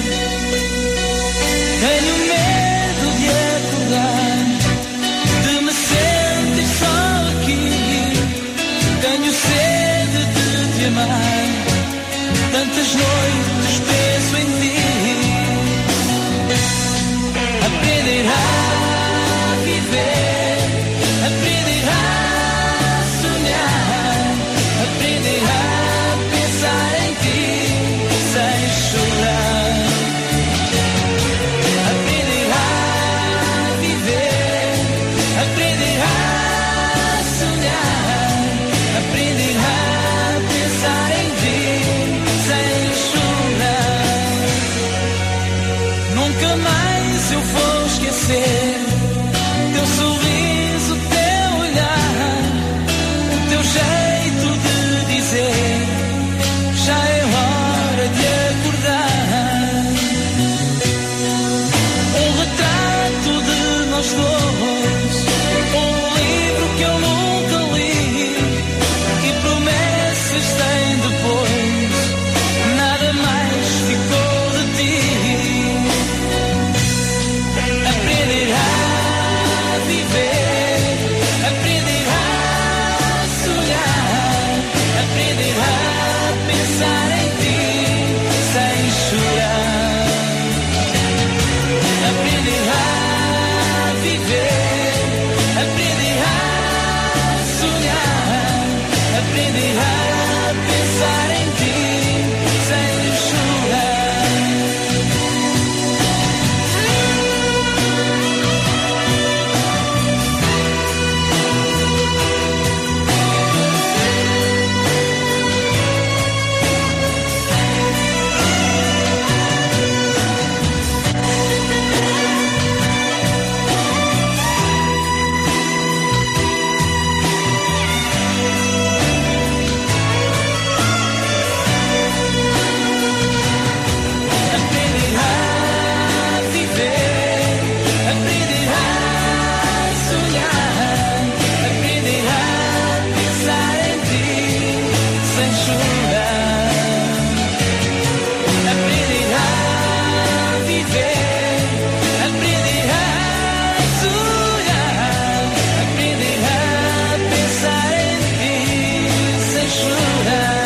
Tenho medo de acordar, de me sentir só aqui. Tenho sede de te amar, tantas noites penso em ti. Aprender a viver, aprender a sonhar, aprender a pensar em ti sem chorar. Aprender a viver, aprender a sonhar, aprender a pensar em ti sem chorar. Nunca mais eu vou esquecer teu sorriso, teu olhar, o teu jeito de dizer já é hora de acordar. Um retrato de nós dois, um livro que eu nunca li, e promessas sem depois, nada mais ficou de ti. Aprender a viver, aprender a sonhar, aprender a pensar em ti sem chorar. Aprender a viver, aprender a sonhar, aprender a pensar em ti sem chorar. Aprender a viver, aprender a sonhar, aprender a pensar em ti sem chorar. Aprender a viver, aprender a sonhar, aprender a pensar em ti sem chorar.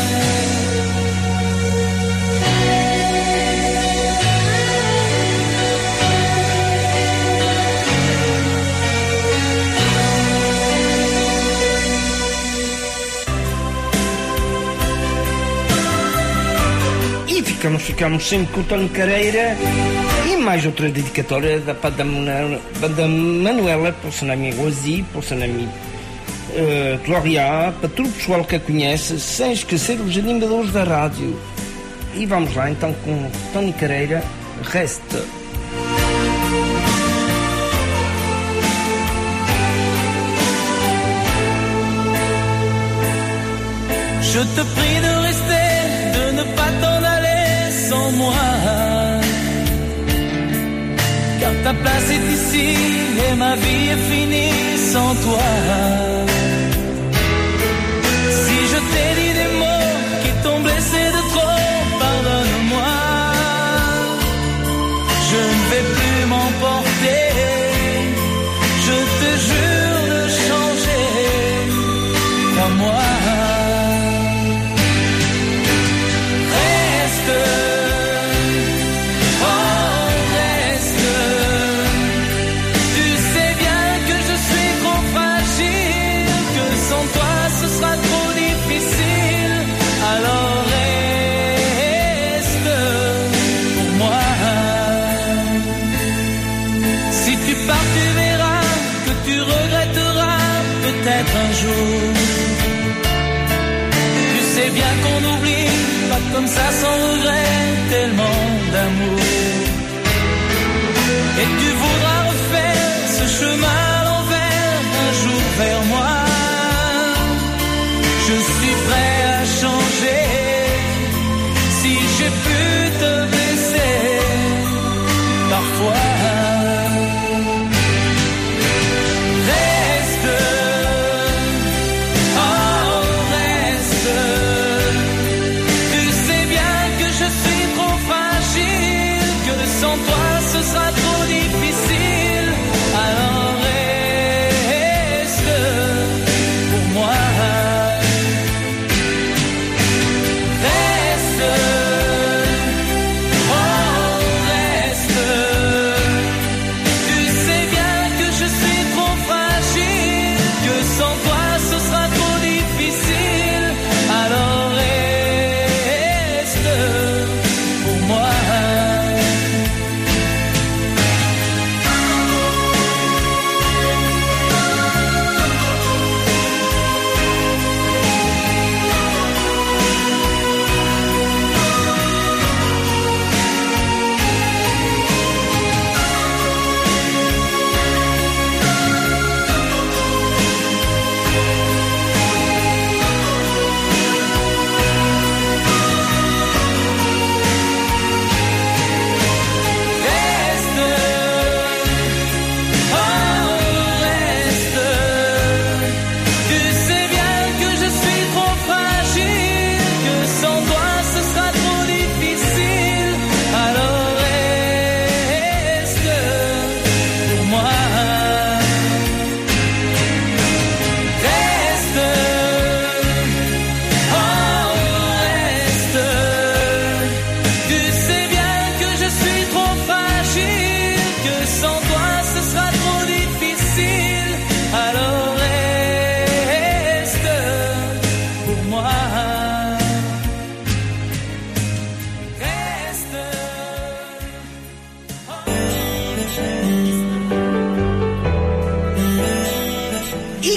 E ficamos, ficamos sempre com o Tony Careira. E mais outra dedicatória da banda Manuela, banda Manuela, para o seu nome Rosi, para o seu nome uh, Gloria, para todo o pessoal que a conhece, sem esquecer os animadores da rádio. E vamos lá então com o Tony Careira, Reste. Je te prie de rester, de ne pas t'en aller sans moi. Car ta place est ici et ma vie est finie sans toi. Si je t'ai dit des mots qui t'ont blessé de trop, pardonne-moi. Je ne vais plus m'emporter, je te jure de changer. Crois-moi. Un jour, tu sais bien qu'on n'oublie pas comme ça sans regret, tellement d'amour. Et tu voudras refaire ce chemin à l'envers un jour vers moi.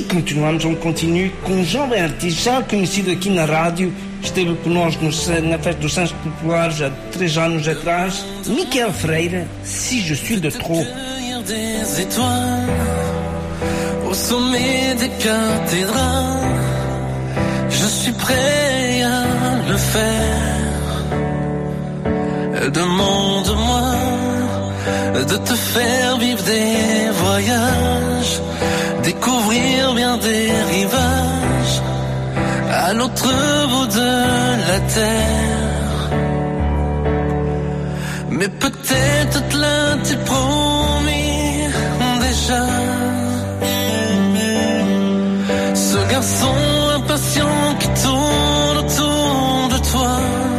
continuamos, vamos continuar com um jovem artista já conhecido aqui na rádio. Esteve conosco na Festa dos Santos Populares há três anos atrás. Miquel Freire, Si je suis de trop. Des étoiles au sommet des cathédrales, je suis prêt à le faire. Demande-moi de te faire vivre des voyages, découvrir bien des rivages à l'autre bout de la terre. Mais peut-être te l'a-t-il promis déjà, ce garçon impatient qui tourne autour de toi.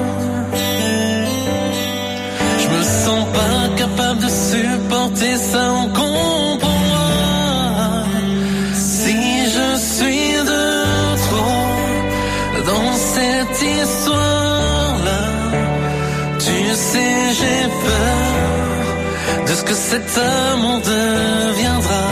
Je me sens pas capable de supporter ça, on comprend-moi. Si je suis de trop dans cette histoire-là, tu sais j'ai peur de ce que cet amour deviendra.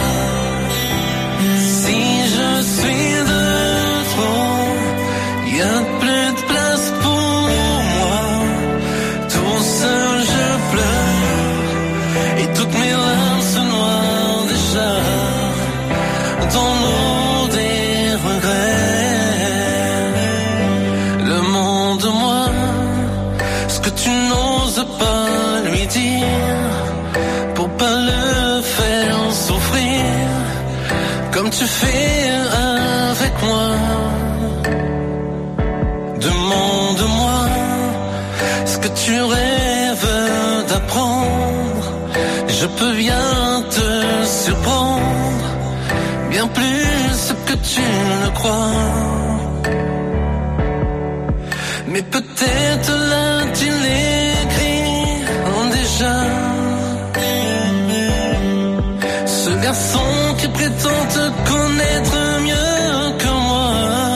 Si je suis de trop, y a plus de place pour moi. Tout seul je pleure et toutes mes larmes se noient déjà dans l'eau des regrets. Le monde, moi, ce que tu n'oses pas lui dire, pour pas le faire souffrir comme tu fais avec moi. Demande-moi ce que tu rêves d'apprendre, je peux bien te surprendre, bien plus que tu ne crois. Mais peut-être l'a-t-il écrit déjà, ce garçon qui prétend te connaître mieux que moi.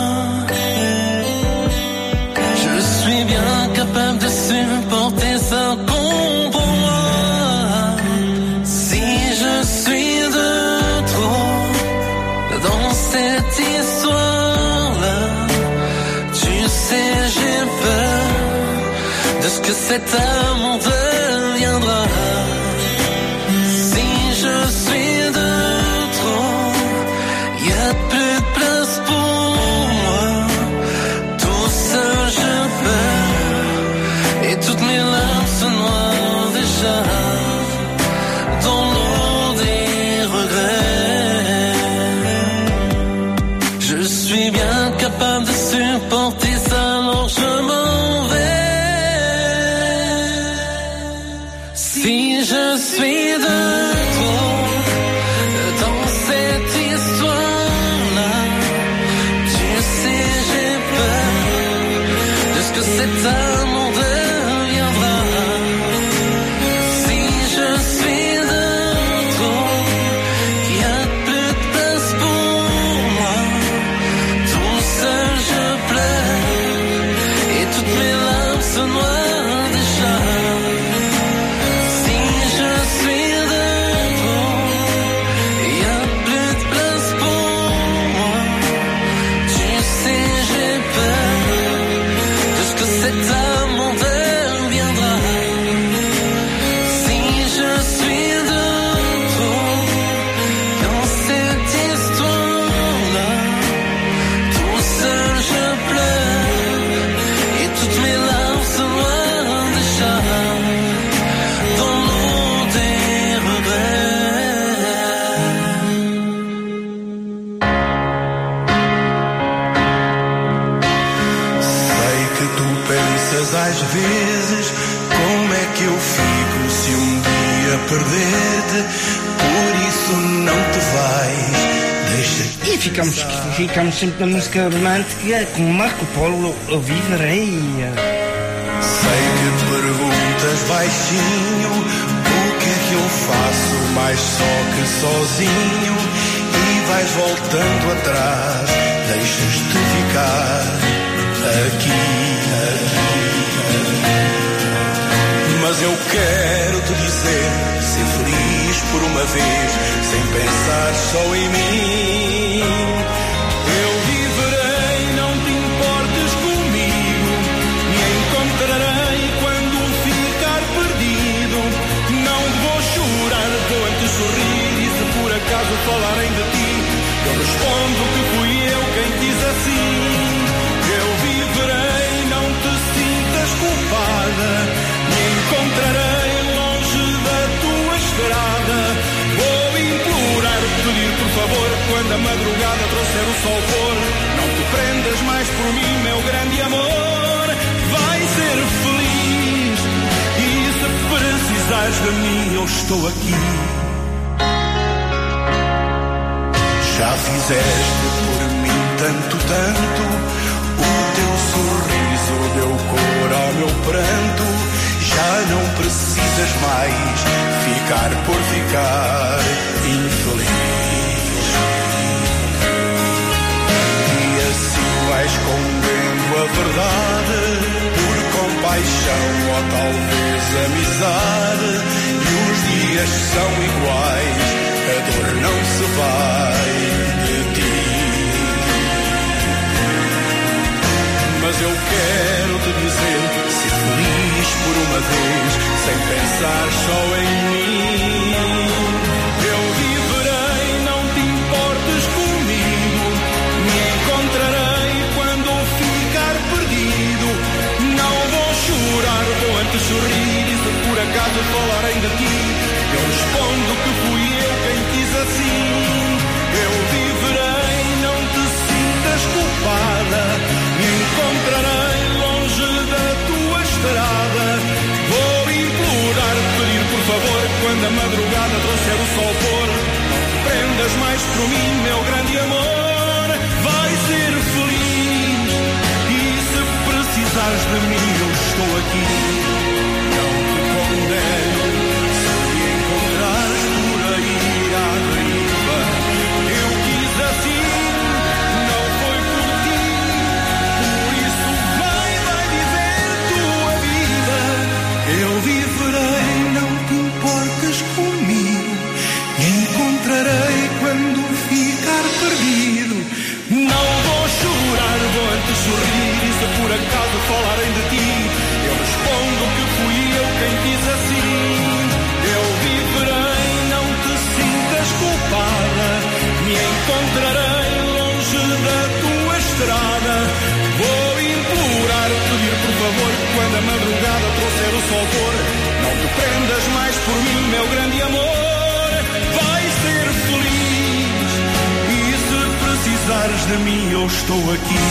Je suis bien capable de supporter ça, comprends-moi. Si je suis de trop dans cette histoire-là, tu sais j'ai peur de ce que cet amour deviendra. Si je suis de trop, y a plus de place pour moi. Tout seul je pleure et toutes mes larmes se noient déjà dans l'eau des regrets. Je suis bien capable de supporter ça, alors je m'en vais. Si je suis de trop dans cette histoire-là, tu sais j'ai peur de ce que cet amour deviendra. Si je suis de trop, y a plus de place pour moi. Tout seul je pleure et toutes mes larmes se noient déjà. Si je suis de trop, y a plus de place pour moi. Tu sais j'ai peur de ce que cet amour deviendra. Si je suis de trop dans cette histoire-là, tout seul je pleure et toutes mes larmes se noient déjà dans l'eau des regrets. Sei que tu pensas às vezes como é que eu fico se um dia perder-te, por isso não te vais, deixa. E ficamos, ficamos sempre na música romântica com Marco Polo, Eu Viverei. Sei que perguntas baixinho o que é que eu faço mais só que sozinho, e vais voltando atrás, deixas-te ficar aqui, aqui, aqui. Mas eu quero te dizer, ser feliz por uma vez, sem pensar só em mim. quando a madrugada trouxer o sol pôr. Não te prendas mais por mim, meu grande amor. Vai ser feliz. E se precisares de mim, eu estou aqui. Já fizeste por mim tanto, tanto. O teu sorriso deu cor ao meu pranto. Já não precisas mais ficar por ficar infeliz. E assim vais escondendo a verdade, por compaixão ou talvez amizade. E os dias são iguais, a dor não se vai de ti. Mas eu quero te dizer, ser feliz por uma vez, sem pensar só em mim. Eu viverei, não te importes comigo. Me encontrarei quando ficar perdido. Não vou chorar, vou antes sorrir. E se por acaso falarem de ti, eu respondo que fui eu quem quis assim. Eu viverei, não te sintas culpada. Me encontrarei longe da tua estrada. Vou implorar, pedir por favor, quando a madrugada trouxer o sol pôr. Não te prendas mais por mim, meu grande amor. Vai ser feliz. E se precisares de mim, eu estou aqui. Não te condeno se me encontrares por aí à deriva. Eu quis assim, não foi por ti. Por isso vai, vai viver tua vida. Eu viverei, não te importes comigo. Me encontrarei quando ficar perdido. Não vou chorar, vou antes sorrir. E se por acaso falarem de ti, eu respondo que fui eu quem quis assim. Eu viverei, não te sintas culpada. Me encontrarei longe da tua estrada. Vou implorar, pedir por favor, quando a madrugada trouxer o sol pôr. Não te prendas mais por mim, meu grande amor. Vai ser feliz. E se precisares de mim, eu estou aqui.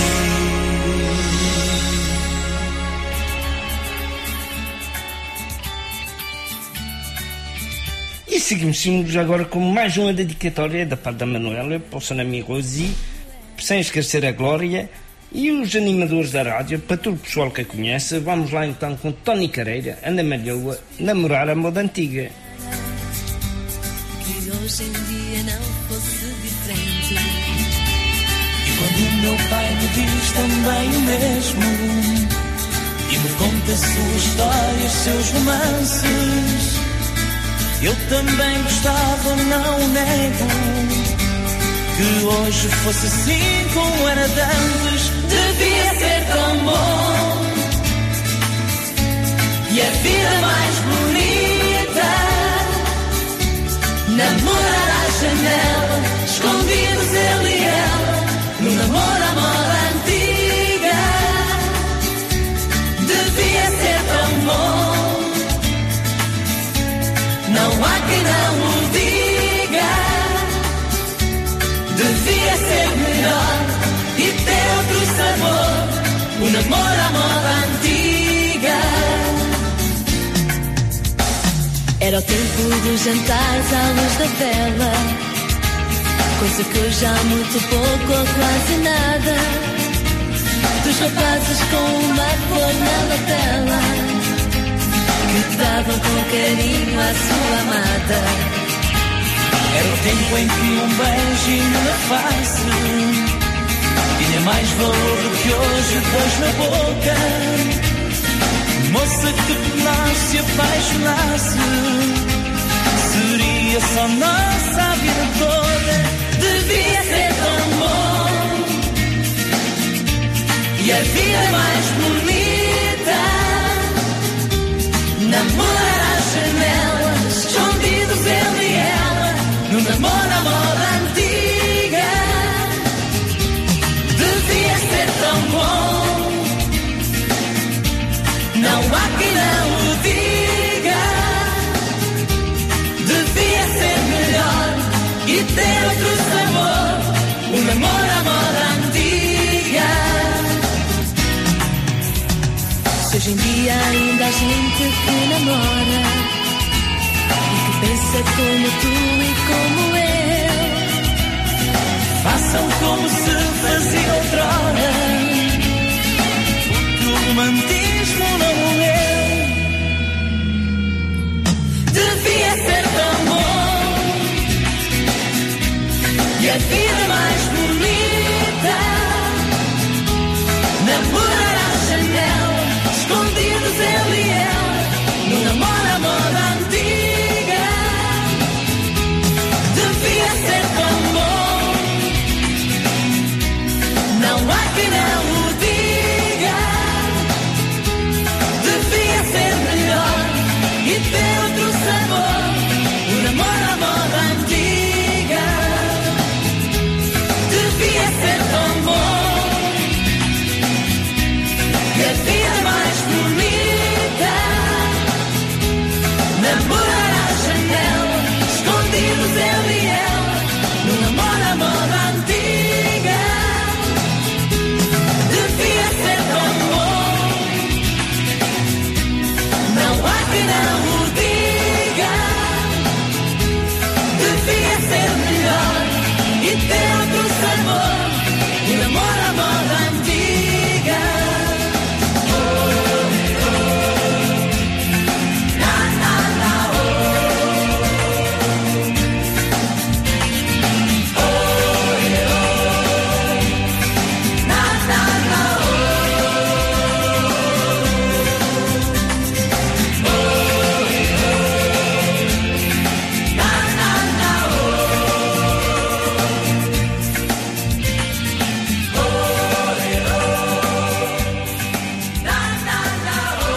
E seguimos agora com mais uma dedicatória da parte da Manuela para o seu amigo Rosi, sem esquecer a Glória e os animadores da rádio, para todo o pessoal que a conhece. Vamos lá então com Tony Careira, Ana Malhoa, Namorar a Moda Antiga. Que hoje em dia não fosse diferente. E quando o meu pai me diz também o mesmo, e me conta a sua história, os seus romances, eu também gostava, não nego, que hoje fosse assim como era de antes. Devia ser tão bom e a vida mais bonita. Namorar à janela, escondidos ele e ela, no namoro à moda antiga. Devia ser tão bom, não há quem não o diga. Devia ser melhor e ter outro sabor, o namoro à moda antiga. Era o tempo dos jantares à luz da vela, coisa que hoje há muito pouco ou quase nada. Dos rapazes com uma flor na lapela, que davam com carinho à sua amada. Era o tempo em que um beijinho na face tinha mais valor do que hoje dois na boca. Moça que nasce e apaixonasse, seria só nossa a vida toda. Devia ser tão bom e a vida mais bonita. Namorar à janela, escondidos ele e ela, no namoro à moda antiga. Devia ser tão bom, não há quem não o diga. Devia ser melhor e ter outro sabor, amor à moda antiga. Se hoje em dia ainda há gente que namora e que pensa como tu e como eu, Façam como se fazia outrora. O romantismo não morreu. Devia ser tão bom e a vida mais bonita. Namorar à janela, escondidos ele e ela, no namoro à moda antiga. Devia ser tão bom, não há quem não o diga. Devia ser melhor e ter outro sabor, o namoro à moda antiga. Devia ser tão bom e a vida mais bonita. Namorar à janela, escondidos ele e ela, no namoro à moda antiga. Devia ser tão bom, não há quem não o diga. Devia ser melhor e ter outro sabor, o namoro à moda antiga. Na, na, na, oh. Oh, yeah, oh. Na, na, na, oh. Oh, yeah, oh. Na, na, na, oh. Oh, yeah, oh. Na, na, na,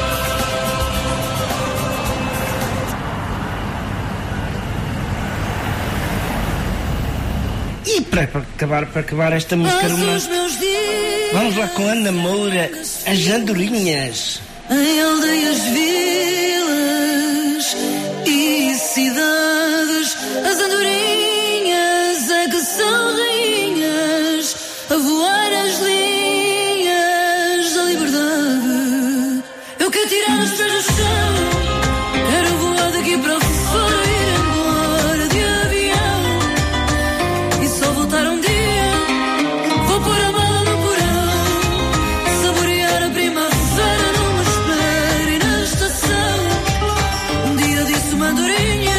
E para, para acabar, para acabar esta música romântica, vamos lá com Ana Moura, As Andorinhas. Em aldeias, vilas e cidades, as andorinhas é que são rainhas, a voar as linhas da liberdade. Eu quero tirar os pés do chão, quero voar daqui para fora, ir embora de avião e só voltar um dia. Vou pôr a mala no porão, saborear a primavera numa espera e na estação. Um dia disse uma andorinha: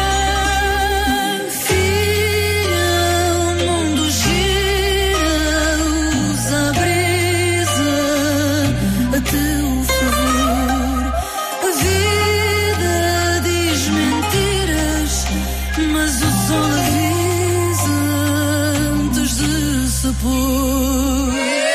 filha, o mundo gira, usa a brisa a teu favor. A vida diz mentiras, mas o sol avisa antes de se pôr.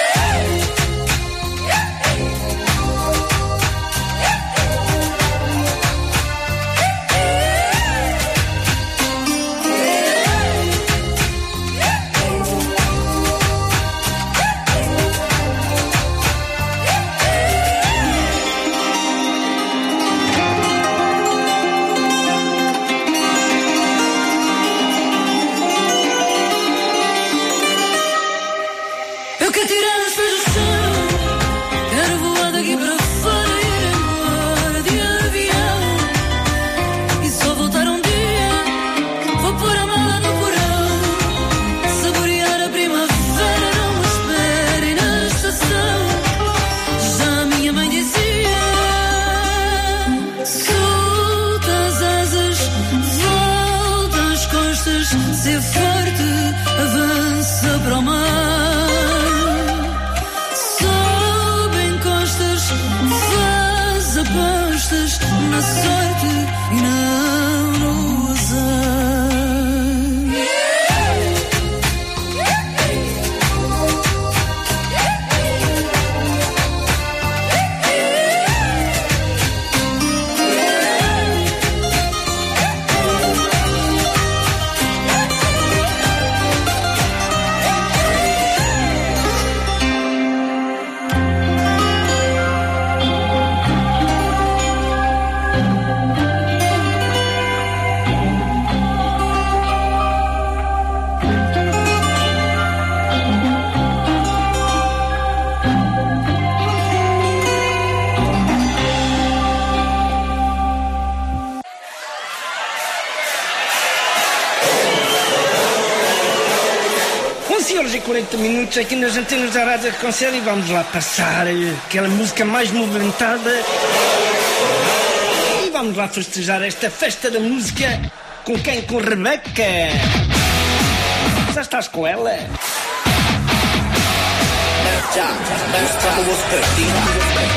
Eu quero tirar os pés do chão, quero voar daqui para fora, ir embora de avião e só voltar um dia. Vou pôr a mala no porão, saborear a primavera numa espera e na estação. Já a minha mãe dizia: solta as asas, volta as costas, ser forte, avança para o mar. Sobe encostas, faz apostas na sorte e não no azar. onze horas e quarenta minutos aqui nas antenas da Rádio Arconcel e vamos lá passar aquela música mais movimentada. E vamos lá festejar esta festa da música com quem? Com Rebeca. Já estás com ela? Já, já estamos perdidos.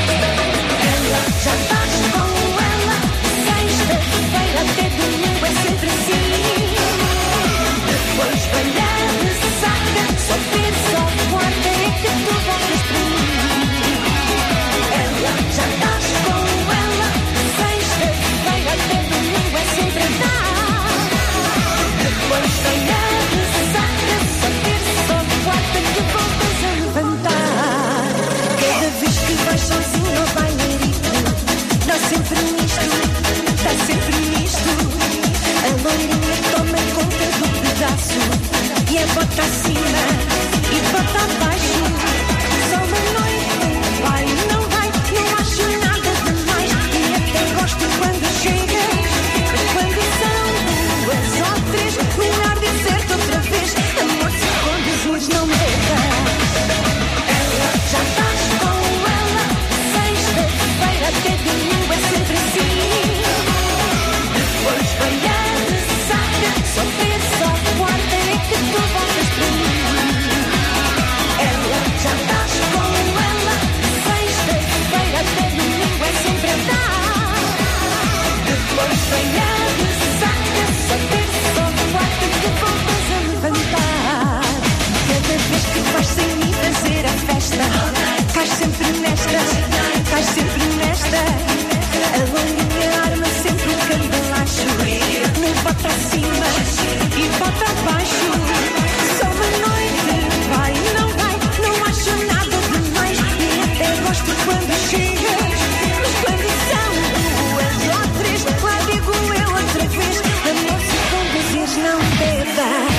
Já estás com ela. Sexta-feira até domingo é sempre assim. Depois vai a ressaca, só terça ou quarta é que tu voltas para mim. Ela, já estás com ela. Sexta-feira até domingo é sempre assim. Depois vai a ressaca, só terça ou quarta que voltas a levantar. Cada vez que vais sozinho ao bailarito, dá sempre nisto, dá sempre nisto. A loirinha toma conta do pedaço e a bota acima e bota abaixo. Só uma noite vai, não vai, não acho nada demais. E até gosto quando chega, mas quando são duas ou três, melhor dizer-te outra vez: amor, se conduzires não beba. Ela, já estás com ela. Sexta-feira até domingo é sempre assim. Depois vai a ressaca, só terça ou quarta é que tu voltas para mim. Ela, já estás com ela. Sexta-feira até domingo é sempre a dar. Depois vai a ressaca, só terça ou quarta que voltas a levantar. Cada vez que vais sem mim fazer a festa, cais sempre nesta, cais sempre nesta. A loirinha arma sempre o cambalacho, me bota acima e bota abaixo. Só uma noite vai, não vai, não acho nada demais. E até gosto quando chega, mas quando são duas ou três, lá digo eu outra vez: amor, se conduzires não beba.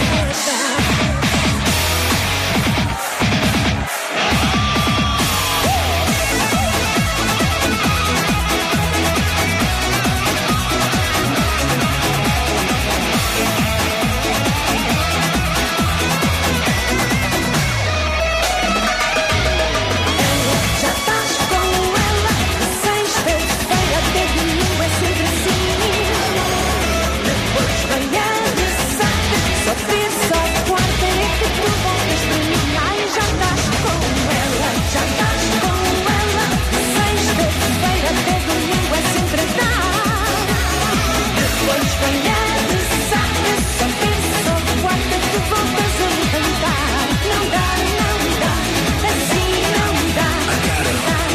Já estás com ela. Sexta-feira até domingo é sempre assim. Depois vai a ressaca, só terça ou quarta é que tu voltas para mim. Ai, já estás com ela, já estás com ela. Sexta-feira até domingo é sempre a dar. Depois vai a ressaca, só terça ou quarta que voltas a levantar. Não dá, não dá, assim não dá. Não dá, não dá,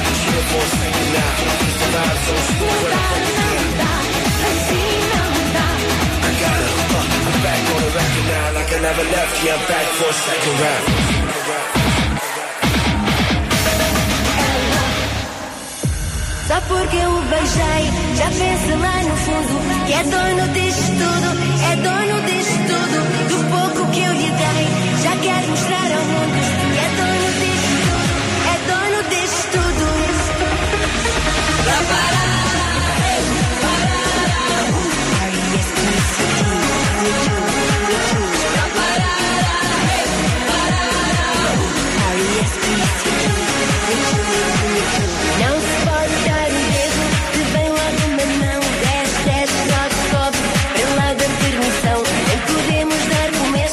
assim não dá. I'm back on the record now, like I never left. Yeah, I'm back for a second round. Só porque eu o beijei, já pensa lá no fundo que é dono disto tudo, é dono disto tudo. Do pouco que eu lhe dei, já quer mostrar ao mundo que é dono disto tudo, é dono disto tudo. Pra parar. Não se pode dar o dedo, que vem logo na mão. Dez, dez, sobe, sobe, para lá da permissão. Nem podemos dar comer.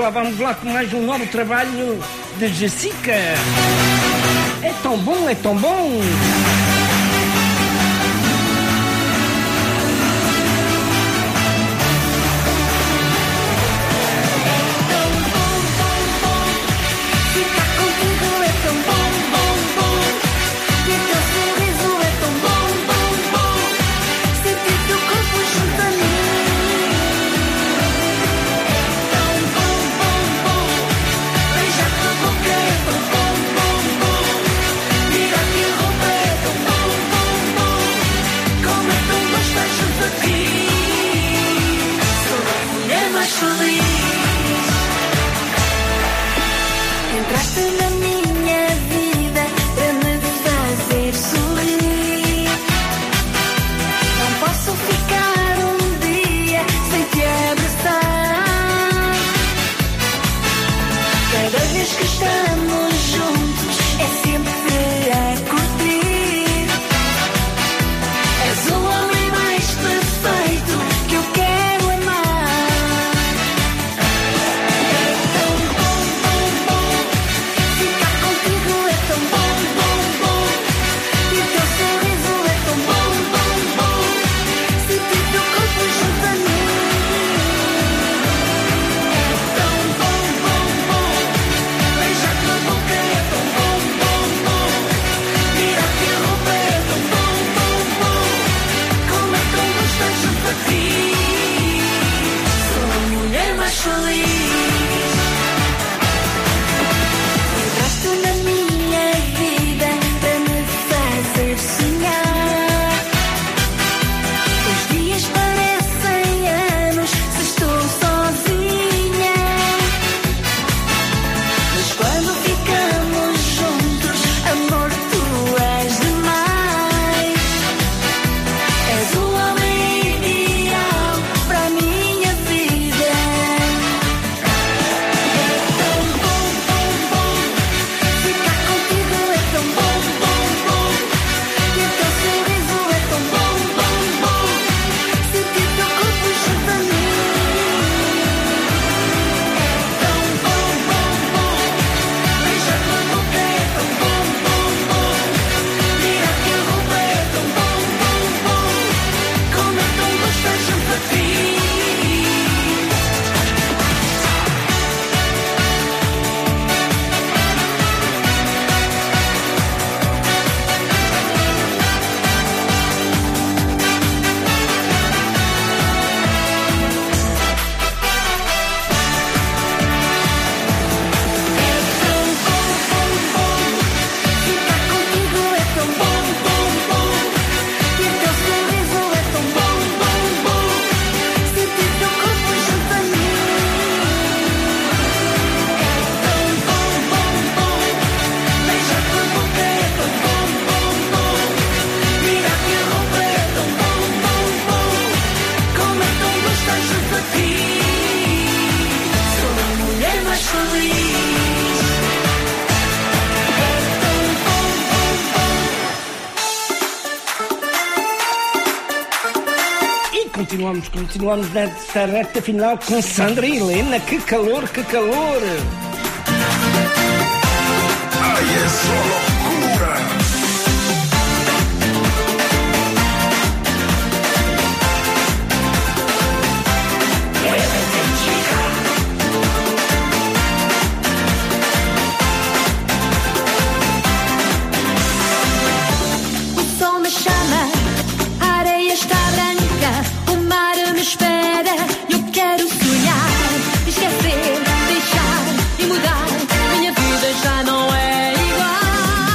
lá, vamos lá com mais um novo trabalho de Jessica. É tão bom, é tão bom. Entraste na minha vida para me fazer sorrir. Não posso ficar um dia sem te abraçar. Cada vez que estamos juntos é sempre a curtir. És o homem mais perfeito que eu quero amar. Entraste na minha vida para me fazer sonhar. Os dias parecem anos se estou sozinha. Mas quando ficamos juntos, amor, tu és demais. És o homem ideal para a minha vida. Continuamos, continuamos nesta reta final com Sandra e Helena. Que calor, que calor! Ai, é só loucura! O sol me chama, a areia está branca, o mar me espera. Eu quero sonhar, esquecer, deixar e mudar. Minha vida já não é igual.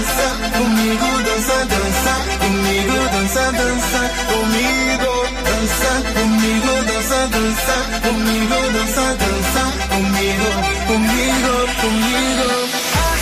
dança, comigo dança, dança, comigo dança, dança, comigo dança, comigo dança, dança, comigo dança, dança, comigo, comigo, comigo.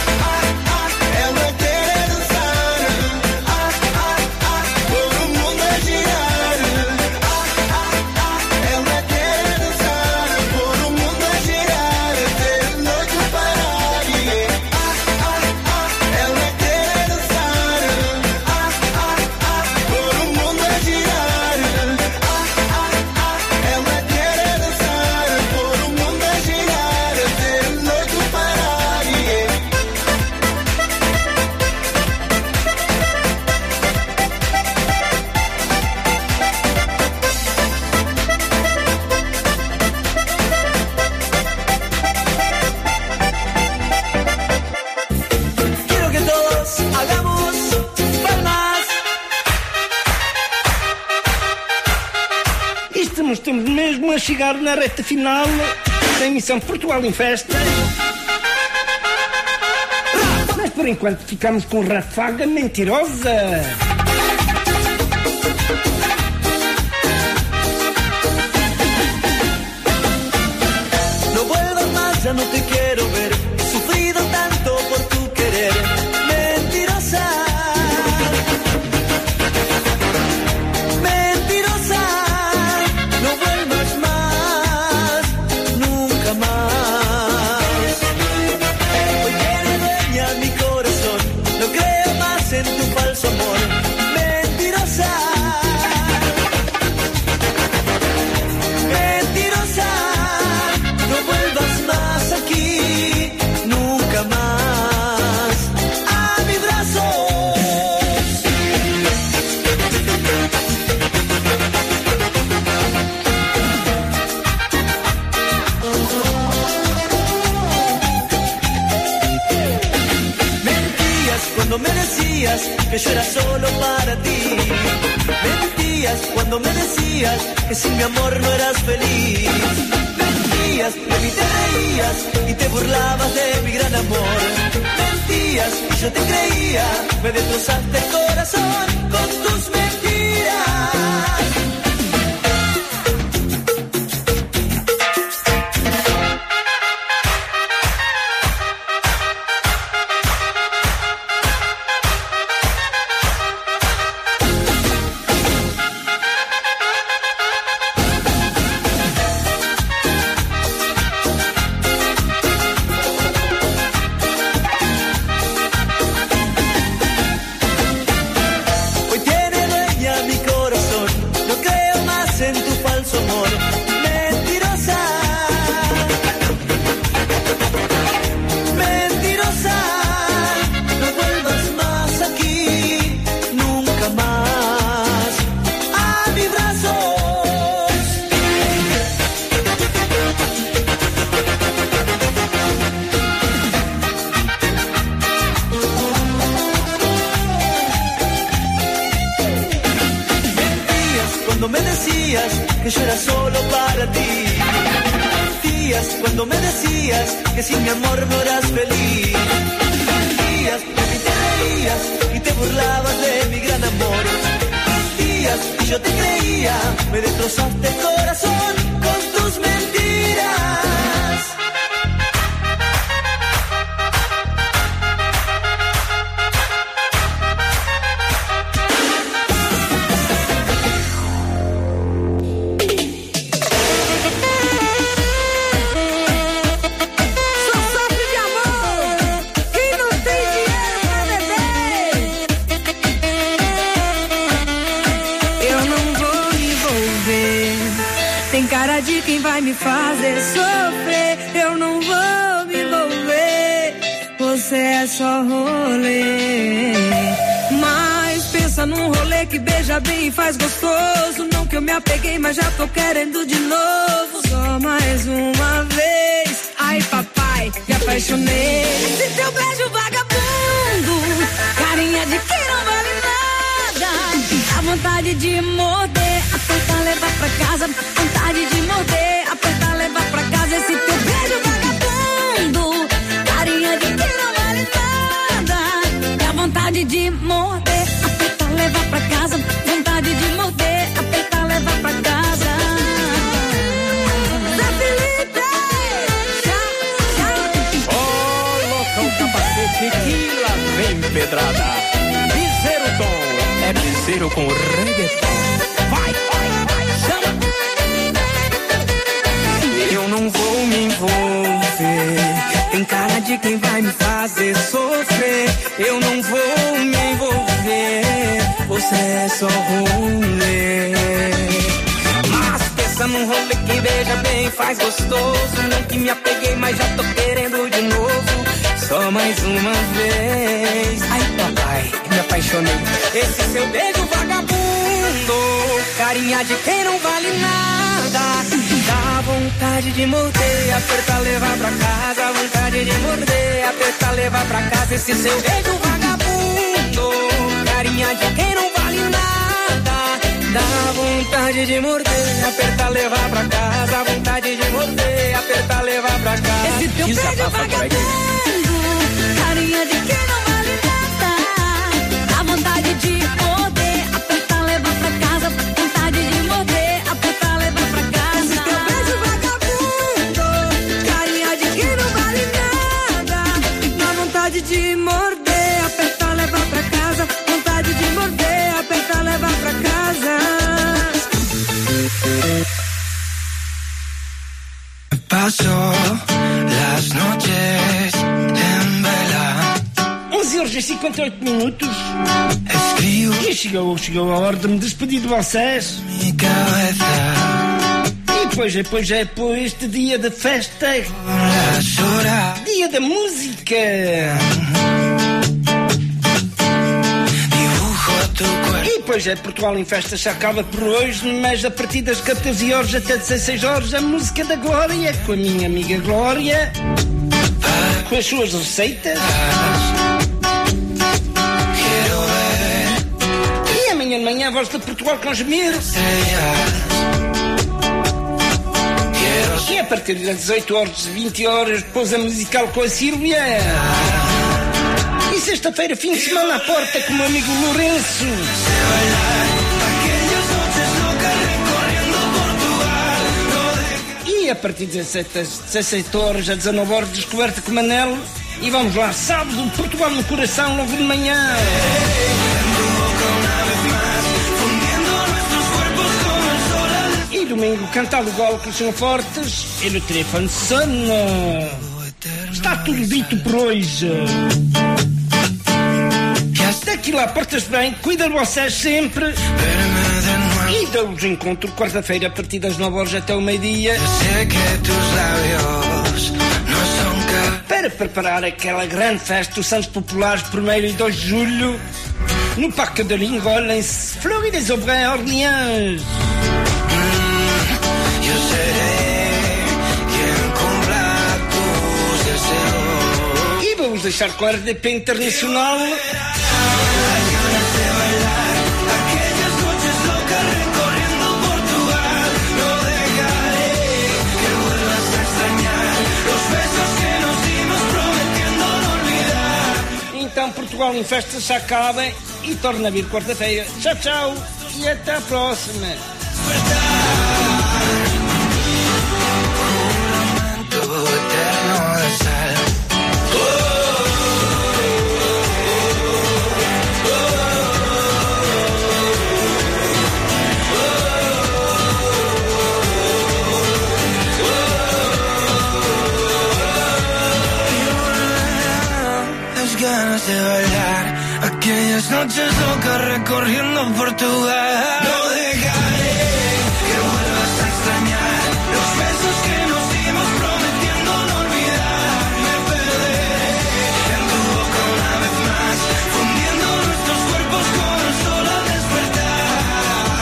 Estamos mesmo a chegar na reta final da emissão Portugal em Festa. Mas por enquanto ficamos com Ráfaga Mentirosa. No vuelvas más, ya no te quiero ver. He sufrido tanto por tu querer. Mentirosa. Mentirosa. No vuelvas más, nunca más. Hoy tiene dueña mi corazón. No creo más en tu falso amor. Mentirosa. Mentirosa. No vuelvas más aquí, nunca más a mi brazo. Mentías cuando me decías que yo era solo para ti. Mentías cuando me decías que sin mi amor no eras feliz. Mentías, de mí te reías y te burlabas de mi gran amor. Mentías y yo te creía, me destrozaste el corazón con tus mentiras. Hoy tiene dueña mi corazón, no creo más en tu falso amor. Mentirosa. Mentirosa. No vuelvas más aquí, nunca más a mis brazos. Mentías cuando me decías que yo era solo para ti. Mentías cuando me decías que sin mi amor no eras feliz. Mentías, de mí te reías y te burlabas de mi gran amor. Mentías y yo te creía, me destrozaste el corazón con tus mentiras. Só sofre de amor quem não tem dinheiro pra beber. Eu não vou me envolver. Tem cara de quem vai me fazer sofrer. Eu não vou me envolver. Você é só rolê. Mas pensa num rolê que beija bem e faz gostoso. Não que eu me apeguei, mas já tô querendo de novo. Só mais uma vez. Ai, papai, me apaixonei. Esse teu beijo vagabundo, carinha de quem não vale nada. A vontade de morder, apertar, levar pra casa. Vontade de morder, apertar, levar pra casa. Esse teu beijo vagabundo, carinha de quem não vale nada. E a vontade vontade de morder, apertar, levar pra casa. Vontade de morder, apertar, levar pra casa. Zé Felipe, já, já. Coloca o capacete que lá vem pedrada. Piseiro Tom, é piseiro com reggaeton. Vai, vai, vai, chama. Eu não vou me envolver, tem cara de quem vai me fazer sofrer. Eu não vou me envolver, você é só rolê. Mas pensa num rolê que veja bem, faz gostoso. Não que me apeguei, mas já tô querendo de novo. Só mais uma vez. Ai papai, me apaixonei. Esse seu beijo vagabundo, carinha de quem não vale nada. Dá vontade de morder, apertar, levar pra casa. Vontade de morder, apertar, levar pra casa. Esse seu beijo vagabundo, carinha de quem não vale nada. Dá vontade de morder, apertar, levar pra casa. Vontade de morder, apertar, levar pra casa. Esse teu beijo vagabundo, carinha de quem não vale nada. Dá vontade de morder, apertar, levar pra casa. Vontade de morder, apertar, levar pra casa. Esse teu beijo vagabundo, carinha de quem não vale nada. Dá vontade de morder, apertar, levar pra casa. Vontade de morder, apertar, levar pra casa. Paso las noches en vela. onze horas e cinquenta e oito minutos. E chegou, chegou a hora de me despedir de vocês. E pois é, pois é, pois este dia de festa, dia da música. E pois é, Portugal em Festa já acaba por hoje, mas a partir das catorze horas até dezesseis horas a música da Glória, com a minha amiga Glória, com as suas receitas. E amanhã de manhã a voz de Portugal com os Mires. E a partir das dezoito horas, vinte horas, depois a musical com a Sílvia. E sexta-feira, fim de semana à porta com o meu amigo Lourenço. E a partir das dezessete horas, às dezanove horas, descoberta com o Manel. E vamos lá, sábado, Portugal no coração, logo de manhã. E domingo, cantado igual que são fortes. E no telefone sono. Está tudo dito por hoje. Daqui lá, portas bem, cuida de vocês sempre. E dou-vos encontro quarta-feira a partir das nove horas até o meio-dia. Para preparar aquela grande festa dos Santos Populares, primeiro e dois de julho, no Parque de Lingola, em Fleury-les-Aubrais, Orleans. E vamos deixar com a R D P Internacional. Então Portugal em Festa se acaba e torna a vir quarta-feira. Tchau, tchau e até a próxima. Ganas de bailar aquellas noches locas recorriendo Portugal. No dejaré que vuelvas a extrañar los besos que nos dimos prometiendo no olvidar. Me perderé en tu boca una vez más, fundiendo nuestros cuerpos con el sol al despertar.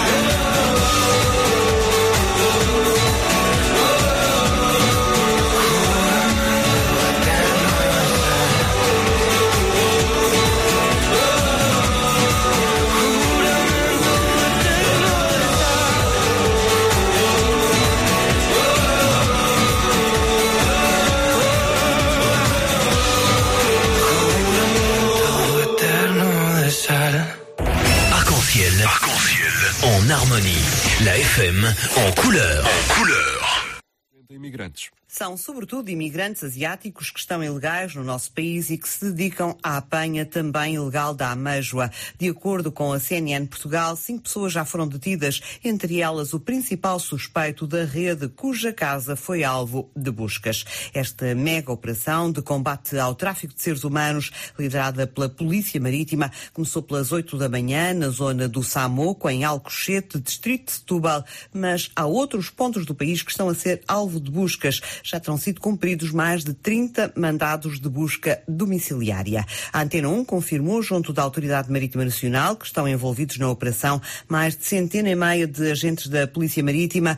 en harmonie. La F M en couleur. En couleur. Imigrantes. São, sobretudo, imigrantes asiáticos que estão ilegais no nosso país e que se dedicam à apanha também ilegal da amêijoa. De acordo com a C N N Portugal, cinco pessoas já foram detidas, entre elas o principal suspeito da rede cuja casa foi alvo de buscas. Esta mega operação de combate ao tráfico de seres humanos, liderada pela Polícia Marítima, começou pelas oito da manhã na zona do Samoco, em Alcochete, distrito de Setúbal, mas há outros pontos do país que estão a ser alvo de buscas. Já terão sido cumpridos mais de trinta mandados de busca domiciliária. A Antena um confirmou, junto da Autoridade Marítima Nacional, que estão envolvidos na operação mais de centena e meia de agentes da Polícia Marítima,